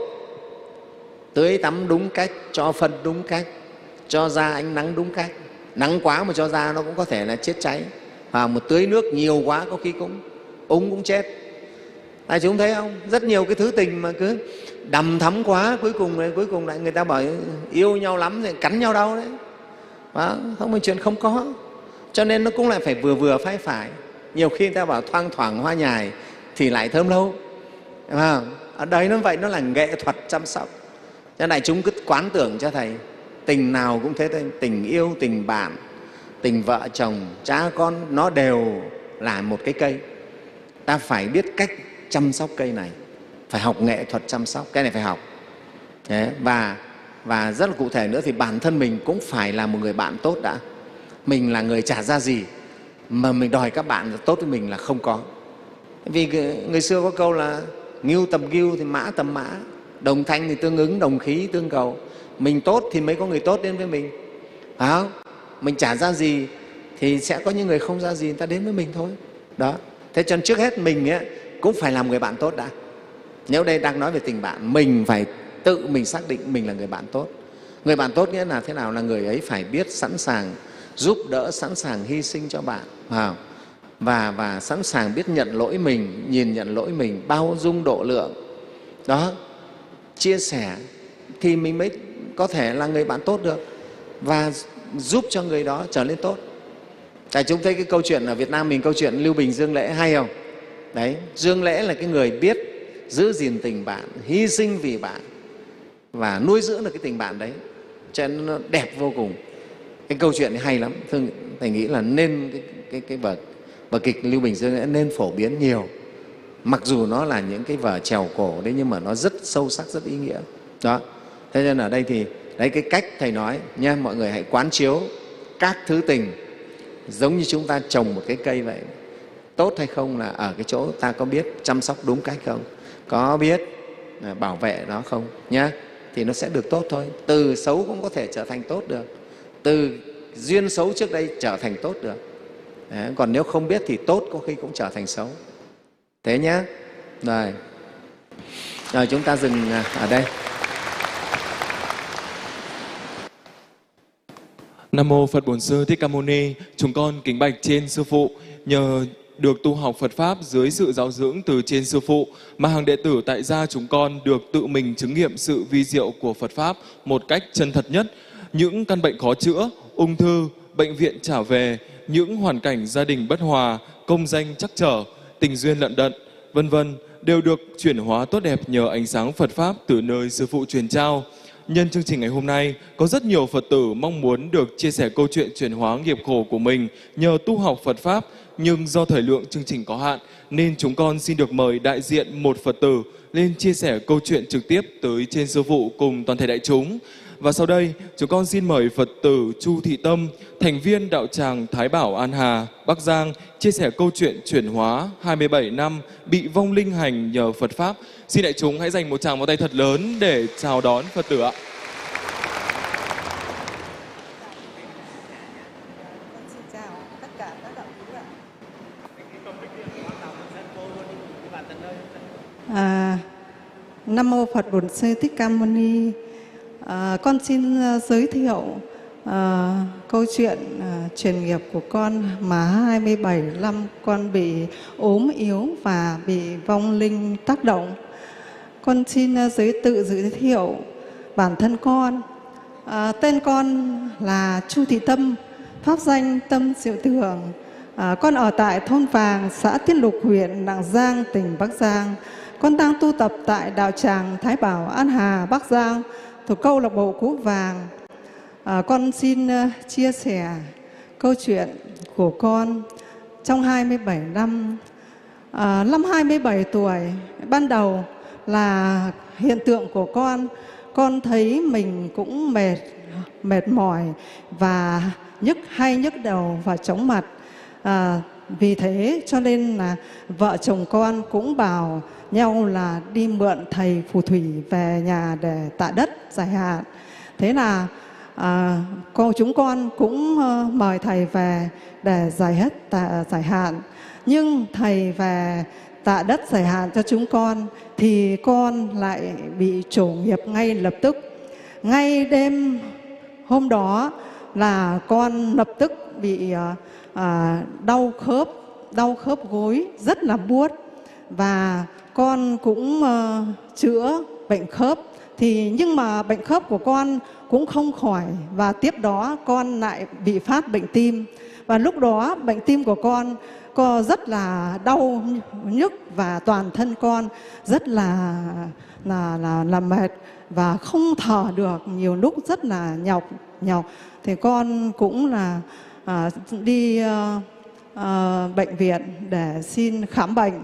tưới tắm đúng cách, cho phân đúng cách, cho ra ánh nắng đúng cách, nắng quá mà cho ra nó cũng có thể là chết cháy, và một tưới nước nhiều quá có khi cũng úng cũng chết. Đại chúng thấy không? Rất nhiều cái thứ tình mà cứ đầm thắm quá, cuối cùng cuối cùng lại người ta bảo yêu nhau lắm thì cắn nhau đau đấy. Đó, không phải chuyện không có. Cho nên nó cũng lại phải vừa vừa phải phải. Nhiều khi người ta bảo thoang thoảng hoa nhài thì lại thơm lâu. À, ở đây nó vậy, nó là nghệ thuật chăm sóc. Cho nên đại chúng cứ quán tưởng cho Thầy, tình nào cũng thế thôi, tình yêu, tình bạn, tình vợ chồng, cha con, nó đều là một cái cây. Ta phải biết cách chăm sóc cây này, phải học nghệ thuật chăm sóc, cái này phải học. Thế, và, và rất là cụ thể nữa thì bản thân mình cũng phải là một người bạn tốt đã. Mình là người chả ra gì mà mình đòi các bạn tốt với mình là không có. Vì người xưa có câu là ngưu tầm ngưu thì mã tầm mã, đồng thanh thì tương ứng, đồng khí tương cầu. Mình tốt thì mới có người tốt đến với mình, phải không? Mình chả ra gì thì sẽ có những người không ra gì, người ta đến với mình thôi. Đó. Thế cho nên trước hết mình ấy, cũng phải làm người bạn tốt đã. Nếu đây đang nói về tình bạn, mình phải tự mình xác định mình là người bạn tốt. Người bạn tốt nghĩa là thế nào? Là người ấy phải biết sẵn sàng giúp đỡ, sẵn sàng hy sinh cho bạn, phải không? Và, và sẵn sàng biết nhận lỗi mình, nhìn nhận lỗi mình, bao dung độ lượng. Đó, chia sẻ thì mình mới có thể là người bạn tốt được và giúp cho người đó trở nên tốt. Tại chúng thấy cái câu chuyện ở Việt Nam mình, câu chuyện Lưu Bình Dương Lễ hay không? Đấy, Dương Lễ là cái người biết giữ gìn tình bạn, hy sinh vì bạn và nuôi dưỡng được cái tình bạn đấy, cho nên nó đẹp vô cùng. Cái câu chuyện này hay lắm. Thưa Thầy nghĩ là nên cái, cái, cái vở, vở kịch Lưu Bình Dương Lễ nên phổ biến nhiều. Mặc dù nó là những cái vở trèo cổ đấy, nhưng mà nó rất sâu sắc, rất ý nghĩa. Đó. Thế nên ở đây thì đấy, cái cách Thầy nói nha, mọi người hãy quán chiếu các thứ tình giống như chúng ta trồng một cái cây vậy. Tốt hay không là ở cái chỗ ta có biết chăm sóc đúng cách không, có biết bảo vệ nó không nhá, thì nó sẽ được tốt thôi. Từ xấu cũng có thể trở thành tốt được, từ duyên xấu trước đây trở thành tốt được. Đấy, còn nếu không biết thì tốt có khi cũng trở thành xấu. Thế nhé. Rồi. Rồi chúng ta dừng ở đây. Nam mô Phật Bổn Sư Thích Ca Mâu Ni. Chúng con kính bạch trên Sư Phụ, nhờ được tu học Phật Pháp dưới sự giáo dưỡng từ trên Sư Phụ mà hàng đệ tử tại gia chúng con được tự mình chứng nghiệm sự vi diệu của Phật Pháp một cách chân thật nhất. Những căn bệnh khó chữa, ung thư, bệnh viện trả về, những hoàn cảnh gia đình bất hòa, công danh trắc trở, tình duyên lận đận, vân vân đều được chuyển hóa tốt đẹp nhờ ánh sáng Phật Pháp từ nơi Sư Phụ truyền trao. Nhân chương trình ngày hôm nay, có rất nhiều Phật tử mong muốn được chia sẻ câu chuyện chuyển hóa nghiệp khổ của mình nhờ tu học Phật Pháp, nhưng do thời lượng chương trình có hạn nên chúng con xin được mời đại diện một Phật tử lên chia sẻ câu chuyện trực tiếp tới trên Sư Phụ cùng toàn thể đại chúng. Và sau đây, chúng con xin mời Phật tử Chu Thị Tâm, thành viên đạo tràng Thái Bảo An Hà, Bắc Giang, chia sẻ câu chuyện chuyển hóa hai mươi bảy năm bị vong linh hành nhờ Phật Pháp. Xin đại chúng hãy dành một tràng một tay thật lớn để chào đón Phật tử ạ. Xin chào tất cả các đạo hữu ạ. À, Nam mô Phật Bổn Sư Thích Ca Mâu Ni. À, con xin uh, giới thiệu uh, câu chuyện uh, truyền nghiệp của con mà hai mươi bảy năm con bị ốm yếu và bị vong linh tác động. Con xin uh, giới tự giới thiệu bản thân con. À, tên con là Chu Thị Tâm, pháp danh Tâm Diệu Thường. À, con ở tại thôn Vàng, xã Tiên Lục, huyện Lạng Giang, tỉnh Bắc Giang. Con đang tu tập tại đạo tràng Thái Bảo, An Hà, Bắc Giang, thuộc câu lạc bộ Cú Vàng. À, con xin uh, chia sẻ câu chuyện của con trong hai mươi bảy năm. À, năm hai mươi bảy tuổi, ban đầu là hiện tượng của con, con thấy mình cũng mệt, mệt mỏi và nhức hay nhức đầu và chóng mặt. À, vì thế cho nên là vợ chồng con cũng bảo nhau là đi mượn thầy phù thủy về nhà để tạ đất giải hạn. Thế là à, cô chúng con cũng uh, mời thầy về để giải hết tạ, giải hạn. Nhưng thầy về tạ đất giải hạn cho chúng con thì con lại bị trổ nghiệp ngay lập tức. Ngay đêm hôm đó là con lập tức bị uh, À, đau khớp, đau khớp gối rất là buốt, và con cũng uh, chữa bệnh khớp. Thì nhưng mà bệnh khớp của con cũng không khỏi, và tiếp đó con lại bị phát bệnh tim. Và lúc đó bệnh tim của con có rất là đau nhức và toàn thân con rất là là là, là mệt và không thở được, nhiều lúc rất là nhọc nhọc. Thì con cũng là À, đi uh, uh, bệnh viện để xin khám bệnh,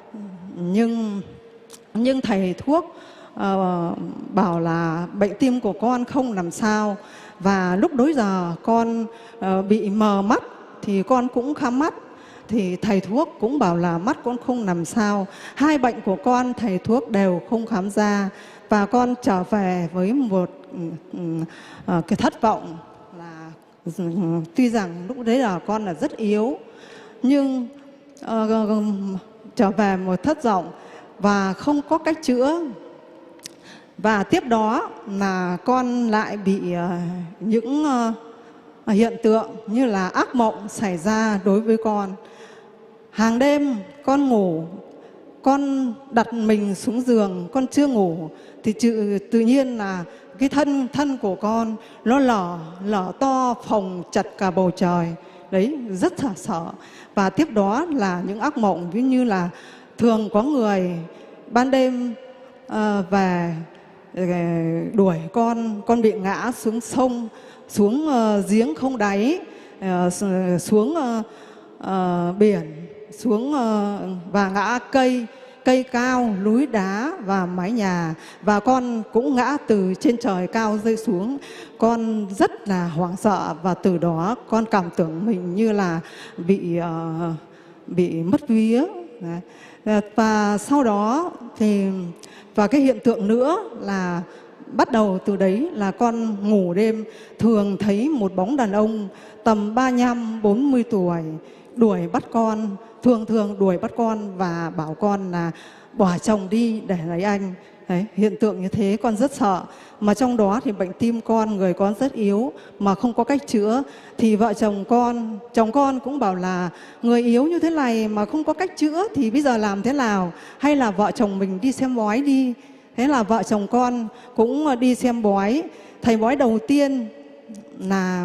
nhưng nhưng thầy thuốc uh, bảo là bệnh tim của con không làm sao. Và lúc đối giờ con uh, bị mờ mắt thì con cũng khám mắt, thì thầy thuốc cũng bảo là mắt con không làm sao. Hai bệnh của con thầy thuốc đều không khám ra, và con trở về với một uh, uh, cái thất vọng. Tuy rằng lúc đấy là con là rất yếu, nhưng uh, trở về một thất vọng và không có cách chữa. Và tiếp đó là con lại bị uh, những uh, hiện tượng như là ác mộng xảy ra đối với con. Hàng đêm con ngủ, con đặt mình xuống giường, con chưa ngủ thì tự, tự nhiên là cái thân thân của con nó lở lở to, phồng chặt cả bầu trời. Đấy, rất là sợ. Và tiếp đó là những ác mộng ví như là thường có người ban đêm uh, về đuổi con, con bị ngã xuống sông, xuống uh, giếng không đáy, uh, xuống uh, uh, biển, xuống uh, và ngã cây, cây cao, núi đá và mái nhà. Và con cũng ngã từ trên trời cao rơi xuống. Con rất là hoảng sợ, và từ đó con cảm tưởng mình như là bị uh, bị mất vía. Và sau đó thì và cái hiện tượng nữa là bắt đầu từ đấy là con ngủ đêm thường thấy một bóng đàn ông tầm ba mươi lăm bốn mươi tuổi đuổi bắt con, thường thường đuổi bắt con và bảo con là bỏ chồng đi để lấy anh. Đấy, hiện tượng như thế con rất sợ. Mà trong đó thì bệnh tim con, người con rất yếu mà không có cách chữa. Thì vợ chồng con, chồng con cũng bảo là người yếu như thế này mà không có cách chữa thì bây giờ làm thế nào? Hay là vợ chồng mình đi xem bói đi. Thế là vợ chồng con cũng đi xem bói. Thầy bói đầu tiên là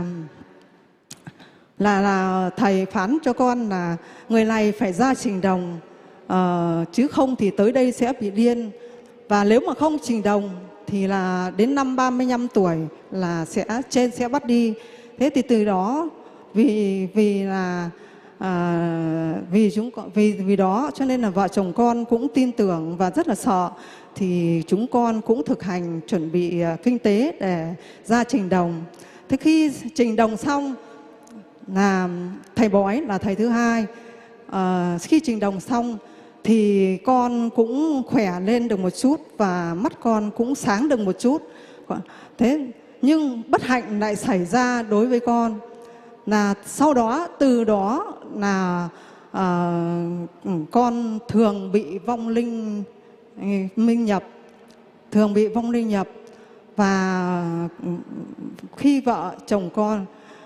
là là thầy phán cho con là người này phải ra Trình Đồng, uh, chứ không thì tới đây sẽ bị điên. Và nếu mà không Trình Đồng thì là đến năm ba mươi lăm tuổi là sẽ trên sẽ bắt đi. Thế thì từ đó vì vì là à, vì chúng vì vì đó cho nên là vợ chồng con cũng tin tưởng và rất là sợ. Thì chúng con cũng thực hành chuẩn bị uh, kinh tế để ra Trình Đồng. Thế khi Trình Đồng xong là thầy bói là thầy thứ hai. À, khi Trình Đồng xong thì con cũng khỏe lên được một chút và mắt con cũng sáng được một chút. Thế nhưng bất hạnh lại xảy ra đối với con là sau đó từ đó là à, con thường bị vong linh minh nhập, thường bị vong linh nhập. Và khi vợ chồng con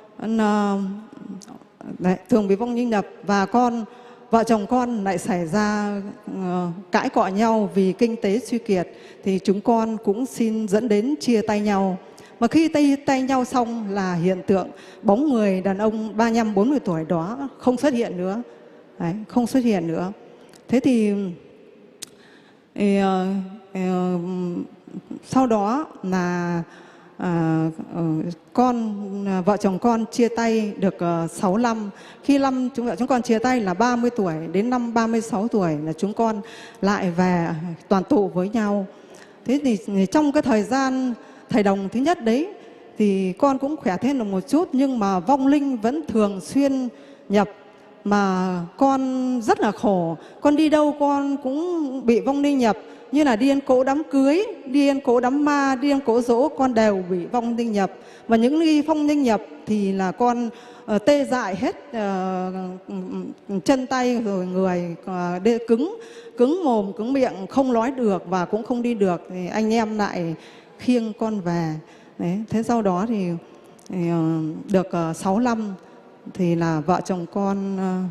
đấy, thường bị vong linh nhập và con vợ chồng con lại xảy ra uh, cãi cọ nhau vì kinh tế suy kiệt, thì chúng con cũng xin dẫn đến chia tay nhau. Mà khi tay tay nhau xong là hiện tượng bóng người đàn ông ba mươi lăm bốn mươi tuổi đó không xuất hiện nữa. Đấy, không xuất hiện nữa. Thế thì, thì uh, uh, sau đó là À, con vợ chồng con chia tay được uh, sáu năm. Khi năm chúng vợ chúng con chia tay là ba mươi tuổi, đến năm ba mươi sáu tuổi là chúng con lại về đoàn tụ với nhau. Thế thì trong cái thời gian thầy đồng thứ nhất đấy thì con cũng khỏe thêm được một chút, nhưng mà vong linh vẫn thường xuyên nhập, mà con rất là khổ. Con đi đâu con cũng bị vong linh nhập, như là đi ăn cỗ đám cưới, đi ăn cỗ đám ma, đi ăn cỗ dỗ, con đều bị vong linh nhập. Và những đi vong linh nhập thì là con uh, tê dại hết uh, chân tay rồi người, uh, đê, cứng cứng mồm, cứng miệng, không nói được và cũng không đi được. Thì anh em lại khiêng con về. Đấy. Thế sau đó thì, thì uh, được uh, sáu năm thì là vợ chồng con uh,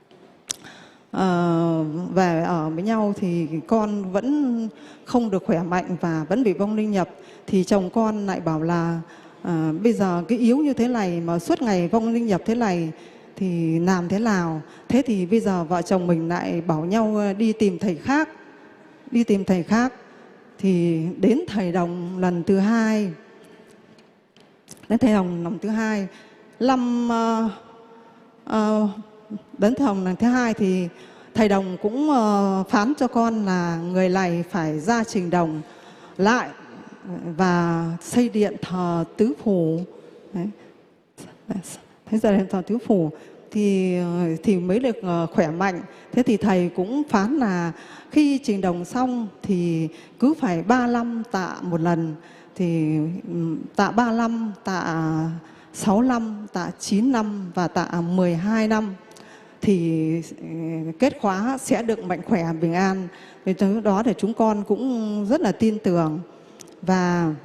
Uh, về ở với nhau thì con vẫn không được khỏe mạnh và vẫn bị vong linh nhập. Thì chồng con lại bảo là uh, bây giờ cái yếu như thế này mà suốt ngày vong linh nhập thế này thì làm thế nào. Thế thì bây giờ vợ chồng mình lại bảo nhau đi tìm thầy khác. Đi tìm thầy khác thì đến thầy đồng lần thứ hai. Đến thầy đồng lần thứ hai năm uh, uh, đến thầy đồng lần thứ hai thì thầy đồng cũng uh, phán cho con là người này phải ra Trình Đồng lại và xây điện thờ tứ phủ. Đấy. Thế giờ điện thờ tứ phủ thì thì mới được uh, khỏe mạnh. Thế thì thầy cũng phán là khi Trình Đồng xong thì cứ phải ba năm tạ một lần. Thì tạ ba năm, tạ sáu năm, tạ chín năm và tạ mười hai năm thì kết khóa sẽ được mạnh khỏe bình an. Vì từ đó thì chúng con cũng rất là tin tưởng. Và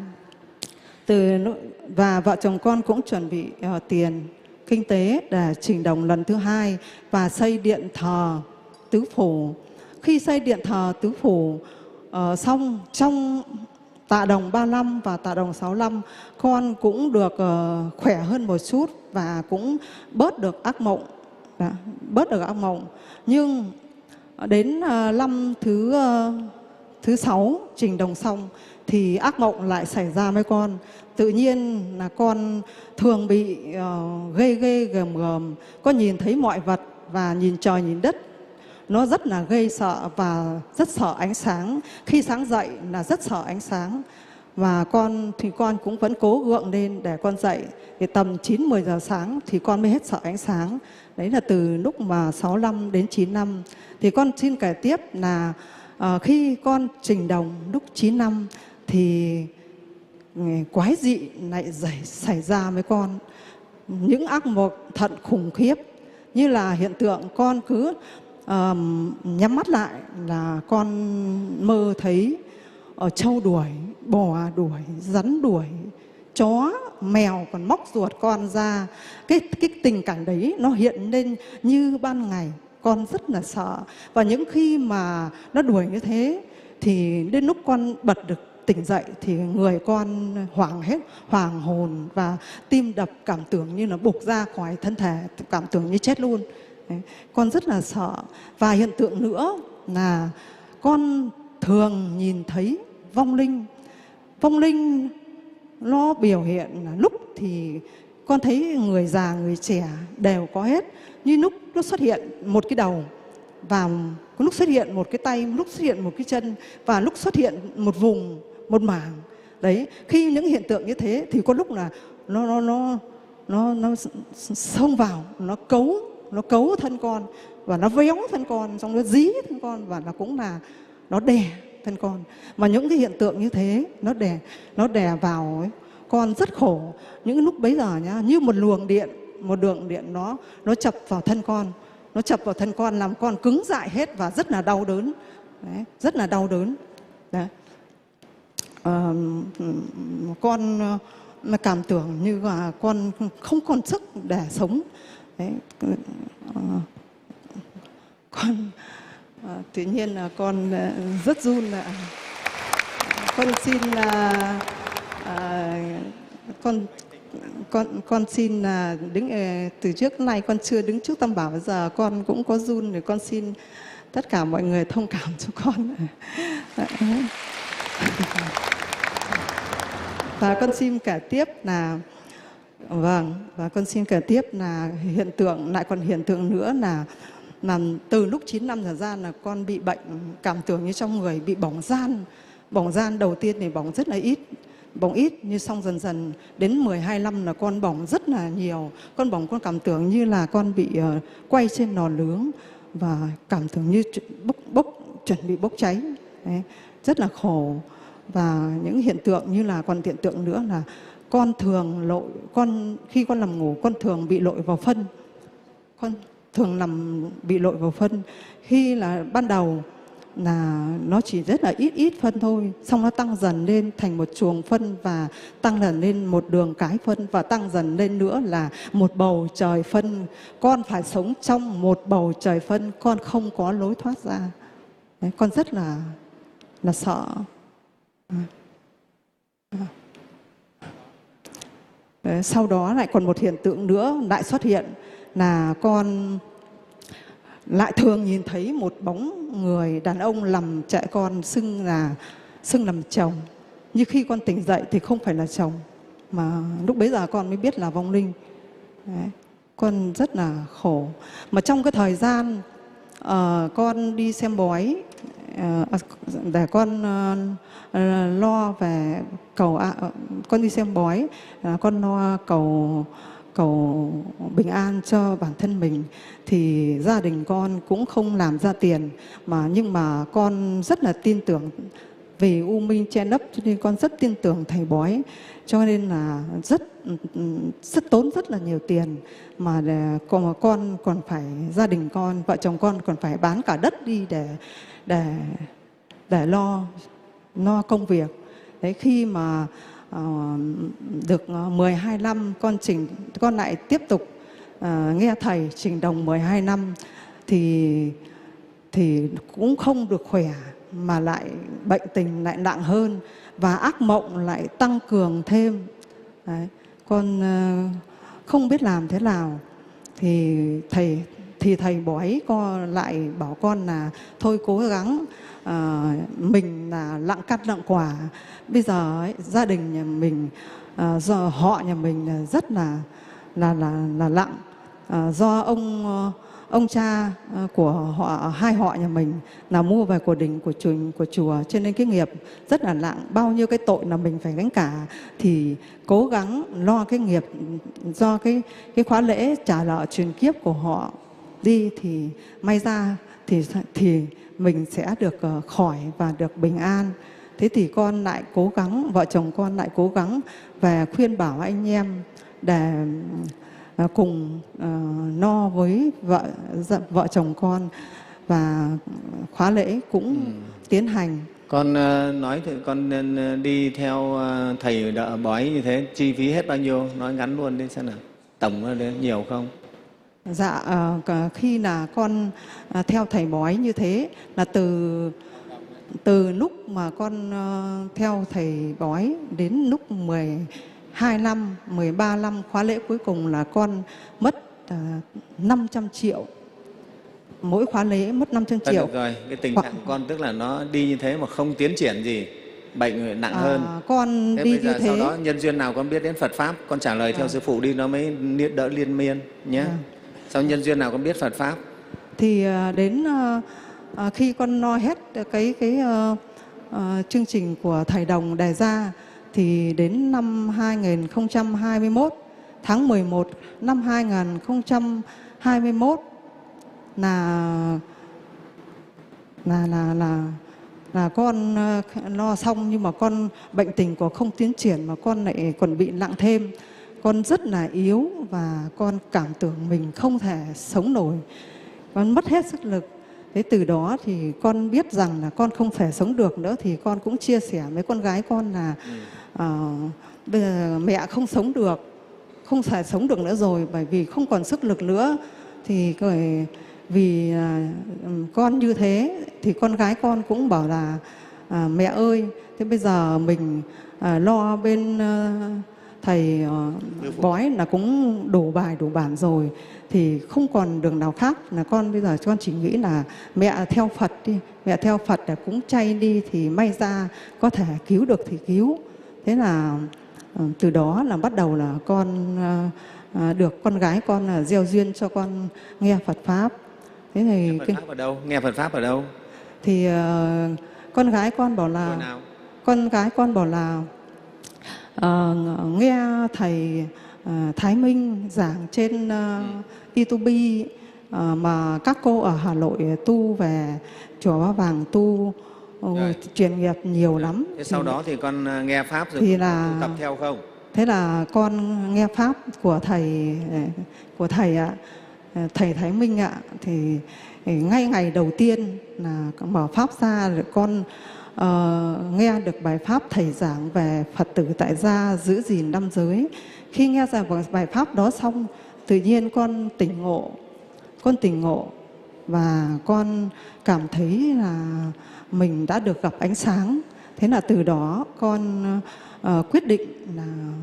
từ và vợ chồng con cũng chuẩn bị uh, tiền kinh tế để Trình Đồng lần thứ hai và xây điện thờ tứ phủ. Khi xây điện thờ tứ phủ uh, xong, trong tạ đồng ba mươi lăm và tạ đồng sáu mươi lăm con cũng được uh, khỏe hơn một chút và cũng bớt được ác mộng. Đã, bớt được ác mộng. Nhưng đến uh, năm thứ uh, thứ sáu Trình Đồng xong thì ác mộng lại xảy ra với con. Tự nhiên là con thường bị uh, ghê ghê gờm gờm. Con nhìn thấy mọi vật và nhìn trời nhìn đất nó rất là ghê sợ và rất sợ ánh sáng. Khi sáng dậy là rất sợ ánh sáng. Và con thì con cũng vẫn cố gượng lên để con dậy. Thì tầm chín mười giờ sáng thì con mới hết sợ ánh sáng. Đấy là từ lúc mà sáu năm đến chín năm. Thì con xin kể tiếp là uh, khi con Trình Đồng lúc chín năm thì quái dị lại xảy ra với con. Những ác mộng thật khủng khiếp. Như là hiện tượng con cứ uh, nhắm mắt lại là con mơ thấy uh, trâu đuổi, bò đuổi, rắn đuổi, chó, mèo còn móc ruột con ra. Cái, cái tình cảnh đấy nó hiện lên như ban ngày. Con rất là sợ. Và những khi mà nó đuổi như thế thì đến lúc con bật được tỉnh dậy thì người con hoảng hết, hoàng hồn và tim đập cảm tưởng như là bục ra khỏi thân thể, cảm tưởng như chết luôn. Đấy. Con rất là sợ. Và hiện tượng nữa là con thường nhìn thấy vong linh. Vong linh nó biểu hiện là lúc thì con thấy người già, người trẻ đều có hết. Như lúc nó xuất hiện một cái đầu, và lúc xuất hiện một cái tay, lúc xuất hiện một cái chân, và lúc xuất hiện một vùng, một mảng. Đấy, khi những hiện tượng như thế thì có lúc là nó nó nó nó nó xông vào, nó cấu, nó cấu thân con và nó véo thân con, xong nó dí thân con và nó cũng là nó đè thân con. Mà những cái hiện tượng như thế nó đè nó đè vào ấy, con rất khổ. Những lúc bấy giờ nhá, như một luồng điện, một đường điện nó nó chập vào thân con, nó chập vào thân con làm con cứng dại hết và rất là đau đớn. Đấy, rất là đau đớn. Đấy. Ờ, con ờ, cảm tưởng như là con không còn sức để sống. Đấy. Ờ, con ờ, tự nhiên là con ờ, rất run là con xin là à, con con con xin là đứng ờ, từ trước nay con chưa đứng trước Tam Bảo, bây giờ con cũng có run, thì con xin tất cả mọi người thông cảm cho con. Và con xin kể tiếp là vâng, và con xin kể tiếp là hiện tượng, lại còn hiện tượng nữa là là từ lúc chín năm trở ra là con bị bệnh cảm tưởng như trong người bị bỏng gian. Bỏng gian đầu tiên thì bỏng rất là ít, bỏng ít, nhưng xong dần dần đến mười hai năm là con bỏng rất là nhiều. Con bỏng con cảm tưởng như là con bị uh, quay trên lò nướng và cảm tưởng như bốc, bốc chuẩn bị bốc cháy. Đấy, rất là khổ. Và những hiện tượng như là còn hiện tượng nữa là con thường lội, con khi con nằm ngủ con thường bị lội vào phân. Con thường nằm bị lội vào phân. Khi là ban đầu là nó chỉ rất là ít ít phân thôi, xong nó tăng dần lên thành một chuồng phân và tăng dần lên một đường cái phân và tăng dần lên nữa là một bầu trời phân. Con phải sống trong một bầu trời phân, con không có lối thoát ra. Đấy, con rất là là sợ. Đấy, sau đó lại còn một hiện tượng nữa lại xuất hiện là con lại thường nhìn thấy một bóng người đàn ông nằm chạy con xưng là xưng làm chồng. Như khi con tỉnh dậy thì không phải là chồng, mà lúc bấy giờ con mới biết là vong linh. Đấy, con rất là khổ. Mà trong cái thời gian uh, con đi xem bói uh, để con uh, lo về cầu à, con đi xem bói, uh, con lo cầu cầu bình an cho bản thân mình, thì gia đình con cũng không làm ra tiền, mà nhưng mà con rất là tin tưởng vì u minh che lấp, cho nên con rất tin tưởng thầy bói, cho nên là rất rất tốn rất là nhiều tiền, mà để, con con còn phải gia đình con, vợ chồng con còn phải bán cả đất đi để để để lo lo công việc. Đấy, khi mà Uh, được mười hai năm con trình con lại tiếp tục uh, nghe thầy trình đồng mười hai năm thì thì cũng không được khỏe, mà lại bệnh tình lại nặng hơn và ác mộng lại tăng cường thêm. Đấy, con uh, không biết làm thế nào thì thầy thì thầy bói con lại bảo con là thôi cố gắng, à, mình là lặng cắt lặng quả. Bây giờ ấy, gia đình nhà mình, à, do họ nhà mình rất là là là là lặng, à, do ông ông cha của họ hai họ nhà mình là mua về của đình của chùa của chùa, cho nên cái nghiệp rất là nặng, bao nhiêu cái tội là mình phải gánh cả, thì cố gắng lo cái nghiệp do cái cái khóa lễ trả nợ truyền kiếp của họ đi, thì may ra thì thì mình sẽ được khỏi và được bình an. Thế thì con lại cố gắng, vợ chồng con lại cố gắng và khuyên bảo anh em để cùng uh, no với vợ vợ chồng con, và khóa lễ cũng ừ. tiến hành. Con uh, nói thì con uh, đi theo uh, thầy đỡ bói như thế, chi phí hết bao nhiêu? Nói ngắn luôn đi xem nào. Tổng nó đến nhiều không? Dạ, uh, khi là con uh, theo thầy bói như thế là từ từ lúc mà con uh, theo thầy bói đến lúc mười hai năm, mười ba năm, khóa lễ cuối cùng là con mất uh, năm trăm triệu. Mỗi khóa lễ mất năm trăm triệu. Được rồi, cái tình trạng Hoặc... con tức là nó đi như thế mà không tiến triển gì, bệnh nặng à, hơn. Con thế đi bây giờ như thế. Sau đó nhân duyên nào con biết đến Phật Pháp, con trả lời à. theo sư phụ đi, nó mới đỡ liên miên nhé. À. Sau nhân duyên nào con biết Phật Pháp? Thì uh, đến uh, uh, khi con no hết cái cái uh, uh, chương trình của thầy Đồng đề ra, thì đến năm hai nghìn không trăm hai mươi mốt, tháng mười một năm hai nghìn không trăm hai mươi mốt là là là là là con lo xong, nhưng mà con bệnh tình của không tiến triển mà con lại còn bị nặng thêm. Con rất là yếu và con cảm tưởng mình không thể sống nổi, con mất hết sức lực. Thế từ đó thì con biết rằng là con không thể sống được nữa, thì con cũng chia sẻ với con gái con là Ừ. à, bây giờ mẹ không sống được, không thể sống được nữa rồi, bởi vì không còn sức lực nữa. Thì rồi vì à, con như thế thì con gái con cũng bảo là à, mẹ ơi, thế bây giờ mình à, lo bên à, thầy à, bói là cũng đủ bài đủ bản rồi, thì không còn đường nào khác, là con bây giờ con chỉ nghĩ là mẹ theo Phật đi, mẹ theo Phật là cũng chay đi, thì may ra có thể cứu được thì cứu. Thế là à, từ đó là bắt đầu là con à, à, được con gái con là gieo duyên cho con nghe Phật Pháp. Thế thì Nghe Phật cái, Pháp ở đâu? Nghe Phật Pháp ở đâu? thì à, con gái con bảo Hồi là nào? con gái con bảo là à, nghe thầy à, Thái Minh giảng trên à, YouTube à, mà các cô ở Hà Nội tu về chùa Ba Vàng tu Rồi. truyền nghiệp nhiều lắm. Thế sau Thì- đó thì con à, nghe Pháp rồi thì con là- tu tập theo không? Thế là con nghe Pháp của thầy của thầy ạ, thầy Thái Minh ạ, thì ngay ngày đầu tiên là mở Pháp ra rồi con uh, nghe được bài Pháp thầy giảng về Phật tử tại gia giữ gìn năm giới. Khi nghe ra bài Pháp đó xong, tự nhiên con tỉnh ngộ, con tỉnh ngộ và con cảm thấy là mình đã được gặp ánh sáng. Thế là từ đó con uh, quyết định là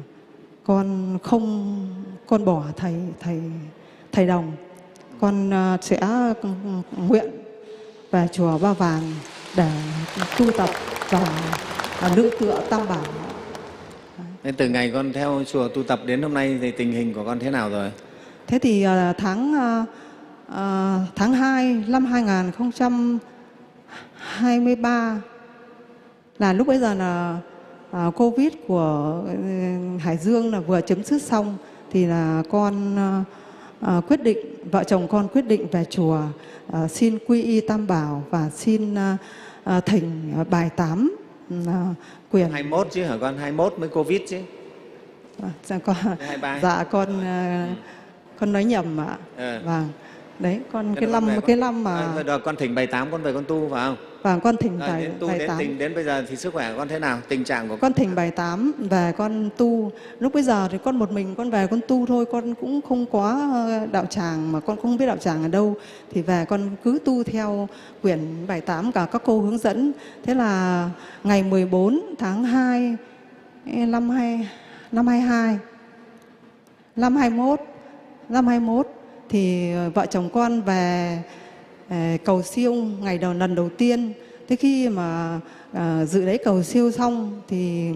con không con bỏ thầy thầy thầy Đồng, con uh, sẽ nguyện về chùa Ba Vàng để tu tập và uh, nương tựa Tam Bảo. Thế từ ngày con theo chùa tu tập đến hôm nay thì tình hình của con thế nào rồi? Thế thì uh, tháng uh, uh, tháng hai năm hai nghìn không trăm hai mươi ba là lúc bấy giờ là à, Covid của uh, Hải Dương là vừa chấm dứt xong, thì là con uh, uh, quyết định, vợ chồng con quyết định về chùa uh, xin quy y Tam Bảo và xin uh, uh, thỉnh uh, bài tám uh, quyển. hai mươi mốt chứ hả con? hai mươi mốt mới Covid chứ? À, dạ con, hai mươi ba. dạ con uh, con nói nhầm ạ. Ừ. Vâng. Đấy, con Thế cái là con năm về cái con- năm mà À, thôi được, con thỉnh bài tám con về con tu phải không? vâng, con thỉnh Rồi, bài đến tu bài đến tám. tình đến bây giờ thì sức khỏe của con thế nào? Tình trạng của Con thỉnh bài tám về con tu. Lúc bây giờ thì con một mình con về con tu thôi, con cũng không có đạo tràng, mà con không biết đạo tràng ở đâu, thì về con cứ tu theo quyển bài tám cả các cô hướng dẫn. Thế là ngày mười bốn tháng hai năm hai năm hai hai năm hai mốt năm hai mốt thì vợ chồng con về eh, cầu siêu ngày đầu lần đầu tiên. Thế khi mà à, dự lễ cầu siêu xong thì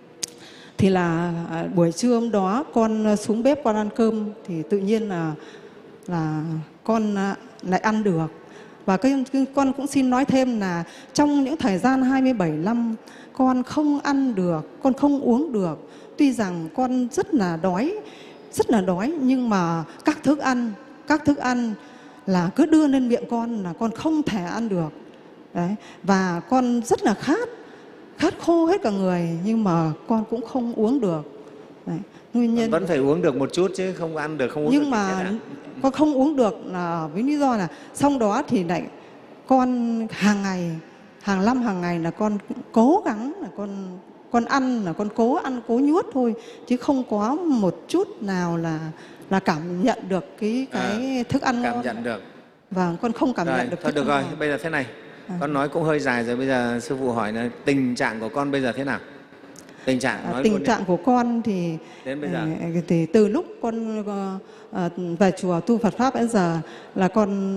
thì là à, buổi trưa hôm đó con xuống bếp con ăn cơm, thì tự nhiên là là con à, lại ăn được. Và cái, cái, con cũng xin nói thêm là trong những thời gian hai mươi bảy năm con không ăn được, con không uống được. Tuy rằng con rất là đói, rất là đói, nhưng mà các thức ăn, các thức ăn là cứ đưa lên miệng con là con không thể ăn được. Đấy. Và con rất là khát, khát khô hết cả người, nhưng mà con cũng không uống được. Đấy. Nguyên nhân vẫn phải uống được một chút chứ không ăn được, không uống nhưng được mà thì chết à? con không uống được là với lý do là xong đó thì lại con hàng ngày, hàng năm hàng ngày là con cố gắng là con con ăn, là con cố ăn cố nhuốt thôi, chứ không có một chút nào là là cảm nhận được cái cái À, thức ăn cảm ngon. nhận được. Vâng, con không cảm Rồi, nhận được thôi thức được ăn rồi, ngon. bây giờ thế này. À. Con nói cũng hơi dài rồi, bây giờ sư phụ hỏi là tình trạng của con bây giờ thế nào? Tình trạng À, nói tình luôn đi. trạng của con thì Đến bây giờ. à, thì từ lúc con à, về chùa tu Phật Pháp đến giờ là con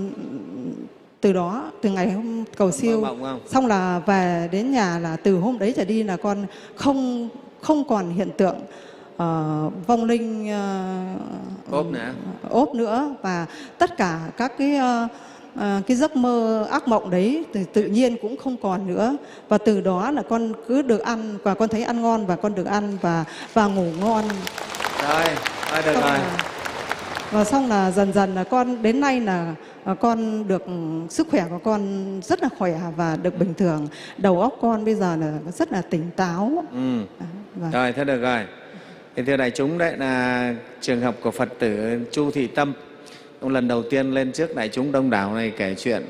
từ đó, từ ngày hôm cầu siêu mơ mộng không? xong là về đến nhà là từ hôm đấy trở đi là con không không còn hiện tượng uh, vong linh uh, Ốp nữa. ốp nữa, và tất cả các cái uh, À, cái giấc mơ ác mộng đấy thì tự nhiên cũng không còn nữa. Và từ đó là con cứ được ăn, và con thấy ăn ngon và con được ăn và và ngủ ngon. Rồi, thôi được Xong rồi. là, và xong là dần dần là con đến nay là à, con được sức khỏe của con rất là khỏe và được bình thường. Đầu óc con bây giờ là rất là tỉnh táo. Ừ. À, vâng. Rồi, thế được rồi. Thì thưa đại chúng, đấy là trường hợp của Phật tử Chu Thị Tâm. Ông lần đầu tiên lên trước đại chúng đông đảo này kể chuyện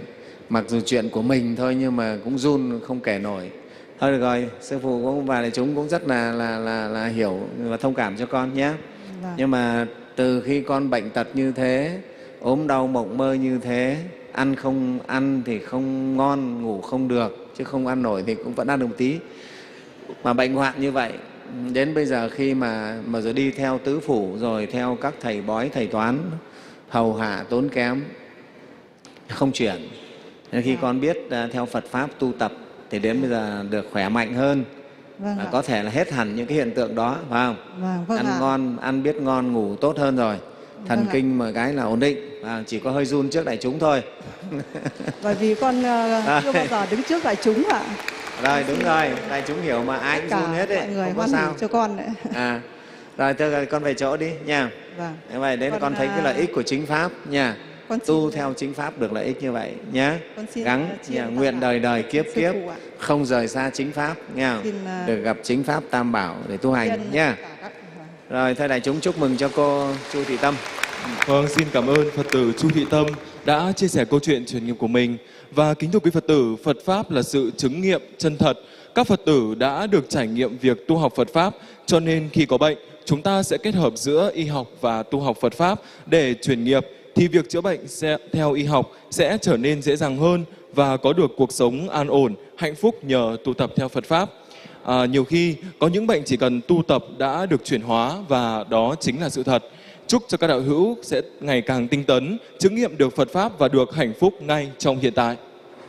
mặc dù chuyện của mình thôi nhưng mà cũng run không kể nổi. Thôi được rồi, sư phụ cũng và đại chúng cũng rất là là là, là hiểu và thông cảm cho con nhé. Vâng. Nhưng mà từ khi con bệnh tật như thế, ốm đau mộng mơ như thế, ăn không ăn thì không ngon, ngủ không được, chứ không ăn nổi thì cũng vẫn ăn được một tí, mà bệnh hoạn như vậy, đến bây giờ khi mà mà rồi đi theo tứ phủ, rồi theo các thầy bói thầy toán hầu hạ tốn kém, không chuyển. Nên khi con biết uh, theo Phật pháp tu tập thì đến bây giờ được khỏe mạnh hơn. Vâng Và ạ. có thể là hết hẳn những cái hiện tượng đó, phải không? Vâng, vâng Ăn ạ. ngon, ăn biết ngon, ngủ tốt hơn rồi, thần Vâng ạ. kinh mà cái là ổn định, à, chỉ có hơi run trước đại chúng thôi. Bởi vì con uh, chưa bao giờ đứng trước đại chúng ạ. Rồi đúng rồi, đại chúng hiểu mà, ai cũng Cả run hết đấy, mọi người không có hoan sao. hỉ cho con đấy. À, rồi thôi con về chỗ đi nha. Vâng. Như vậy đấy là Con, con thấy cái à, lợi ích của chính pháp nha. Con Tu xin- theo chính pháp được lợi ích như vậy nhé. Con xin, Gắng à, chia nhà, tạ nguyện đời đời kiếp sư kiếp phụ ạ. không rời xa chính pháp nha. Xin, à, Được gặp chính pháp tam bảo để tu hành Thiên nha. cả các- vâng. Rồi thôi đại chúng chúc mừng cho cô Chu Thị Tâm. Vâng, xin cảm ơn Phật tử Chu Thị Tâm đã chia sẻ câu chuyện chuyển nghiệp của mình. Và kính thưa quý Phật tử, Phật Pháp là sự chứng nghiệm chân thật. Các Phật tử đã được trải nghiệm việc tu học Phật Pháp, cho nên khi có bệnh, chúng ta sẽ kết hợp giữa y học và tu học Phật Pháp để chuyển nghiệp, thì việc chữa bệnh sẽ, theo y học sẽ trở nên dễ dàng hơn và có được cuộc sống an ổn, hạnh phúc nhờ tu tập theo Phật Pháp. À, nhiều khi có những bệnh chỉ cần tu tập đã được chuyển hóa, và đó chính là sự thật. Chúc cho các đạo hữu sẽ ngày càng tinh tấn, chứng nghiệm được Phật Pháp và được hạnh phúc ngay trong hiện tại.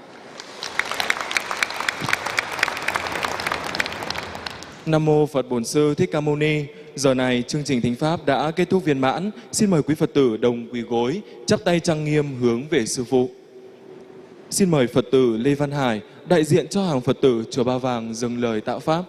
Nam mô Phật Bổn Sư Thích Ca Mâu Ni. Giờ này chương trình thính pháp đã kết thúc viên mãn. Xin mời quý Phật tử đồng quỳ gối, chắp tay trang nghiêm hướng về Sư Phụ. Xin mời Phật tử Lê Văn Hải đại diện cho hàng Phật tử chùa Ba Vàng dâng lời tạo pháp.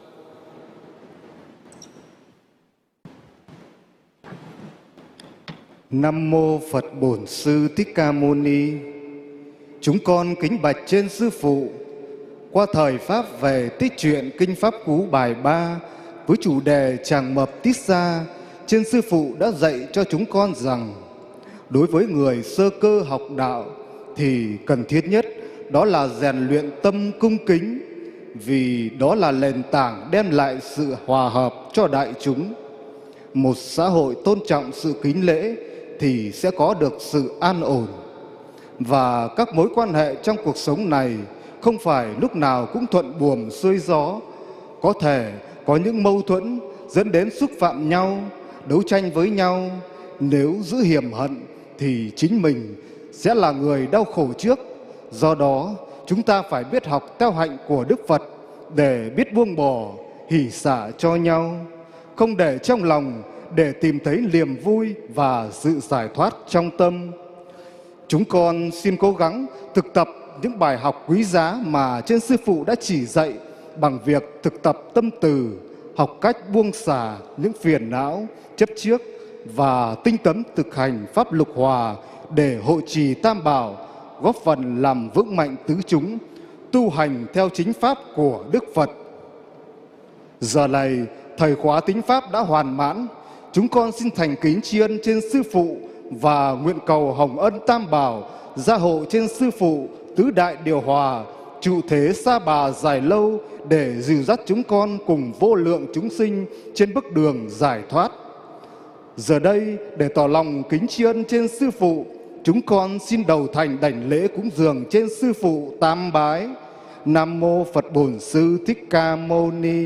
Nam mô Phật Bổn Sư Thích Ca Mâu Ni. Chúng con kính bạch trên Sư Phụ, qua thời Pháp về tích truyện Kinh Pháp Cú bài ba với chủ đề Tràng Mập Tít Xa, trên Sư Phụ đã dạy cho chúng con rằng đối với người sơ cơ học đạo thì cần thiết nhất đó là rèn luyện tâm cung kính, vì đó là nền tảng đem lại sự hòa hợp cho đại chúng. Một xã hội tôn trọng sự kính lễ thì sẽ có được sự an ổn. Và các mối quan hệ trong cuộc sống này không phải lúc nào cũng thuận buồm xuôi gió. Có thể có những mâu thuẫn dẫn đến xúc phạm nhau, đấu tranh với nhau. Nếu giữ hiềm hận thì chính mình sẽ là người đau khổ trước. Do đó, chúng ta phải biết học theo hạnh của Đức Phật để biết buông bỏ, hỷ xả cho nhau, không để trong lòng, để tìm thấy niềm vui và sự giải thoát trong tâm. Chúng con xin cố gắng thực tập những bài học quý giá mà trên Sư Phụ đã chỉ dạy bằng việc thực tập tâm từ, học cách buông xả những phiền não, chấp trước và tinh tấn thực hành Pháp Lục Hòa để hộ trì Tam Bảo, góp phần làm vững mạnh tứ chúng, tu hành theo chính Pháp của Đức Phật. Giờ này, thời khóa tín Pháp đã hoàn mãn. Chúng con xin thành kính tri ân trên Sư Phụ và nguyện cầu hồng ân Tam Bảo gia hộ trên Sư Phụ tứ đại điều hòa, trụ thế Sa Bà dài lâu để dìu dắt chúng con cùng vô lượng chúng sinh trên bước đường giải thoát. Giờ đây, để tỏ lòng kính tri ân trên Sư Phụ, chúng con xin đầu thành đảnh lễ cúng dường trên Sư Phụ tam bái. Nam mô Phật Bổn Sư Thích Ca Mâu Ni.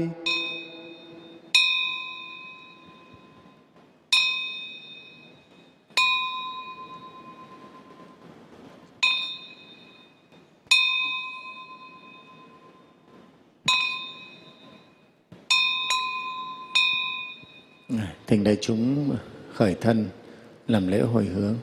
Thỉnh đại chúng khởi thân làm lễ hồi hướng.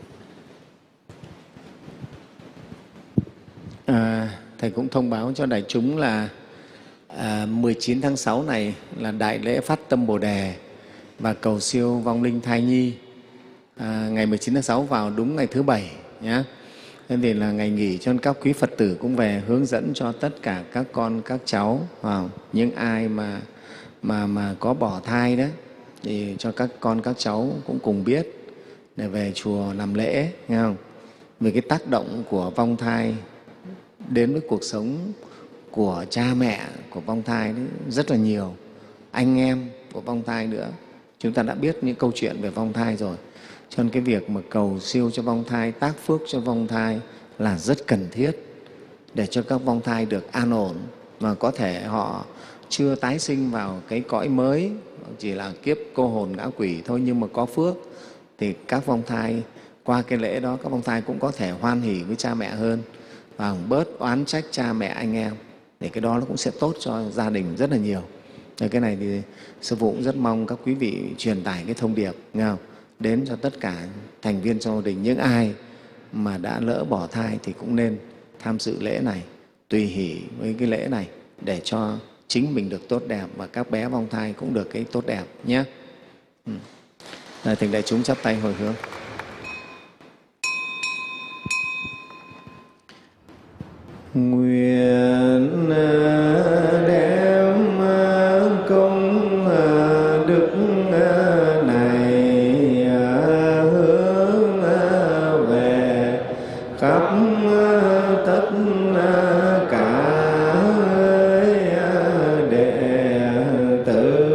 À, Thầy cũng thông báo cho đại chúng là à, mười chín tháng sáu này là đại lễ phát tâm Bồ Đề và cầu siêu vong linh thai nhi. À, ngày mười chín tháng sáu vào đúng ngày thứ Bảy nhé. Thế thì là ngày nghỉ, cho nên các quý Phật tử cũng về hướng dẫn cho tất cả các con các cháu, vào những ai mà mà mà có bỏ thai đó, thì cho các con các cháu cũng cùng biết để về chùa làm lễ, nghe không? Vì cái tác động của vong thai đến với cuộc sống của cha mẹ của vong thai đấy rất là nhiều, anh em của vong thai nữa. Chúng ta đã biết những câu chuyện về vong thai rồi, cho nên cái việc mà cầu siêu cho vong thai, tác phước cho vong thai là rất cần thiết để cho các vong thai được an ổn, và có thể họ chưa tái sinh vào cái cõi mới, chỉ là kiếp cô hồn ngã quỷ thôi, nhưng mà có phước thì các vong thai qua cái lễ đó, các vong thai cũng có thể hoan hỉ với cha mẹ hơn và bớt oán trách cha mẹ anh em, để cái đó nó cũng sẽ tốt cho gia đình rất là nhiều. Rồi cái này thì sư phụ cũng rất mong các quý vị truyền tải cái thông điệp, nghe không? Đến cho tất cả thành viên trong gia đình. Những ai mà đã lỡ bỏ thai thì cũng nên tham dự lễ này, tùy hỷ với cái lễ này để cho chính mình được tốt đẹp và các bé vong thai cũng được cái tốt đẹp nhé. Ừ. Rồi, thỉnh đại chúng chắp tay hồi hướng. Nguyện đem công đức này hướng về khắp tất cả đệ tử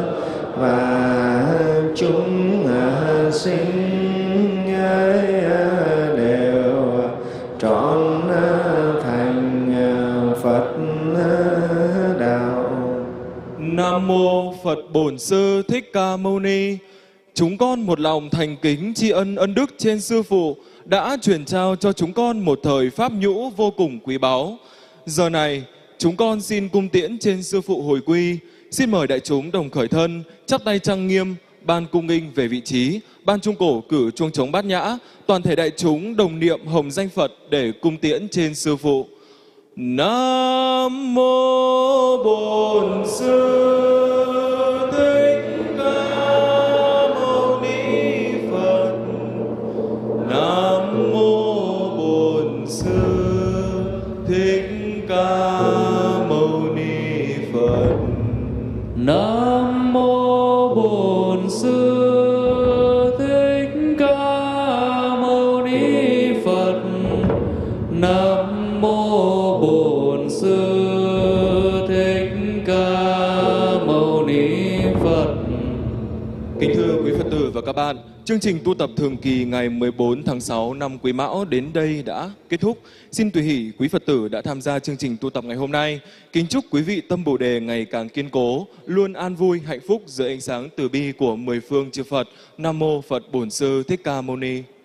và chúng sinh đều trọn thành Phật đạo. Nam mô Phật Bổn Sư Thích Ca Mâu Ni. Chúng con một lòng thành kính tri ân ân đức trên Sư Phụ đã truyền trao cho chúng con một thời pháp nhũ vô cùng quý báu. Giờ này, chúng con xin cung tiễn trên Sư Phụ hồi quy. Xin mời đại chúng đồng khởi thân, chắp tay trang nghiêm, ban cung nghinh về vị trí, ban trung cổ cử chuông trống bát nhã, toàn thể đại chúng đồng niệm hồng danh Phật để cung tiễn trên Sư Phụ. Nam mô Bổn Sư Thích Ca Mâu Ni Phật. Nam mô Bổn Sư Thích Ca Mâu Ni Phật. Nam mô Bổn Sư Thích Ca Mâu Ni Phật. Nam mô Bổn Sư Thích Ca Mâu Ni Phật. Kính thưa quý Phật tử và các bạn, chương trình tu tập thường kỳ ngày mười bốn tháng sáu năm Quý Mão đến đây đã kết thúc. Xin tùy hỷ quý Phật tử đã tham gia chương trình tu tập ngày hôm nay. Kính chúc quý vị tâm Bồ đề ngày càng kiên cố, luôn an vui, hạnh phúc dưới ánh sáng từ bi của mười phương chư Phật. Nam mô Phật Bổn Sư Thích Ca Mâu Ni.